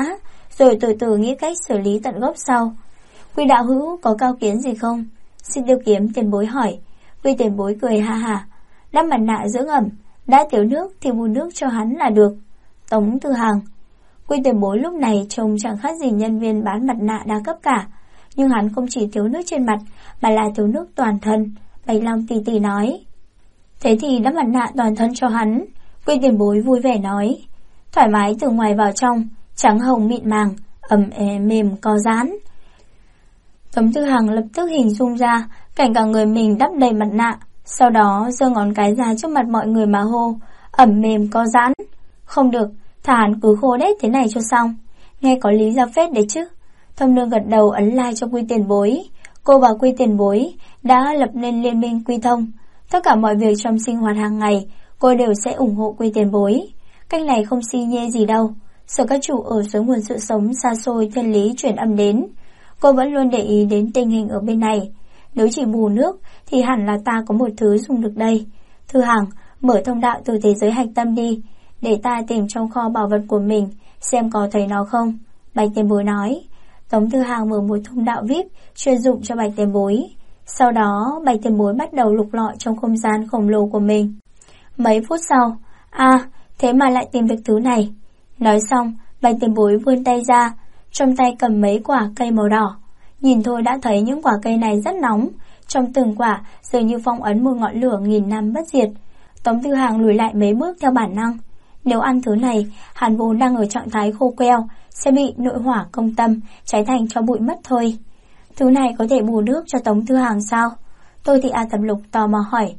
rồi từ từ nghĩ cách xử lý tận gốc sau. Quy đạo hữu có cao kiến gì không? Xin Tiêu Kiếm tiền bối hỏi. Quy tiền bối cười ha ha. Đắp mặt nạ dưỡng ẩm, đã thiếu nước thì bù nước cho hắn là được. Tống Tư Hằng. Quy tiền bối lúc này trông chẳng khác gì nhân viên bán mặt nạ đa cấp cả, nhưng hắn không chỉ thiếu nước trên mặt mà là thiếu nước toàn thân. Bạch Long tỉ tỉ nói. Thế thì đắp mặt nạ toàn thân cho hắn. Quy tiền bối vui vẻ nói. Thoải mái từ ngoài vào trong, trắng hồng mịn màng, mềm có dán. Tống Tư Hằng lập tức hình dung ra cảnh cả người mình đắp đầy mặt nạ, sau đó giơ ngón cái ra trước mặt mọi người mà hô, mềm có giãn. Không được, thả hắn cứ khô đét thế này cho xong. Nghe có lý ra phết đấy chứ. Thông Nương gật đầu ấn like cho Quy tiền bối. Cô và Quy tiền bối đã lập nên liên minh Quy Thông. Tất cả mọi việc trong sinh hoạt hàng ngày cô đều sẽ ủng hộ Quy tiền bối. Cách này không si nhê gì đâu. Sở các chủ ở dưới nguồn sự sống xa xôi thiên lý chuyển âm đến, cô vẫn luôn để ý đến tình hình ở bên này. Nếu chỉ bù nước thì hẳn là ta có một thứ dùng được đây. Thư Hằng, mở thông đạo từ thế giới hạch tâm đi, để ta tìm trong kho bảo vật của mình xem có thấy nó không. Bạch tiền bối nói. Tống Thư Hằng mở một thông đạo VIP chuyên dụng cho Bạch tiền bối. Sau đó Bạch tiền bối bắt đầu lục lọi trong không gian khổng lồ của mình. Mấy phút sau, thế mà lại tìm được thứ này. Nói xong, Bạch tiền bối vươn tay ra, trong tay cầm mấy quả cây màu đỏ. Nhìn thôi đã thấy những quả cây này rất nóng, trong từng quả dường như phong ấn một ngọn lửa nghìn năm bất diệt. Tống Tư Hằng lùi lại mấy bước theo bản năng. Nếu ăn thứ này, hắn vốn đang ở trạng thái khô queo, sẽ bị nội hỏa công tâm, cháy thành cho bụi mất thôi. Thứ này có thể bù nước cho Tống Tư Hằng sao? Tôi thì Thẩm Lục tò mò hỏi.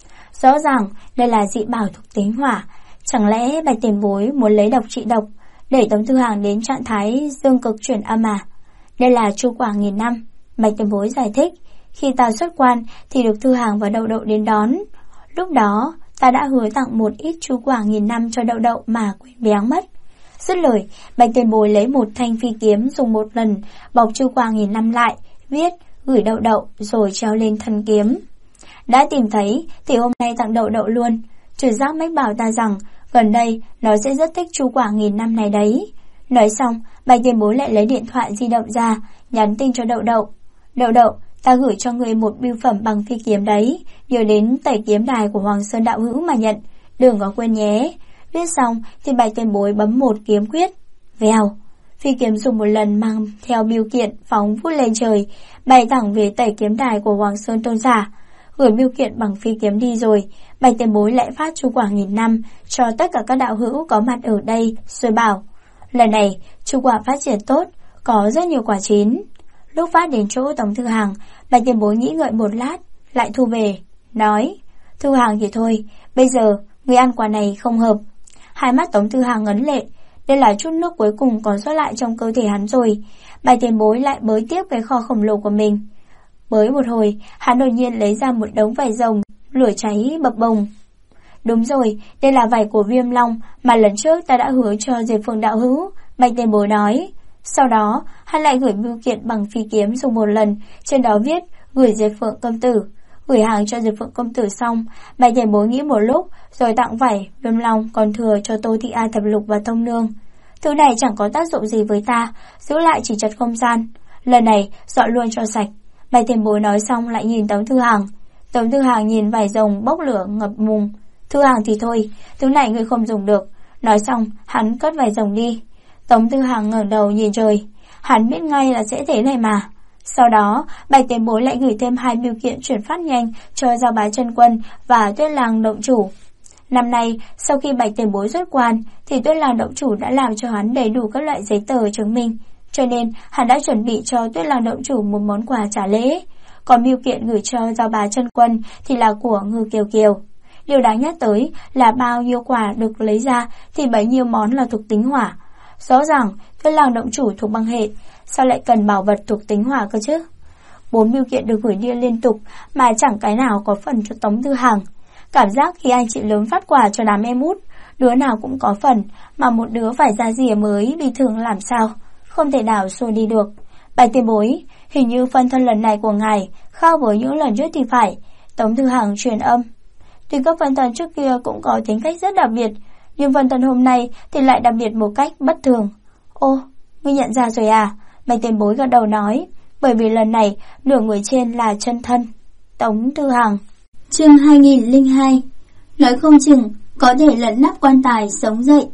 Rõ ràng đây là dị bảo thuộc tính hỏa, chẳng lẽ Bạch tiền bối muốn lấy độc trị độc, để Tống Tư Hằng đến trạng thái dương cực chuyển âm à? Đây là chu quả nghìn năm. Bạch tiền bối giải thích. Khi ta xuất quan thì được Thư Hằng và Đậu Đậu đến đón. Lúc đó ta đã hứa tặng một ít chu quả nghìn năm cho Đậu Đậu mà quên béng mất. Dứt lời, Bạch tiền bối lấy một thanh phi kiếm dùng một lần bọc chu quả nghìn năm lại, viết gửi Đậu Đậu rồi treo lên thân kiếm. Đã tìm thấy thì hôm nay tặng Đậu Đậu luôn. Trừ giác mách bảo ta rằng gần đây nó sẽ rất thích chu quả nghìn năm này đấy. Nói xong, Bạch tiền bối lại lấy điện thoại di động ra, nhắn tin cho Đậu Đậu. Đậu Đậu, ta gửi cho người một bưu phẩm bằng phi kiếm đấy, nhớ đến tẩy kiếm đài của Hoàng Sơn đạo hữu mà nhận, đừng có quên nhé. Viết xong thì Bạch tiền bối bấm một kiếm quyết. Vèo, phi kiếm dùng một lần mang theo bưu kiện phóng vút lên trời, bay thẳng về tẩy kiếm đài của Hoàng Sơn tôn giả. Gửi bưu kiện bằng phi kiếm đi rồi, Bạch tiền bối lại phát chu quả nghìn năm cho tất cả các đạo hữu có mặt ở đây, rồi bảo lần này chu quả phát triển tốt, có rất nhiều quả chín. Lúc phát đến chỗ Tống Thư Hằng, Bạch tiền bối nghĩ ngợi một lát, lại thu về, nói Thư Hằng thì thôi, bây giờ người ăn quả này không hợp. Hai mắt Tống Thư Hằng ngấn lệ, đây là chút nước cuối cùng còn sót lại trong cơ thể hắn rồi. Bạch tiền bối lại bới tiếp cái kho khổng lồ của mình. Bới một hồi, hắn đột nhiên lấy ra một đống vải rồng, lửa cháy bập bùng. Đúng rồi, đây là vải của Viêm Long mà lần trước ta đã hứa cho Diệp Phượng đạo hữu, Bạch tiền bối nói. Sau đó, hắn lại gửi bưu kiện bằng phi kiếm dùng một lần, trên đó viết gửi Diệp Phượng công tử. Gửi hàng cho Diệp Phượng công tử xong, Bạch tiền bối nghĩ một lúc, rồi tặng vải Viêm Long còn thừa cho Tô Thị A, Thẩm Lục và Thông Nương. Thứ này chẳng có tác dụng gì với ta, giữ lại chỉ chật không gian. Lần này dọn luôn cho sạch. Bạch tiền bối nói xong lại nhìn Tống Thư Hằng. Tống Thư Hằng nhìn vải rồng bốc lửa ngập mùng. Thư Hằng thì thôi, thứ này ngươi không dùng được. Nói xong, hắn cất vải rồng đi. Tống Thư Hằng ngẩng đầu nhìn trời. Hắn biết ngay là sẽ thế này mà. Sau đó, Bạch tiền bối lại gửi thêm 2 bưu kiện chuyển phát nhanh cho Giao Bá Chân Quân và Tuyết Lang động chủ. Năm nay, sau khi Bạch tiền bối xuất quan, thì Tuyết Lang động chủ đã làm cho hắn đầy đủ các loại giấy tờ chứng minh. Cho nên, hắn đã chuẩn bị cho Tuyết Lang động chủ một món quà trả lễ. Còn bưu kiện gửi cho Giao Bá Chân Quân thì là của Ngư Kiều Kiều. Điều đáng nhắc tới là bao nhiêu quà được lấy ra thì bấy nhiêu món là thuộc tính hỏa. Rõ ràng, Tuyết Lang động chủ thuộc băng hệ, sao lại cần bảo vật thuộc tính hỏa cơ chứ? 4 bưu kiện được gửi đi liên tục mà chẳng cái nào có phần cho Tống Thư Hằng. Cảm giác khi anh chị lớn phát quà cho đám em út, đứa nào cũng có phần, mà một đứa phải ra rìa mới bị thương làm sao, không thể nào xua đi được. Bạch tiền bối, hình như phân thân lần này của ngài khác với những lần trước thì phải. Tống Thư Hằng truyền âm. Tuy các phân thân trước kia cũng có tính cách rất đặc biệt, nhưng phân thân hôm nay thì lại đặc biệt một cách bất thường. Ô, ngươi nhận ra rồi à? Bạch tiền bối gật đầu nói, bởi vì lần này nửa người trên là chân thân. Tống Thư Hằng. Chương 2002. Nói không chừng có thể lẫn nắp quan tài sống dậy.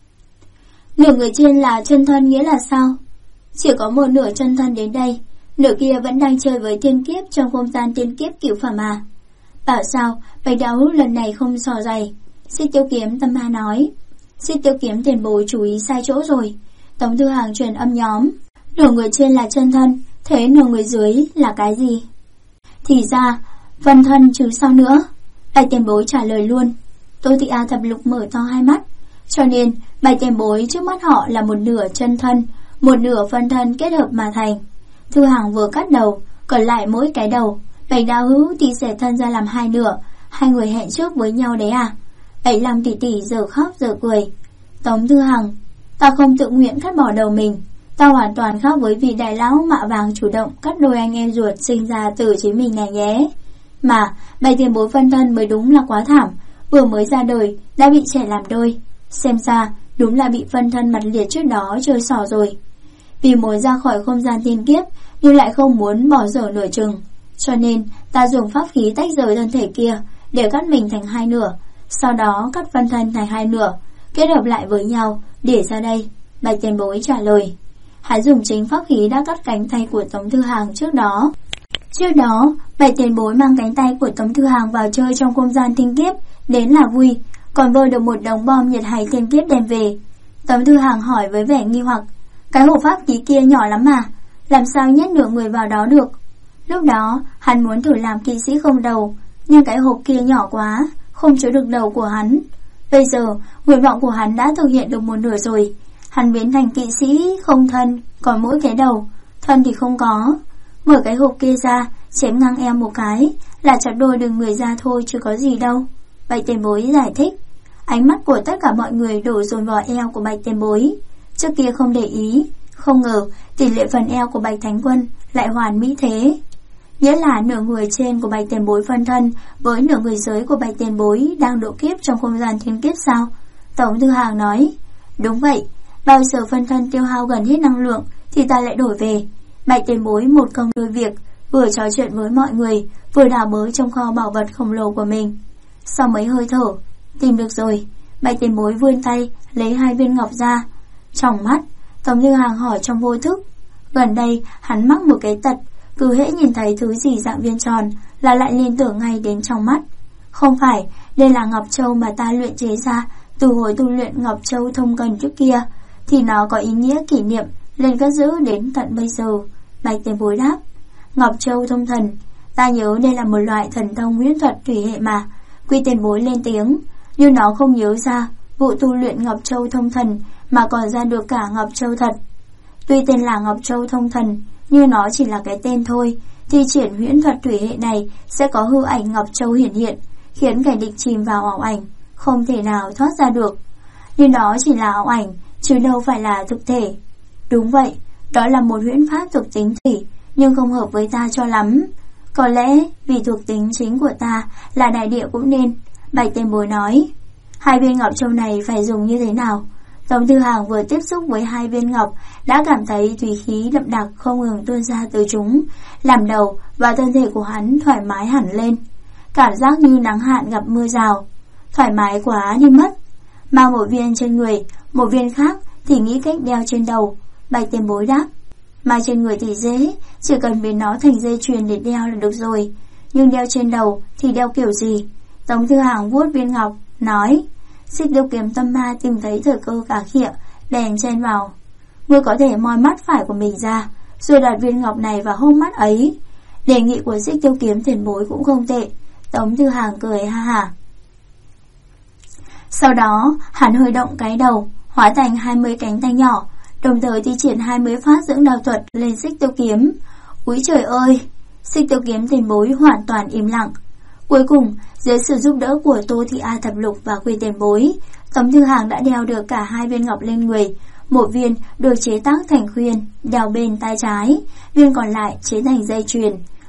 Nửa người trên là chân thân nghĩa là sao? Chỉ có một nửa chân thân đến đây, nửa kia vẫn đang chơi với tiên kiếp trong không gian tiên kiếp cửu phẩm à? Bảo sao Bạch đạo hữu lần này không sò dày? Xích Tiêu Kiếm Tâm Ma nói. Xích Tiêu Kiếm tiền bối chú ý sai chỗ rồi. Tống Thư Hằng truyền âm nhóm. Nửa người trên là chân thân, thế nửa người dưới là cái gì? Thì ra phân thân chứ sao nữa. Bạch tiền bối trả lời luôn. Tô Thị A Thập Lục mở to hai mắt. Cho nên Bạch tiền bối trước mắt họ là một nửa chân thân, một nửa phân thân kết hợp mà thành. Thư Hằng vừa cắt đầu, còn lại mỗi cái đầu. Bạch đạo hữu thì xẻ thân ra làm hai nửa. Hai người hẹn trước với nhau đấy à? Bạch Lam tỷ tỷ giờ khóc giờ cười. Tống Thư Hằng, ta không tự nguyện cắt bỏ đầu mình. Ta hoàn toàn khác với vị đại lão mạ vàng chủ động cắt đôi anh em ruột sinh ra từ chính mình này nhé. Mà Bạch tiền bối phân thân mới đúng là quá thảm, vừa mới ra đời đã bị trẻ làm đôi. Xem ra đúng là bị phân thân mặt liệt trước đó chơi xỏ rồi. Vì muốn ra khỏi không gian tiên kiếp nhưng lại không muốn bỏ dở nửa chừng, cho nên ta dùng pháp khí tách rời thân thể kia để cắt mình thành hai nửa, sau đó cắt phân thân thành hai nửa, kết hợp lại với nhau để ra đây. Bạch tiền bối trả lời. Hắn dùng chính pháp khí đã cắt cánh tay của Tống Thư Hằng trước đó. Trước đó, Bạch tiền bối mang cánh tay của Tống Thư Hằng vào chơi trong không gian tiên kiếp, đến là vui, còn vơ được một đống bom nhiệt hải tiên kiếp đem về. Tống Thư Hằng hỏi với vẻ nghi hoặc, cái hộp pháp khí kia nhỏ lắm mà, làm sao nhét nửa người vào đó được? Lúc đó, hắn muốn thử làm kỵ sĩ không đầu, nhưng cái hộp kia nhỏ quá, không chứa được đầu của hắn. Bây giờ, nguyện vọng của hắn đã thực hiện được một nửa rồi. Hắn biến thành kỵ sĩ không thân, còn mỗi cái đầu, thân thì không có. Mở cái hộp kia ra, chém ngang eo một cái, là chặt đôi đường người ra thôi chứ có gì đâu. Bạch tiền bối giải thích. Ánh mắt của tất cả mọi người đổ dồn vào eo của Bạch tiền bối. Trước kia không để ý, không ngờ tỷ lệ phần eo của Bạch Thánh Quân lại hoàn mỹ thế. Nghĩa là nửa người trên của Bạch tiền bối phân thân với nửa người dưới của Bạch tiền bối đang độ kiếp trong không gian thiên kiếp sao? Tống Thư Hằng nói. Đúng vậy, bao giờ phân thân tiêu hao gần hết năng lượng thì ta lại đổi về. Bạch tiền bối một công đôi việc, vừa trò chuyện với mọi người, vừa đào bới trong kho bảo vật khổng lồ của mình. Sau mấy hơi thở, tìm được rồi. Bạch tiền bối vươn tay lấy hai viên ngọc ra. Trong mắt, Tống Thư Hằng hỏi trong vô thức. Gần đây hắn mắc một cái tật, cứ hễ nhìn thấy thứ gì dạng viên tròn là lại liên tưởng ngay đến trong mắt. Không phải, đây là ngọc châu mà ta luyện chế ra từ hồi tu luyện ngọc châu thông cần trước kia, thì nó có ý nghĩa kỷ niệm nên cất giữ đến tận bây giờ. Bạch tiền bối đáp. Ngọc châu thông thần, ta nhớ đây là một loại thần thông huyễn thuật thủy hệ mà. Quy tiền bối lên tiếng, nhưng nó không nhớ ra vụ tu luyện ngọc châu thông thần mà còn ra được cả ngọc châu thật. Tuy tên là ngọc châu thông thần, nhưng nó chỉ là cái tên thôi. Thi triển huyễn thuật thủy hệ này sẽ có hư ảnh ngọc châu hiển hiện, khiến kẻ địch chìm vào ảo ảnh, không thể nào thoát ra được. Nhưng đó chỉ là ảo ảnh, chứ đâu phải là thực thể. Đúng vậy, đó là một huyễn pháp thuộc tính thủy, nhưng không hợp với ta cho lắm. Có lẽ vì thuộc tính chính của ta là đại địa cũng nên. Bạch tiền bối nói. Hai viên ngọc châu này phải dùng như thế nào? Tống Thư Hằng vừa tiếp xúc với hai viên ngọc đã cảm thấy thủy khí đậm đặc không ngừng tuôn ra từ chúng, làm đầu và thân thể của hắn thoải mái hẳn lên. Cảm giác như nắng hạn gặp mưa rào, thoải mái quá đi mất. Mang một viên trên người, một viên khác thì nghĩ cách đeo trên đầu. Bạch tiền bối đáp. Mang trên người thì dễ, chỉ cần biến nó thành dây chuyền để đeo là được rồi. Nhưng đeo trên đầu thì đeo kiểu gì? Tống Thư Hằng vuốt viên ngọc, nói. Xích Tiêu Kiếm Tâm Ma tìm thấy thời cơ cả khịa, bèn chen vào. Ngươi có thể moi mắt phải của mình ra, rồi đặt viên ngọc này vào hốc mắt ấy. Đề nghị của Xích Tiêu Kiếm tiền bối cũng không tệ. Tống Thư Hằng cười ha hả. Sau đó hắn hơi động cái đầu, hóa thành 20 cánh tay nhỏ, đồng thời thi triển 20 phát dưỡng đao thuật lên Xích Tiêu Kiếm. Úi trời ơi! Xích Tiêu Kiếm tiền bối hoàn toàn im lặng. Cuối cùng, dưới sự giúp đỡ của Tô Thị A Thập Lục và Quy tiền bối, Tống Thư Hằng đã đeo được cả hai viên ngọc lên người. Một viên được chế tác thành khuyên, đeo bên tay trái, viên còn lại chế thành dây chuyền.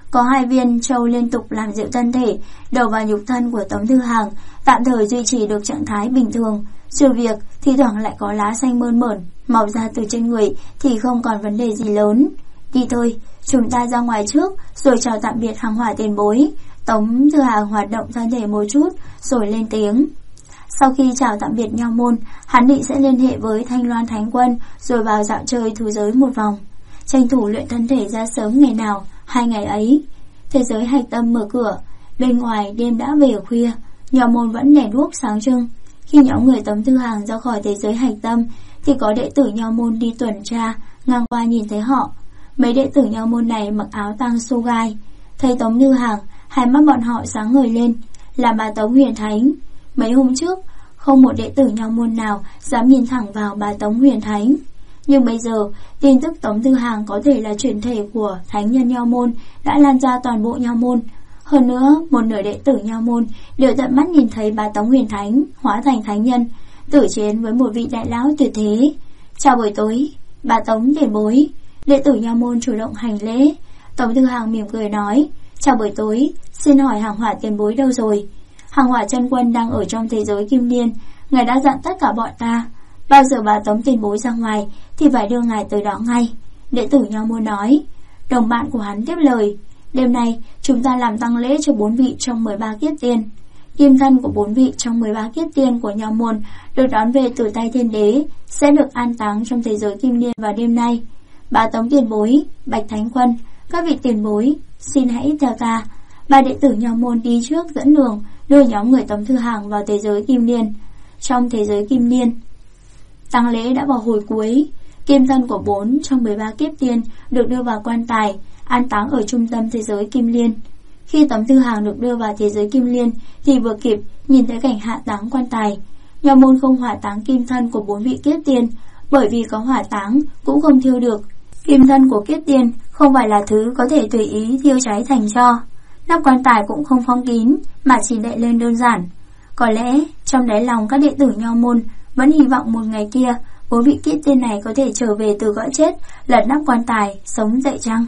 Có 2 viên châu liên tục làm dịu thân thể, đầu vào nhục thân của Tống Thư Hàng, tạm thời duy trì được trạng thái bình thường. Sự việc thì thoảng lại có lá xanh mơn mởn mọc ra từ trên người thì không còn vấn đề gì lớn. Đi thôi, chúng ta ra ngoài trước rồi chào tạm biệt Hàng Hỏa tiền bối. Tống Thư Hàng hoạt động thân thể một chút rồi lên tiếng. Sau khi chào tạm biệt Nho môn, hắn định sẽ liên hệ với Thanh Loan Thánh Quân rồi vào dạo chơi thú giới một vòng, tranh thủ luyện thân thể ra sớm ngày nào 2 ngày ấy. Thế giới hạch tâm mở cửa, bên ngoài đêm đã về khuya, Nho môn vẫn đèn đuốc sáng trưng. Khi nhóm người Tống Thư Hàng ra khỏi thế giới hạch tâm thì có đệ tử Nho môn đi tuần tra, ngang qua nhìn thấy họ. Mấy đệ tử Nho môn này mặc áo tang su gai. Thấy Tống Thư Hàng, hai mắt bọn họ sáng ngời lên, là bà Tống Huyền Thánh. Mấy hôm trước, không một đệ tử Nho môn nào dám nhìn thẳng vào bà Tống Huyền Thánh. Nhưng bây giờ, tin tức Tống Thư Hàng có thể là chuyển thể của thánh nhân Nho môn đã lan ra toàn bộ Nho môn. Hơn nữa, một nửa đệ tử Nho môn đều tận mắt nhìn thấy bà Tống Huyền Thánh hóa thành thánh nhân, tử chiến với một vị đại lão tuyệt thế. Chào buổi tối, bà Tống tiền bối. Đệ tử Nho môn chủ động hành lễ. Tống Thư Hàng mỉm cười nói, chào buổi tối, xin hỏi Hàng Hỏa tiền bối đâu rồi? Hàng Hỏa chân quân đang ở trong thế giới Kim Liên, ngài đã dặn tất cả bọn ta, bao giờ bà Tống tiền bối ra ngoài thì phải đưa ngài tới đó ngay. Đệ tử Nho môn nói. Đồng bạn của hắn tiếp lời, đêm nay chúng ta làm tang lễ cho 4 vị trong 13 kiếp tiên. Kim thân của 4 vị trong 13 kiếp tiên của Nho môn được đón về từ tay thiên đế, sẽ được an táng trong thế giới Kim Liên vào đêm nay. Bà Tống tiền bối, Bạch Thánh Quân, các vị tiền bối, xin hãy theo ta. Bà đệ tử Nho môn đi trước dẫn đường, đưa nhóm người Tống Thư Hàng vào thế giới Kim Liên. Trong thế giới Kim Liên, tang lễ đã vào hồi cuối. Kim thân của 4 trong 13 kiếp tiên được đưa vào quan tài, an táng ở trung tâm thế giới Kim Liên. Khi Tống Thư Hàng được đưa vào thế giới Kim Liên thì vừa kịp nhìn thấy cảnh hạ táng quan tài. Nho môn không hỏa táng kim thân của 4 vị kiếp tiên, bởi vì có hỏa táng cũng không thiêu được. Kim thân của kiếp tiên không phải là thứ có thể tùy ý thiêu cháy thành tro. Nắp quan tài cũng không phong kín mà chỉ đậy lên đơn giản. Có lẽ trong đáy lòng các đệ tử Nho môn vẫn hy vọng một ngày kia 4 vị kiếp tiên này có thể trở về từ cõi chết, lật nắp quan tài sống dậy chăng?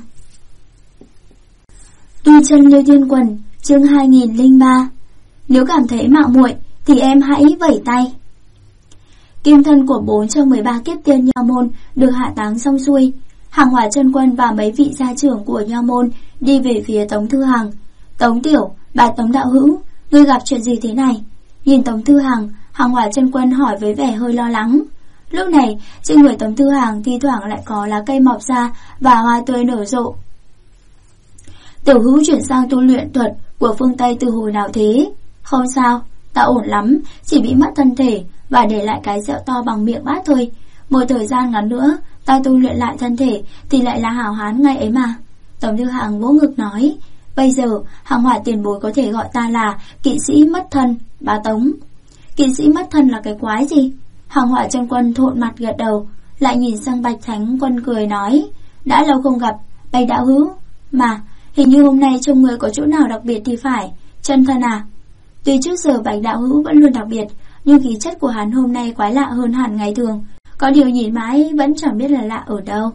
Tuy chân Liêu Thiên Quần, chương 2003. Nếu cảm thấy mạo muội thì em hãy vẩy tay. Kim thân của 4 trong 13 kiếp tiên Nho môn được hạ táng xong xuôi. Hàng Hỏa chân quân và mấy vị gia trưởng của Nho môn đi về phía Tống Thư Hàng. Tống tiểu, bà Tống đạo hữu, ngươi gặp chuyện gì thế này? Nhìn Tống Thư Hàng, Hàng Hỏa chân quân hỏi với vẻ hơi lo lắng. Lúc này, trên người Tống Thư Hàng thi thoảng lại có lá cây mọc ra và hoa tươi nở rộ. Tiểu hữu chuyển sang tu luyện thuật của phương Tây từ hồi nào thế? Không sao, ta ổn lắm, chỉ bị mất thân thể và để lại cái sẹo to bằng miệng bát thôi. Một thời gian ngắn nữa, ta tu luyện lại thân thể thì lại là hảo hán ngay ấy mà. Tống Thư Hàng vỗ ngực nói, bây giờ Hàng Hỏa tiền bối có thể gọi ta là kỵ sĩ mất thân, bá Tống. Kỵ sĩ mất thân là cái quái gì? Hàng Hỏa chân quân thộn mặt gật đầu, lại nhìn sang Bạch Thánh Quân cười nói, đã lâu không gặp, Bạch đạo hữu, mà hình như hôm nay trông người có chỗ nào đặc biệt thì phải, chân thân à? Tuy trước giờ Bạch đạo hữu vẫn luôn đặc biệt, nhưng khí chất của hắn hôm nay quái lạ hơn hẳn ngày thường. Có điều nhìn mãi vẫn chẳng biết là lạ ở đâu.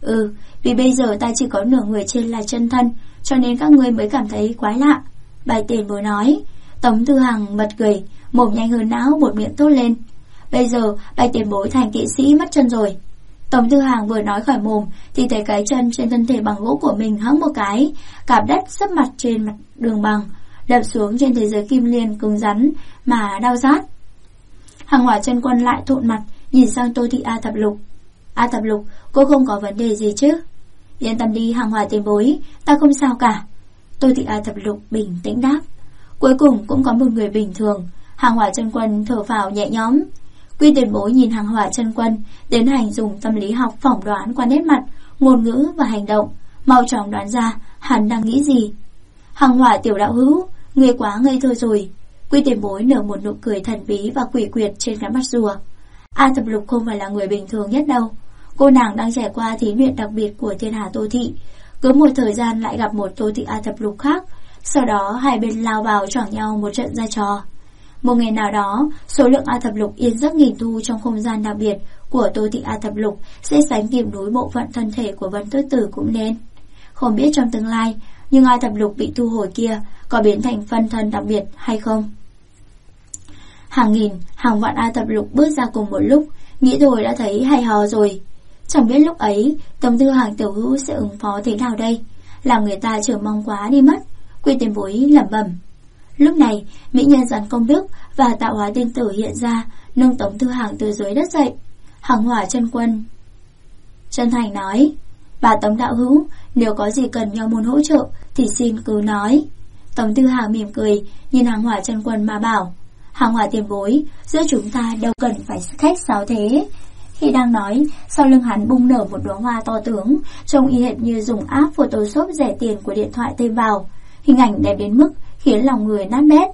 Vì bây giờ ta chỉ có nửa người trên là chân thân, cho nên các ngươi mới cảm thấy quái lạ. Bạch tiền bối nói. Tống Thư Hàng bật cười, mồm nhanh hơn não, bột miệng tốt lên. Bây giờ Bạch tiền bối thành kỵ sĩ mất chân rồi. Tống Thư Hàng vừa nói khỏi mồm thì thấy cái chân trên thân thể bằng gỗ của mình hắng một cái, cạp đất sấp mặt trên mặt đường bằng, đập xuống trên thế giới Kim Liên cứng rắn mà đau rát. Hàng Hỏa chân quân lại thộn mặt, nhìn sang Tô Thị A Thập Lục. A Thập Lục, cô không có vấn đề gì chứ? Yên tâm đi Hàng Hỏa tiền bối, ta không sao cả. Tô Thị A Thập Lục bình tĩnh đáp. Cuối cùng cũng có một người bình thường. Hàng Hỏa chân quân thở phào nhẹ nhõm. Quy tiền bối nhìn Hàng Hỏa chân quân tiến hành dùng tâm lý học phỏng đoán qua nét mặt, ngôn ngữ và hành động, mau chóng đoán ra hắn đang nghĩ gì. Hàng Hỏa tiểu đạo hữu, ngươi quá ngây thơ rồi. Quy tiền bối nở một nụ cười thần bí và quỷ quyệt trên cái mắt rùa. A Thập Lục không phải là người bình thường nhất đâu. Cô nàng đang trải qua thí luyện đặc biệt của thiên hà Tô Thị, cứ một thời gian lại gặp một Tô Thị A Thập Lục khác, sau đó hai bên lao vào choảng nhau một trận ra trò. Một ngày nào đó, số lượng A Thập Lục yên giấc nghỉ thu trong không gian đặc biệt của Tô Thị A Thập Lục sẽ sánh kịp núi bộ phận thân thể của Vân Tước Tử cũng nên. Không biết trong tương lai, nhưng ai thập lục bị thu hồi kia có biến thành phân thân đặc biệt hay không? Hàng nghìn, hàng vạn ai thập lục bước ra cùng một lúc, nghĩ rồi đã thấy hay ho rồi. Chẳng biết lúc ấy Tống Thư Hàng tiểu hữu sẽ ứng phó thế nào đây, làm người ta chờ mong quá đi mất. Quy Tiền Bối lẩm bẩm. Lúc này mỹ nhân Doãn Công Đức và Tạo Hóa Tiên Tử hiện ra, nâng Tống Thư Hàng từ dưới đất dậy. Hàng Hỏa chân quân chân thành nói: Bà Tống đạo hữu, nếu có gì cần nho môn hỗ trợ thì xin cứ nói. Tống Thư Hàng mỉm cười nhìn Hàng Hỏa chân quân mà bảo: Hàng Hỏa tiền bối, giữa chúng ta đâu cần phải khách sáo thế. Khi đang nói, sau lưng hắn bung nở một đóa hoa to tướng, trông y hệt như dùng app Photoshop rẻ tiền của điện thoại thêm vào. Hình ảnh đẹp đến mức khiến lòng người nát bét.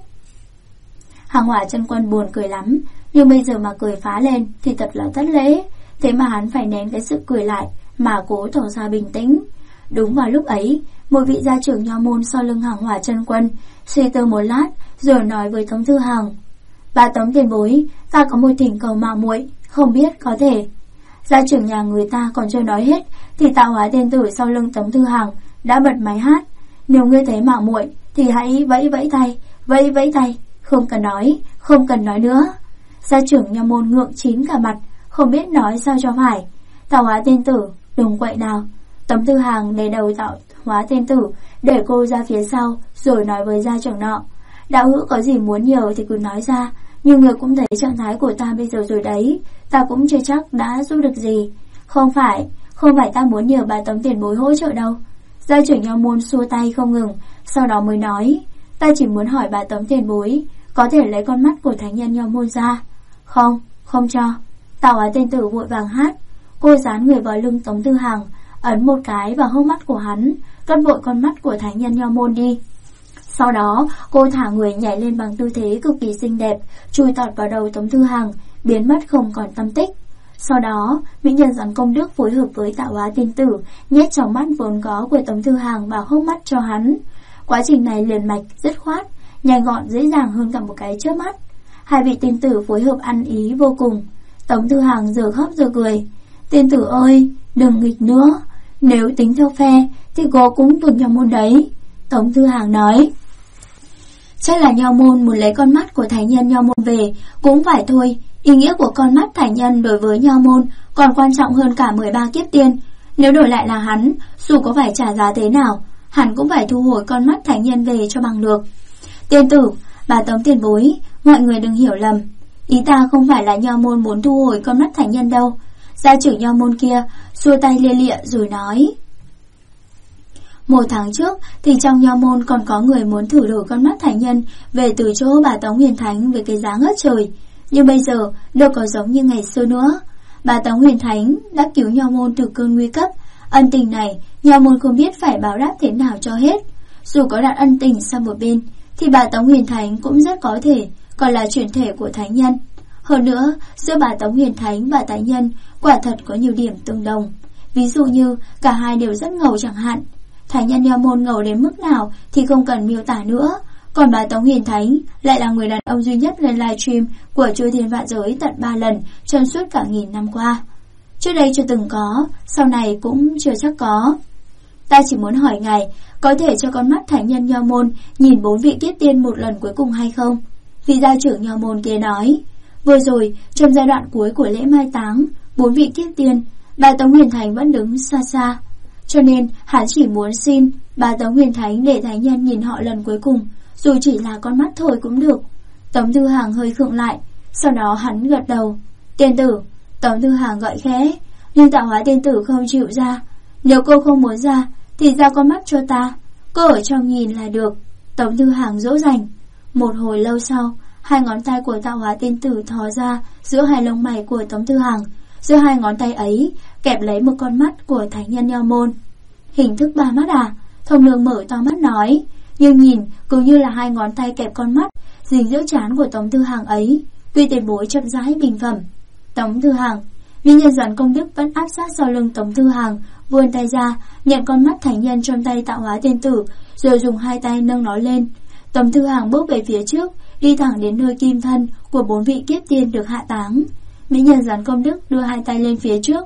Hàng Hỏa chân quân buồn cười lắm, nhưng bây giờ mà cười phá lên thì thật là thất lễ. Thế mà hắn phải nén cái sự cười lại mà cố tỏ ra bình tĩnh. Đúng vào lúc ấy, một vị gia trưởng nho môn sau lưng Hàng Hỏa chân quân suy tư một lát rồi nói với Tống Thư Hàng: Bà Tống tiền bối, ta có một thỉnh cầu mạo muội, không biết có thể. Gia trưởng nhà người ta còn chưa nói hết thì Tạo Hóa Tiên Tử sau lưng Tống Thư Hàng đã bật máy hát: Nếu ngươi thấy mạo muội thì hãy vẫy vẫy tay, không cần nói nữa. Gia trưởng nho môn ngượng chín cả mặt, không biết nói sao cho phải. Tạo Hóa Tiên Tử, đừng quậy nào. Tống Thư Hàng đè đầu Tạo Hóa Tiên Tử, để cô ra phía sau rồi nói với gia trưởng nọ: Đạo hữu có gì muốn nhờ thì cứ nói ra, nhưng người cũng thấy trạng thái của ta bây giờ rồi đấy, ta cũng chưa chắc đã giúp được gì. Không phải ta muốn nhờ bà Tống tiền bối hỗ trợ đâu. Gia trưởng nho môn xua tay không ngừng, sau đó mới nói: Ta chỉ muốn hỏi bà Tống tiền bối có thể lấy con mắt của thánh nhân nho môn ra. Không cho. Tạo Hóa Tiên Tử vội vàng hát. Cô dán người vào lưng Tống Thư Hàng, ấn một cái vào hốc mắt của hắn, cất vội con mắt của thánh nhân nho môn đi. Sau đó cô thả người nhảy lên bằng tư thế cực kỳ xinh đẹp, chui tọt vào đầu Tống Thư Hàng, biến mất không còn tăm tích. Sau đó mỹ nhân Doãn Công Đức phối hợp với Tạo Hóa Tiên Tử nhét trong mắt vốn có của Tống Thư Hàng vào hốc mắt cho hắn. Quá trình này liền mạch, dứt khoát, nhanh gọn, dễ dàng hơn cả một cái chớp mắt. Hai vị tiên tử phối hợp ăn ý vô cùng. Tống Thư Hàng giờ khóc giờ cười. Tiên tử ơi, đừng nghịch nữa, nếu tính theo phe thì cô cũng thuộc nho môn đấy. Tống Thư Hàng nói: Chắc là nho môn muốn lấy con mắt của thánh nhân nho môn về cũng phải thôi. Ý nghĩa của con mắt thánh nhân đối với nho môn còn quan trọng hơn cả 13 kiếp tiên. Nếu đổi lại là hắn, dù có phải trả giá thế nào, hắn cũng phải thu hồi con mắt thánh nhân về cho bằng được. Tiên tử, bà Tống tiền bối, mọi người đừng hiểu lầm, ý ta không phải là nho môn muốn thu hồi con mắt thánh nhân đâu. Gia trưởng nho môn kia xua tay lia lịa rồi nói: Một tháng trước thì trong nho môn còn có người muốn thử đổi con mắt thánh nhân về từ chỗ bà Tống Huyền Thánh với cái giá ngất trời. Nhưng bây giờ đâu có giống như ngày xưa nữa. Bà Tống Huyền Thánh đã cứu nho môn từ cơn nguy cấp. Ân tình này nho môn không biết phải báo đáp thế nào cho hết. Dù có đặt ân tình sang một bên thì bà Tống Huyền Thánh cũng rất có thể còn là chuyển thể của thánh nhân. Hơn nữa, giữa bà Tống Huyền Thánh và thánh nhân quả thật có nhiều điểm tương đồng. Ví dụ như cả hai đều rất ngầu chẳng hạn. Thánh nhân nho môn ngầu đến mức nào thì không cần miêu tả nữa. Còn bà Tống Huyền Thánh lại là người đàn ông duy nhất lên livestream của Chư Thiên Vạn Giới tận 3 lần trong suốt cả 1000 năm qua. Trước đây chưa từng có, sau này cũng chưa chắc có. Ta chỉ muốn hỏi ngài, có thể cho con mắt thánh nhân nho môn nhìn 4 vị kiếp tiên một lần cuối cùng hay không? Vị gia trưởng nho môn kia nói: Vừa rồi, trong giai đoạn cuối của lễ mai táng 4 vị kiếp tiên, bà Tống Huyền Thánh vẫn đứng xa xa. Cho nên hắn chỉ muốn xin bà Tống Huyền Thánh để thánh nhân nhìn họ lần cuối cùng, dù chỉ là con mắt thôi cũng được. Tống Thư Hàng hơi khựng lại, sau đó hắn gật đầu. Tiên tử. Tống Thư Hàng gọi khẽ, nhưng Tạo Hóa Tiên Tử không chịu ra. Nếu cô không muốn ra thì ra con mắt cho ta, cô ở trong nhìn là được. Tống Thư Hàng dỗ dành. Một hồi lâu sau, hai ngón tay của Tạo Hóa Tiên Tử thò ra giữa hai lông mày của Tống Thư Hàng. Giữa hai ngón tay ấy kẹp lấy một con mắt của thánh nhân nho môn. Hình thức 3 mắt à? Thông Nương mở to mắt nói, nhưng nhìn cứ như là hai ngón tay kẹp con mắt dính giữa trán của Tống Thư Hàng ấy. Quy Tiền Bối chậm rãi bình phẩm. Tống Thư Hàng. Mỹ nhân Doãn Công Đức vẫn áp sát sau lưng Tống Thư Hàng, vươn tay ra nhận con mắt thánh nhân trong tay Tạo Hóa Tiên Tử, rồi dùng hai tay nâng nó lên. Tống Thư Hàng bước về phía trước, đi thẳng đến nơi kim thân của 4 vị kiếp tiên được hạ táng. Mỹ nhân Doãn Công Đức đưa hai tay lên phía trước.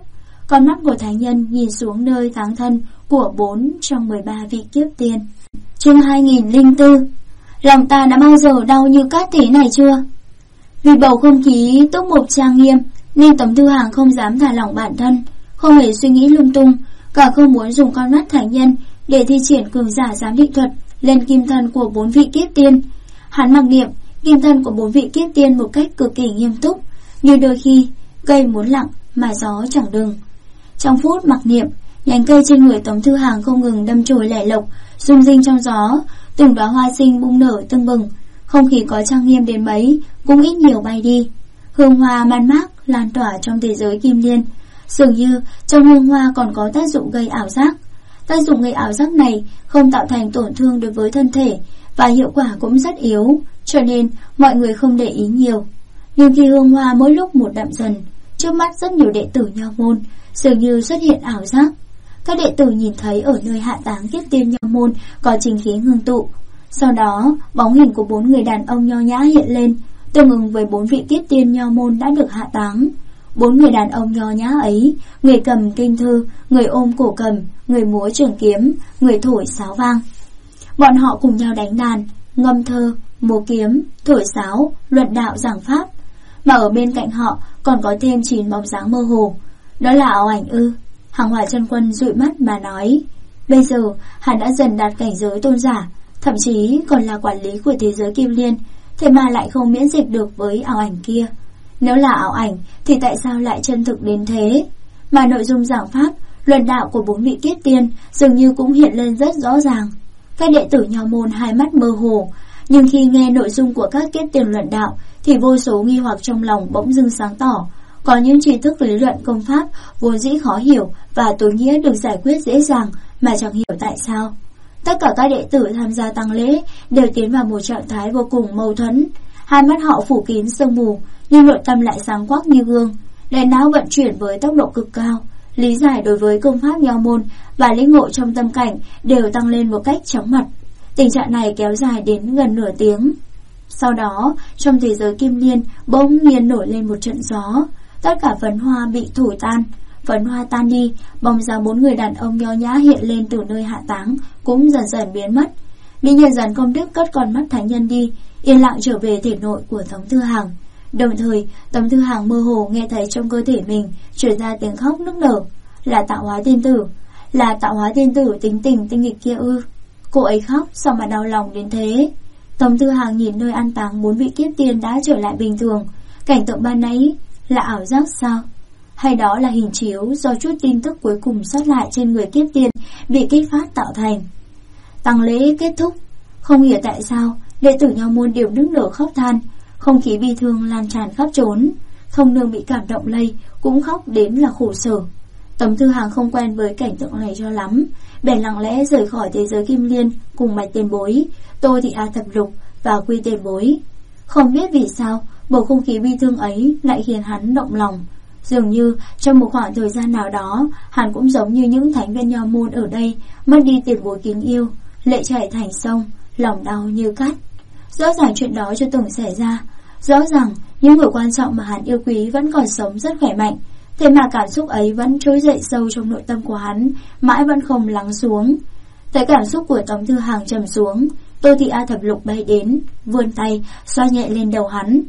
Con mắt của thánh nhân nhìn xuống nơi táng thân của 4 trong 13 vị kiếp tiên. Chương 2004. Lòng ta đã bao giờ đau như cát thế này chưa? Vì bầu không khí túc mục trang nghiêm nên Tống Thư Hàng không dám thả lỏng bản thân, không hề suy nghĩ lung tung, cả không muốn dùng con mắt thánh nhân để thi triển cường giả giám định thuật lên kim thân của 4 vị kiếp tiên. Hắn mặc niệm kim thân của 4 vị kiếp tiên một cách cực kỳ nghiêm túc, như đôi khi cây muốn lặng mà gió chẳng đừng. Trong phút mặc niệm, nhánh cây trên người Tống Thư Hàng không ngừng đâm chồi lẻ lộc, rung rinh trong gió, từng đóa hoa sinh bung nở tưng bừng. Không khí có trang nghiêm đến mấy cũng ít nhiều bay đi. Hương hoa man mác lan tỏa trong thế giới kim liên. Dường như trong hương hoa còn có tác dụng gây ảo giác. Tác dụng gây ảo giác này không tạo thành tổn thương đối với thân thể và hiệu quả cũng rất yếu, cho nên mọi người không để ý nhiều. Nhưng khi hương hoa mỗi lúc một đậm dần, trước mắt rất nhiều đệ tử Nho môn dường như xuất hiện ảo giác. Các đệ tử nhìn thấy ở nơi hạ táng kiếp tiên Nho môn có chính khí ngưng tụ. Sau đó, bóng hình của 4 người đàn ông nho nhã hiện lên, tương ứng với 4 vị kiếp tiên Nho môn đã được hạ táng. 4 người đàn ông nho nhã ấy, người cầm kinh thư, người ôm cổ cầm, người múa trường kiếm, người thổi sáo vang. Bọn họ cùng nhau đánh đàn, ngâm thơ, múa kiếm, thổi sáo, luận đạo giảng pháp. Mà ở bên cạnh họ còn có thêm 9 bóng dáng mơ hồ. Đó là Ảo Ảnh ư? Hàng Hỏa Chân Quân dụi mắt mà nói. Bây giờ hắn đã dần đạt cảnh giới tôn giả, thậm chí còn là quản lý của thế giới kim liên, thế mà lại không miễn dịch được với ảo ảnh kia. Nếu là ảo ảnh thì tại sao lại chân thực đến thế? Mà nội dung giảng pháp, luận đạo của 4 vị kiếp tiên dường như cũng hiện lên rất rõ ràng. Các đệ tử Nho môn hai mắt mơ hồ, nhưng khi nghe nội dung của các kiếp tiên luận đạo thì vô số nghi hoặc trong lòng bỗng dưng sáng tỏ. Có những tri thức lý luận công pháp vốn dĩ khó hiểu và tối nghĩa được giải quyết dễ dàng mà chẳng hiểu tại sao. Tất cả các đệ tử tham gia tang lễ đều tiến vào một trạng thái vô cùng mâu thuẫn. Hai mắt họ phủ kín sương mù, nhưng nội tâm lại sáng quắc như gương. Đại não vận chuyển với tốc độ cực cao, lý giải đối với công pháp Nho môn và lĩnh ngộ trong tâm cảnh đều tăng lên một cách chóng mặt. Tình trạng này kéo dài đến gần nửa tiếng. Sau đó, trong thế giới kim liên bỗng nhiên nổi lên một trận gió. Tất cả phấn hoa bị thổi tan. Phấn hoa tan đi, bóng dáng 4 người đàn ông nho nhã hiện lên từ nơi hạ táng cũng dần dần biến mất. Mỹ Nhân Giàn Công Đức cất con mắt thánh nhân đi, yên lặng trở về thể nội của Tống Thư Hàng. Đồng thời, Tống Thư Hàng mơ hồ nghe thấy trong cơ thể mình truyền ra tiếng khóc nức nở. Là Tạo Hóa tiên tử, là Tạo Hóa tiên tử tính tình tinh nghịch kia ư? Cô ấy khóc sao mà đau lòng đến thế? Tống Thư Hàng nhìn nơi an táng 4 vị kiếp tiên đã trở lại bình thường. Cảnh tượng ban nãy là ảo giác sao? Hay đó là hình chiếu do chút tin tức cuối cùng sót lại trên người kiếp tiên bị kích phát tạo thành? Tang lễ kết thúc, không hiểu tại sao đệ tử Nho môn đều nức nở khóc than. Không khí bi thương lan tràn khắp trốn. Thông Nương bị cảm động lây cũng khóc đến là khổ sở. Tống Thư Hàng không quen với cảnh tượng này cho lắm, bèn lặng lẽ rời khỏi thế giới kim liên cùng Bạch Tiền Bối, Tô Thị A Thập Lục và Quy Tiền Bối. Không biết vì sao bầu không khí bi thương ấy lại khiến hắn động lòng. Dường như trong một khoảng thời gian nào đó, hắn cũng giống như những thánh viên Nho môn ở đây mất đi Tiền Bối kính yêu, lệ chảy thành sông, lòng đau như cắt. Rõ ràng chuyện đó chưa từng xảy ra. Rõ ràng những người quan trọng mà hắn yêu quý vẫn còn sống rất khỏe mạnh, thế mà cảm xúc ấy vẫn trỗi dậy sâu trong nội tâm của hắn, mãi vẫn không lắng xuống. Thấy cảm xúc của Tống Thư Hàng trầm xuống, Tô Thị A Thập Lục bay đến, vươn tay xoa nhẹ lên đầu hắn.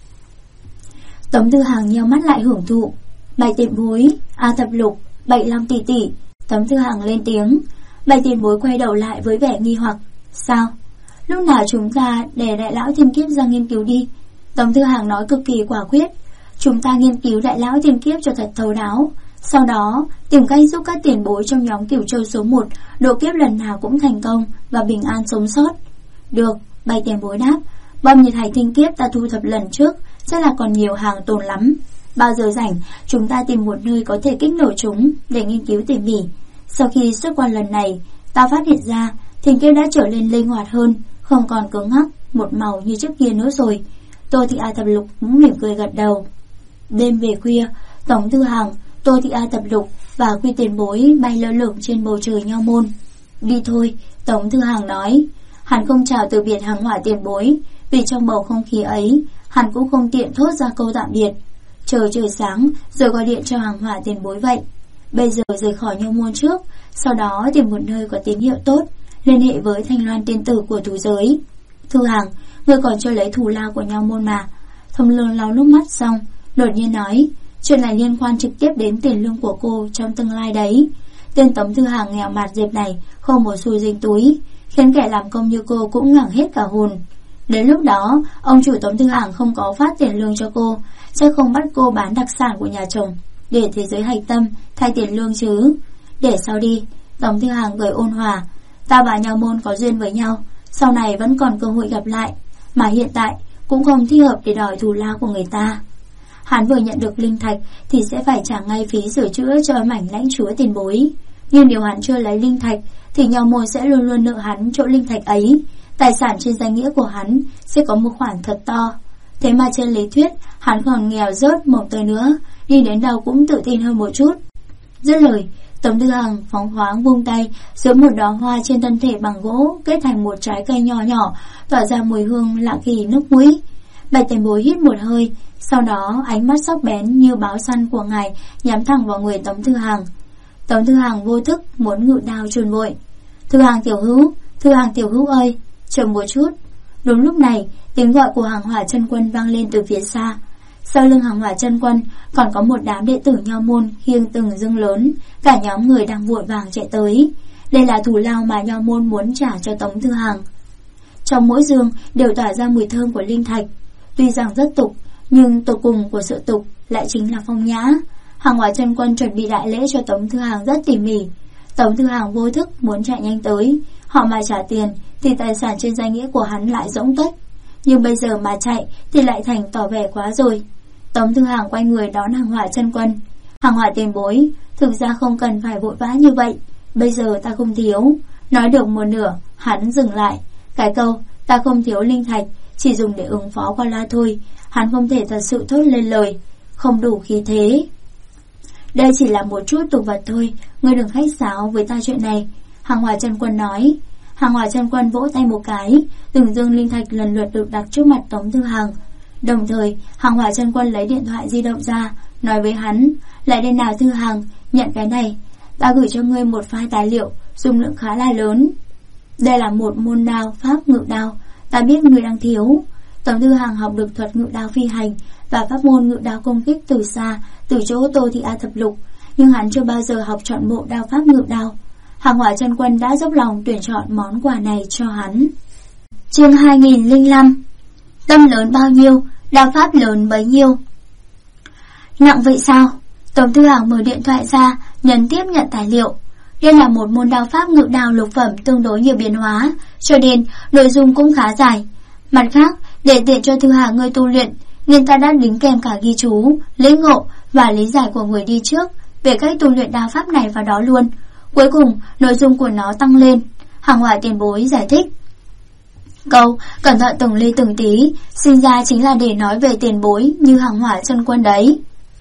Tống Thư Hàng nheo mắt lại hưởng thụ. Bạch Tiền Bối, A Thập Lục, Bạch Long tỷ tỷ. Tống Thư Hàng lên tiếng. Bạch Tiền Bối quay đầu lại với vẻ nghi hoặc. Sao? Lúc nào chúng ta để đại lão thiên kiếp ra nghiên cứu đi? Tống Thư Hàng nói cực kỳ quả quyết. Chúng ta nghiên cứu đại lão thiên kiếp cho thật thấu đáo, sau đó tìm cách giúp các tiền bối trong nhóm Cửu Châu số 1 độ kiếp lần nào cũng thành công và bình an sống sót. Được, Bạch Tiền Bối đáp. Bom nhiệt hạch thiên kiếp ta thu thập lần trước chắc là còn nhiều hàng tồn lắm. Bao giờ rảnh chúng ta tìm một nơi có thể kích nổ chúng để nghiên cứu tỉ mỉ. Sau khi xuất quan lần này, ta phát hiện ra thiên kiếp đã trở nên linh hoạt hơn, không còn cứng ngắc một màu như trước kia nữa rồi. Tô Thị A Thập Lục cũng mỉm cười gật đầu. Đêm về khuya, Tống Thư Hàng, Tô Thị A Thập Lục và Quy Tiền Bối bay lơ lửng trên bầu trời Nho môn. Đi thôi, Tống Thư Hàng nói. Hắn không chào từ biệt Hàng Hỏa Tiền Bối, vì trong bầu không khí ấy hắn cũng không tiện thốt ra câu tạm biệt. Chờ trời sáng rồi gọi điện cho Hàng Hỏa Tiền Bối vậy. bây giờ rời khỏi Nho môn trước, sau đó tìm một nơi có tín hiệu tốt, liên hệ với Thanh Loan tiên tử của thú giới. Thư Hằng, ngươi còn chưa lấy thù lao của Nho môn mà. Thông Lương lau nước mắt xong, đột nhiên nói, chuyện này liên quan trực tiếp đến tiền lương của cô trong tương lai đấy. Tên Tống Thư Hằng nghèo mạt dịp này không một xu dính túi, khiến kẻ làm công như cô cũng ngẳng hết cả hồn. Đến lúc đó, ông chủ Tống Thư Hằng không có phát tiền lương cho cô, sẽ không bắt cô bán đặc sản của nhà chồng để thế giới hạch tâm thay tiền lương chứ. Để sau đi, Tống Thư Hằng cười ôn hòa, ta và Nho môn có duyên với nhau, sau này vẫn còn cơ hội gặp lại, mà hiện tại cũng không thích hợp để đòi thù lao của người ta. Hắn vừa nhận được linh thạch thì sẽ phải trả ngay phí sửa chữa cho mảnh lãnh chúa tiền bối. Nhưng nếu hắn chưa lấy linh thạch thì Nho môn sẽ luôn luôn nợ hắn chỗ linh thạch ấy. Tài sản trên danh nghĩa của hắn sẽ có một khoản thật to. Thế mà trên lý thuyết hắn còn nghèo rớt một tới nữa, đi đến đâu cũng tự tin hơn một chút. Dứt lời, Tống Thư Hằng phóng khoáng vung tay, giữa một đóa hoa trên thân thể bằng gỗ kết thành một trái cây nhỏ nhỏ, tỏa ra mùi hương lạ kỳ nước mũi. Bạch tiền bối hít một hơi, sau đó ánh mắt sắc bén như báo săn của ngài nhắm thẳng vào người Tống Thư Hằng. Tống Thư Hằng vô thức muốn ngự đao chùn vội. Thư Hằng tiểu hữu ơi, chậm một chút. Đúng lúc này, tiếng gọi của Hàng Hỏa Chân Quân vang lên từ phía xa. Sau lưng Hàng Hỏa Chân Quân còn có một đám đệ tử Nho môn khiêng từng dương lớn, cả nhóm người đang vội vàng chạy tới. Đây là thù lao mà Nho môn muốn trả cho Tống Thư Hằng. Trong mỗi dương đều tỏa ra mùi thơm của linh thạch. Tuy rằng rất tục, nhưng tột cùng của sự tục lại chính là phong nhã. Hàng Hỏa Chân Quân chuẩn bị đại lễ cho Tống Thư Hằng rất tỉ mỉ. Tống Thư Hằng vô thức muốn chạy nhanh tới, họ mà trả tiền thì tài sản trên danh nghĩa của hắn lại rỗng tuếch. Nhưng bây giờ mà chạy thì lại thành tỏ vẻ quá rồi. Tống Thư Hằng quay người đón Hàng Hỏa Chân Quân. Hàng Hỏa tiền bối, thực ra không cần phải vội vã như vậy, bây giờ ta không thiếu. Nói được một nửa, hắn dừng lại. Cái câu ta không thiếu linh thạch chỉ dùng để ứng phó qua loa thôi, hắn không thể thật sự thốt lên lời, không đủ khí thế. Đây chỉ là một chút tục vật thôi, ngươi đừng khách sáo với ta chuyện này, Hàng Hỏa Chân Quân nói. Hàng Hỏa Chân Quân vỗ tay một cái, từng dương linh thạch lần lượt được đặt trước mặt Tống Thư Hằng. Đồng thời, Hàng Hỏa Chân Quân lấy điện thoại di động ra, nói với hắn, lại đây nào Thư Hằng, nhận cái này, ta gửi cho ngươi một file tài liệu, dung lượng khá là lớn. Đây là một môn đao pháp ngự đao, ta biết ngươi đang thiếu. Tống Thư Hằng học được thuật ngự đao phi hành và pháp môn ngự đao công kích từ xa, từ chỗ Tô Thị A thập lục, nhưng hắn chưa bao giờ học trọn bộ đao pháp ngự đao. Hàng Hỏa Chân Quân đã dốc lòng tuyển chọn món quà này cho hắn. Chương 2005. Tâm lớn bao nhiêu, đao pháp lớn bấy nhiêu. Nặng vậy sao? Tống Thư Hằng mở điện thoại ra, nhấn tiếp nhận tài liệu. Đây là một môn đao pháp ngự đao lục phẩm tương đối nhiều biến hóa, cho nên nội dung cũng khá dài. Mặt khác, để tiện cho Thư Hằng ngươi tu luyện, nên ta đã đính kèm cả ghi chú, lĩnh ngộ và lý giải của người đi trước về cách tu luyện đao pháp này vào đó luôn. Cuối cùng, nội dung của nó tăng lên. Hàng Hỏa tiền bối giải thích. Câu cẩn thận từng ly từng tí sinh ra chính là để nói về tiền bối như Hàng Hỏa Chân Quân đấy.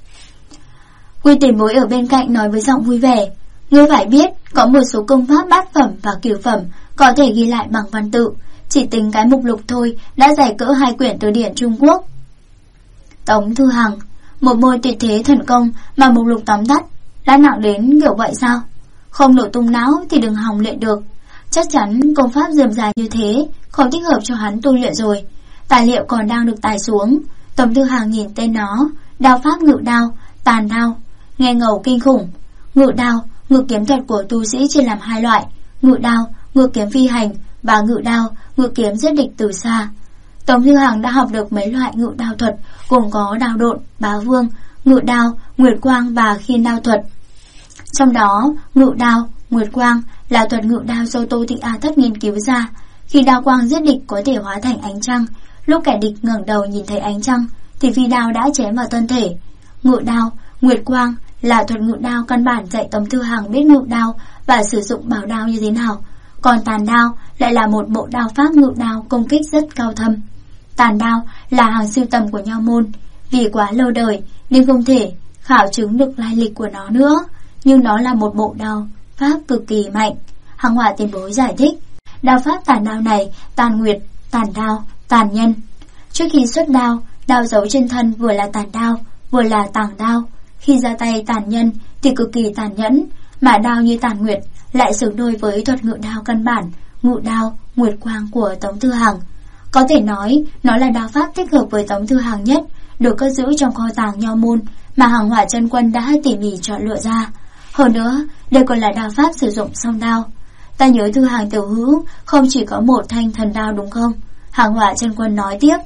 Quy tiền bối ở bên cạnh nói với giọng vui vẻ. Ngươi phải biết, có một số công pháp bát phẩm và cửu phẩm có thể ghi lại bằng văn tự, chỉ tính cái mục lục thôi đã giải cỡ 2 quyển từ điển Trung Quốc. Tống Thư Hằng, một môn tuyệt thế thần công mà mục lục tóm tắt đã nặng đến kiểu vậy sao? Không nổ tung não thì đừng hòng luyện được. Chắc chắn công pháp rườm rà như thế không thích hợp cho hắn tu luyện rồi. Tài liệu còn đang được tải xuống. Tống Thư Hằng nhìn tên nó, đao pháp ngự đao, tàn đao, nghe ngầu kinh khủng. Ngự đao, ngự kiếm thuật của tu sĩ chia làm 2 loại: ngự đao, ngự kiếm phi hành, và ngự đao, ngự kiếm giết địch từ xa. Tống Thư Hằng đã học được mấy loại ngự đao thuật, gồm có đao độn, bá vương, ngự đao, nguyệt quang và khiên đao thuật. Trong đó, ngự đao, nguyệt quang là thuật ngự đao do Tô Thị A Thất nghiên cứu ra. Khi đao quang giết địch có thể hóa thành ánh trăng, lúc kẻ địch ngẩng đầu nhìn thấy ánh trăng thì phi đao đã chém vào thân thể. Ngự đao, nguyệt quang là thuật ngự đao căn bản dạy Tống Thư Hằng biết ngự đao và sử dụng bảo đao như thế nào. Còn tàn đao lại là một bộ đao pháp ngự đao công kích rất cao thâm. Tàn đao là hàng sưu tầm của Nho môn, vì quá lâu đời nên không thể khảo chứng được lai lịch của nó nữa, nhưng nó là một bộ đao pháp cực kỳ mạnh. Hàng Hỏa tiền bối giải thích, đao pháp tàn đao này tàn nguyệt, tàn đao, tàn nhân. Trước khi xuất đao, đao giấu trên thân vừa là tàn đao, vừa là tàng đao. Khi ra tay tàn nhân thì cực kỳ tàn nhẫn, mà đao như tàn nguyệt lại xứng đôi với thuật ngự đao căn bản, ngự đao nguyệt quang của Tống Thư Hằng. Có thể nói nó là đao pháp thích hợp với Tống Thư Hằng nhất, được cất giữ trong kho tàng Nho môn mà Hàng Hỏa Chân Quân đã tỉ mỉ chọn lựa ra. Hơn nữa, đây còn là đao pháp sử dụng song đao. Ta nhớ Thư Hằng tiểu hữu không chỉ có một thanh thần đao đúng không? Hàng Hỏa Chân Quân nói tiếp.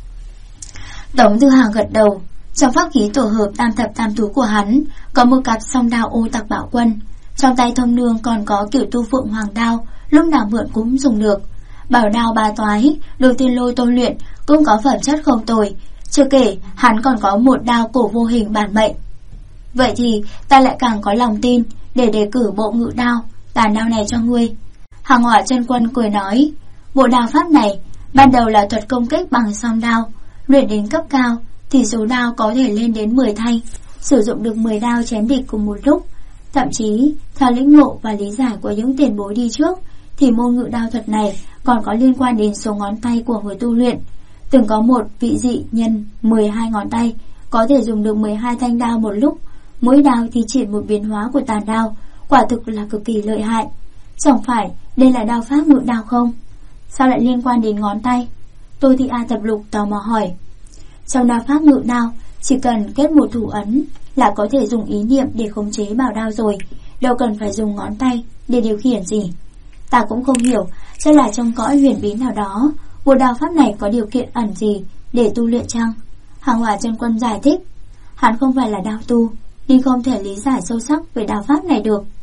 Tống Thư Hằng gật đầu. Trong pháp khí tổ hợp tam thập tam thú của hắn có một cặp song đao ô tặc bạo quân. Trong tay thông nương còn có kiểu tu phượng hoàng đao, lúc nào mượn cũng dùng được. Bảo đao ba toái được Tiên Lôi tôi luyện cũng có phẩm chất không tồi. Chưa kể hắn còn có một đao cổ vô hình bản mệnh. Vậy thì ta lại càng có lòng tin để đề cử bộ ngự đao, tàn đao này cho ngươi. Hàng Hỏa Chân Quân cười nói, bộ đao pháp này ban đầu là thuật công kích bằng song đao, luyện đến cấp cao thì số đao có thể lên đến 10 thanh, sử dụng được 10 đao chém địch cùng một lúc. Thậm chí, theo lĩnh ngộ và lý giải của những tiền bối đi trước, thì môn ngự đao thuật này còn có liên quan đến số ngón tay của người tu luyện. Từng có một vị dị nhân 12 ngón tay, có thể dùng được 12 thanh đao một lúc, mỗi đao thì triển một biến hóa của tàn đao, quả thực là cực kỳ lợi hại. Chẳng phải đây là đao pháp ngự đao không? Sao lại liên quan đến ngón tay? Tô Thị A Thập Lục tò mò hỏi. Trong đao pháp ngự đao, chỉ cần kết một thủ ấn là có thể dùng ý niệm để khống chế bảo đao rồi, đâu cần phải dùng ngón tay để điều khiển gì. Ta cũng không hiểu, chắc là trong cõi huyền bí nào đó, bộ đao pháp này có điều kiện ẩn gì để tu luyện chăng? Hàng Hỏa Chân Quân giải thích, hắn không phải là đao tu, nên không thể lý giải sâu sắc về đao pháp này được.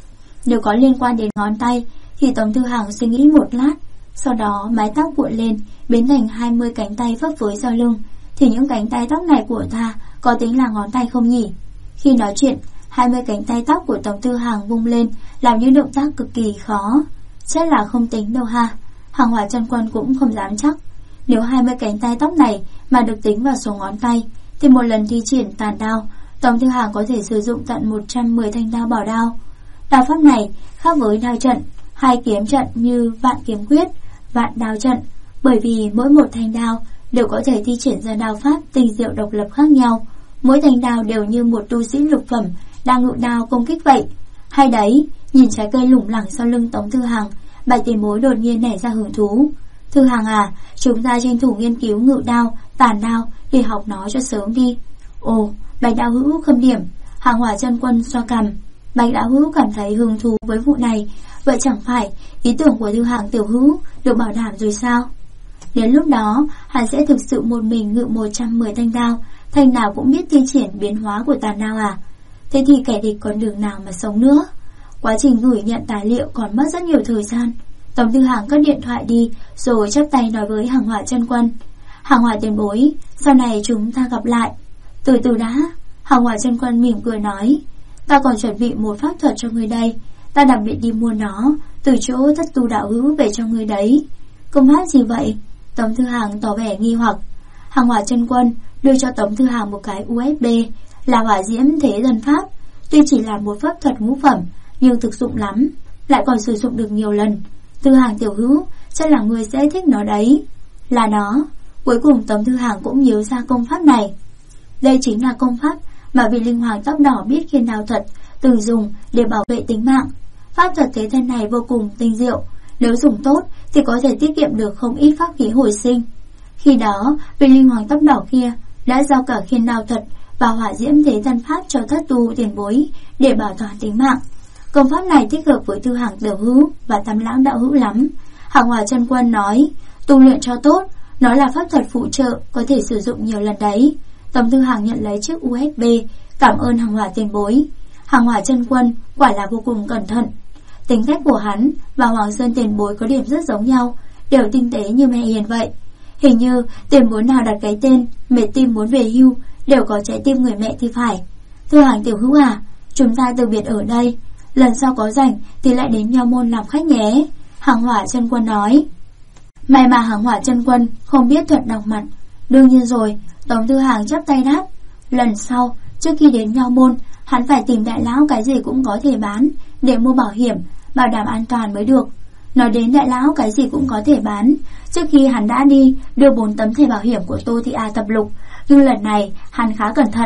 Nếu có liên quan đến ngón tay, thì Tống Thư Hằng suy nghĩ một lát, sau đó mái tóc cuộn lên, biến thành 20 cánh tay phấp phới sau lưng. Thì những cánh tay tóc này của ta có tính là ngón tay không nhỉ? Khi nói chuyện, 20 cánh tay tóc của Tống Thư Hằng vung lên, làm những động tác cực kỳ khó. Chắc là không tính đâu ha. Hàng Hỏa Chân Quân cũng không dám chắc. Nếu 20 cánh tay tóc này mà được tính vào số ngón tay, thì một lần thi triển tàn đao, Tống Thư Hằng có thể sử dụng tận 110 thanh đao bảo đao. Đao pháp này khác với đao trận, hai kiếm trận như Vạn Kiếm Quyết, Vạn Đao Trận, bởi vì mỗi một thanh đao đều có thể thi triển ra đao pháp tinh diệu độc lập khác nhau. Mỗi thanh đao đều như một tu sĩ lục phẩm đang ngự đao công kích vậy. Hay đấy, nhìn trái cây lủng lẳng sau lưng Tống Thư Hằng, Bạch tiền bối đột nhiên nảy ra hứng thú. Thư Hằng à, chúng ta tranh thủ nghiên cứu ngự đao, tàn đao để học nó cho sớm đi. Ồ, Bạch đạo hữu khâm điểm. Hàng Hỏa Chân Quân xoa cằm. Bạch đạo hữu cảm thấy hứng thú với vụ này, vậy chẳng phải ý tưởng của Thư Hằng tiểu hữu được bảo đảm rồi sao? Đến lúc đó, hắn sẽ thực sự một mình ngự 110 thanh đao, thanh nào cũng biết thi triển biến hóa của tàn đao à? Thế thì kẻ địch còn đường nào mà sống nữa? Quá trình gửi nhận tài liệu còn mất rất nhiều thời gian. Tống Thư Hằng cất điện thoại đi, rồi chắp tay nói với Hàng Hỏa Chân Quân. Hàng Hỏa tiền bối, sau này chúng ta gặp lại. Từ từ đã. Hàng Hỏa Chân Quân mỉm cười nói, ta còn chuẩn bị một pháp thuật cho người đây. Ta đặc biệt đi mua nó từ chỗ Thất Tu đạo hữu về cho người đấy. Công pháp gì vậy? Tống Thư Hằng tỏ vẻ nghi hoặc. Hàng Hỏa Chân Quân đưa cho Tống Thư Hằng một cái USB, là Hỏa Diễm Thế Dân Pháp. Tuy chỉ là một pháp thuật ngũ phẩm, nhưng thực dụng lắm, lại còn sử dụng được nhiều lần. Thư Hằng tiểu hữu, chắc là người sẽ thích nó đấy. Là nó. Cuối cùng Tống Thư Hằng cũng nhớ ra công pháp này. Đây chính là công pháp mà vị linh hoàng tóc đỏ biết khiên đao thuật từng dùng để bảo vệ tính mạng. Pháp thuật thế thân này vô cùng tinh diệu, nếu dùng tốt thì có thể tiết kiệm được không ít pháp khí hồi sinh. Khi đó, vị linh hoàng tóc đỏ kia đã giao cả khiên đao thuật và Hỏa Diễm Thế Thân Pháp cho Thất Tu tiền bối để bảo toàn tính mạng. Công pháp này thích hợp với Thư Hằng tiểu hữu và Tam Lãng đạo hữu lắm. Hàng Hỏa Chân Quân nói, tu luyện cho tốt, nó là pháp thuật phụ trợ, có thể sử dụng nhiều lần đấy. Tống Thư Hằng nhận lấy chiếc USB, cảm ơn Hàng Hỏa tiền bối. Hàng Hỏa Chân Quân quả là vô cùng cẩn thận. Tính cách của hắn và Hoàng Sơn tiền bối có điểm rất giống nhau, đều tinh tế như mẹ hiền vậy. Hình như tiền bối nào đặt cái tên mệt tim muốn về hưu đều có trái tim người mẹ thì phải. Thư Hằng tiểu hữu à, chúng ta từ biệt ở đây, lần sau có rảnh thì lại đến Nho môn làm khách nhé. Hàng Hỏa Chân Quân nói. May mà Hàng Hỏa Chân Quân không biết thuật đọc mặt. Đương nhiên rồi. Tống Thư Hằng chắp tay đáp. Lần sau, trước khi đến Nho môn, hắn phải tìm đại lão cái gì cũng có thể bán để mua bảo hiểm, bảo đảm an toàn mới được. Nói đến đại lão cái gì cũng có thể bán, trước khi hắn đã đi đưa 4 tấm thẻ bảo hiểm của Tô Thị A Thập Lục, nhưng lần này hắn khá cẩn thận,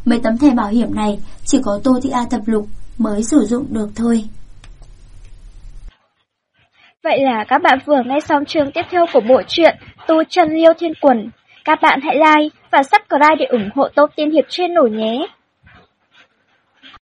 Mấy tấm thẻ bảo hiểm này chỉ có Tô Thị A Thập Lục mới sử dụng được thôi. Vậy là các bạn vừa nghe xong chương tiếp theo của bộ truyện Tu Chân Liêu Thiên Quần. Các bạn hãy like và subscribe để ủng hộ Tô Tiên Hiệp Channel nhé.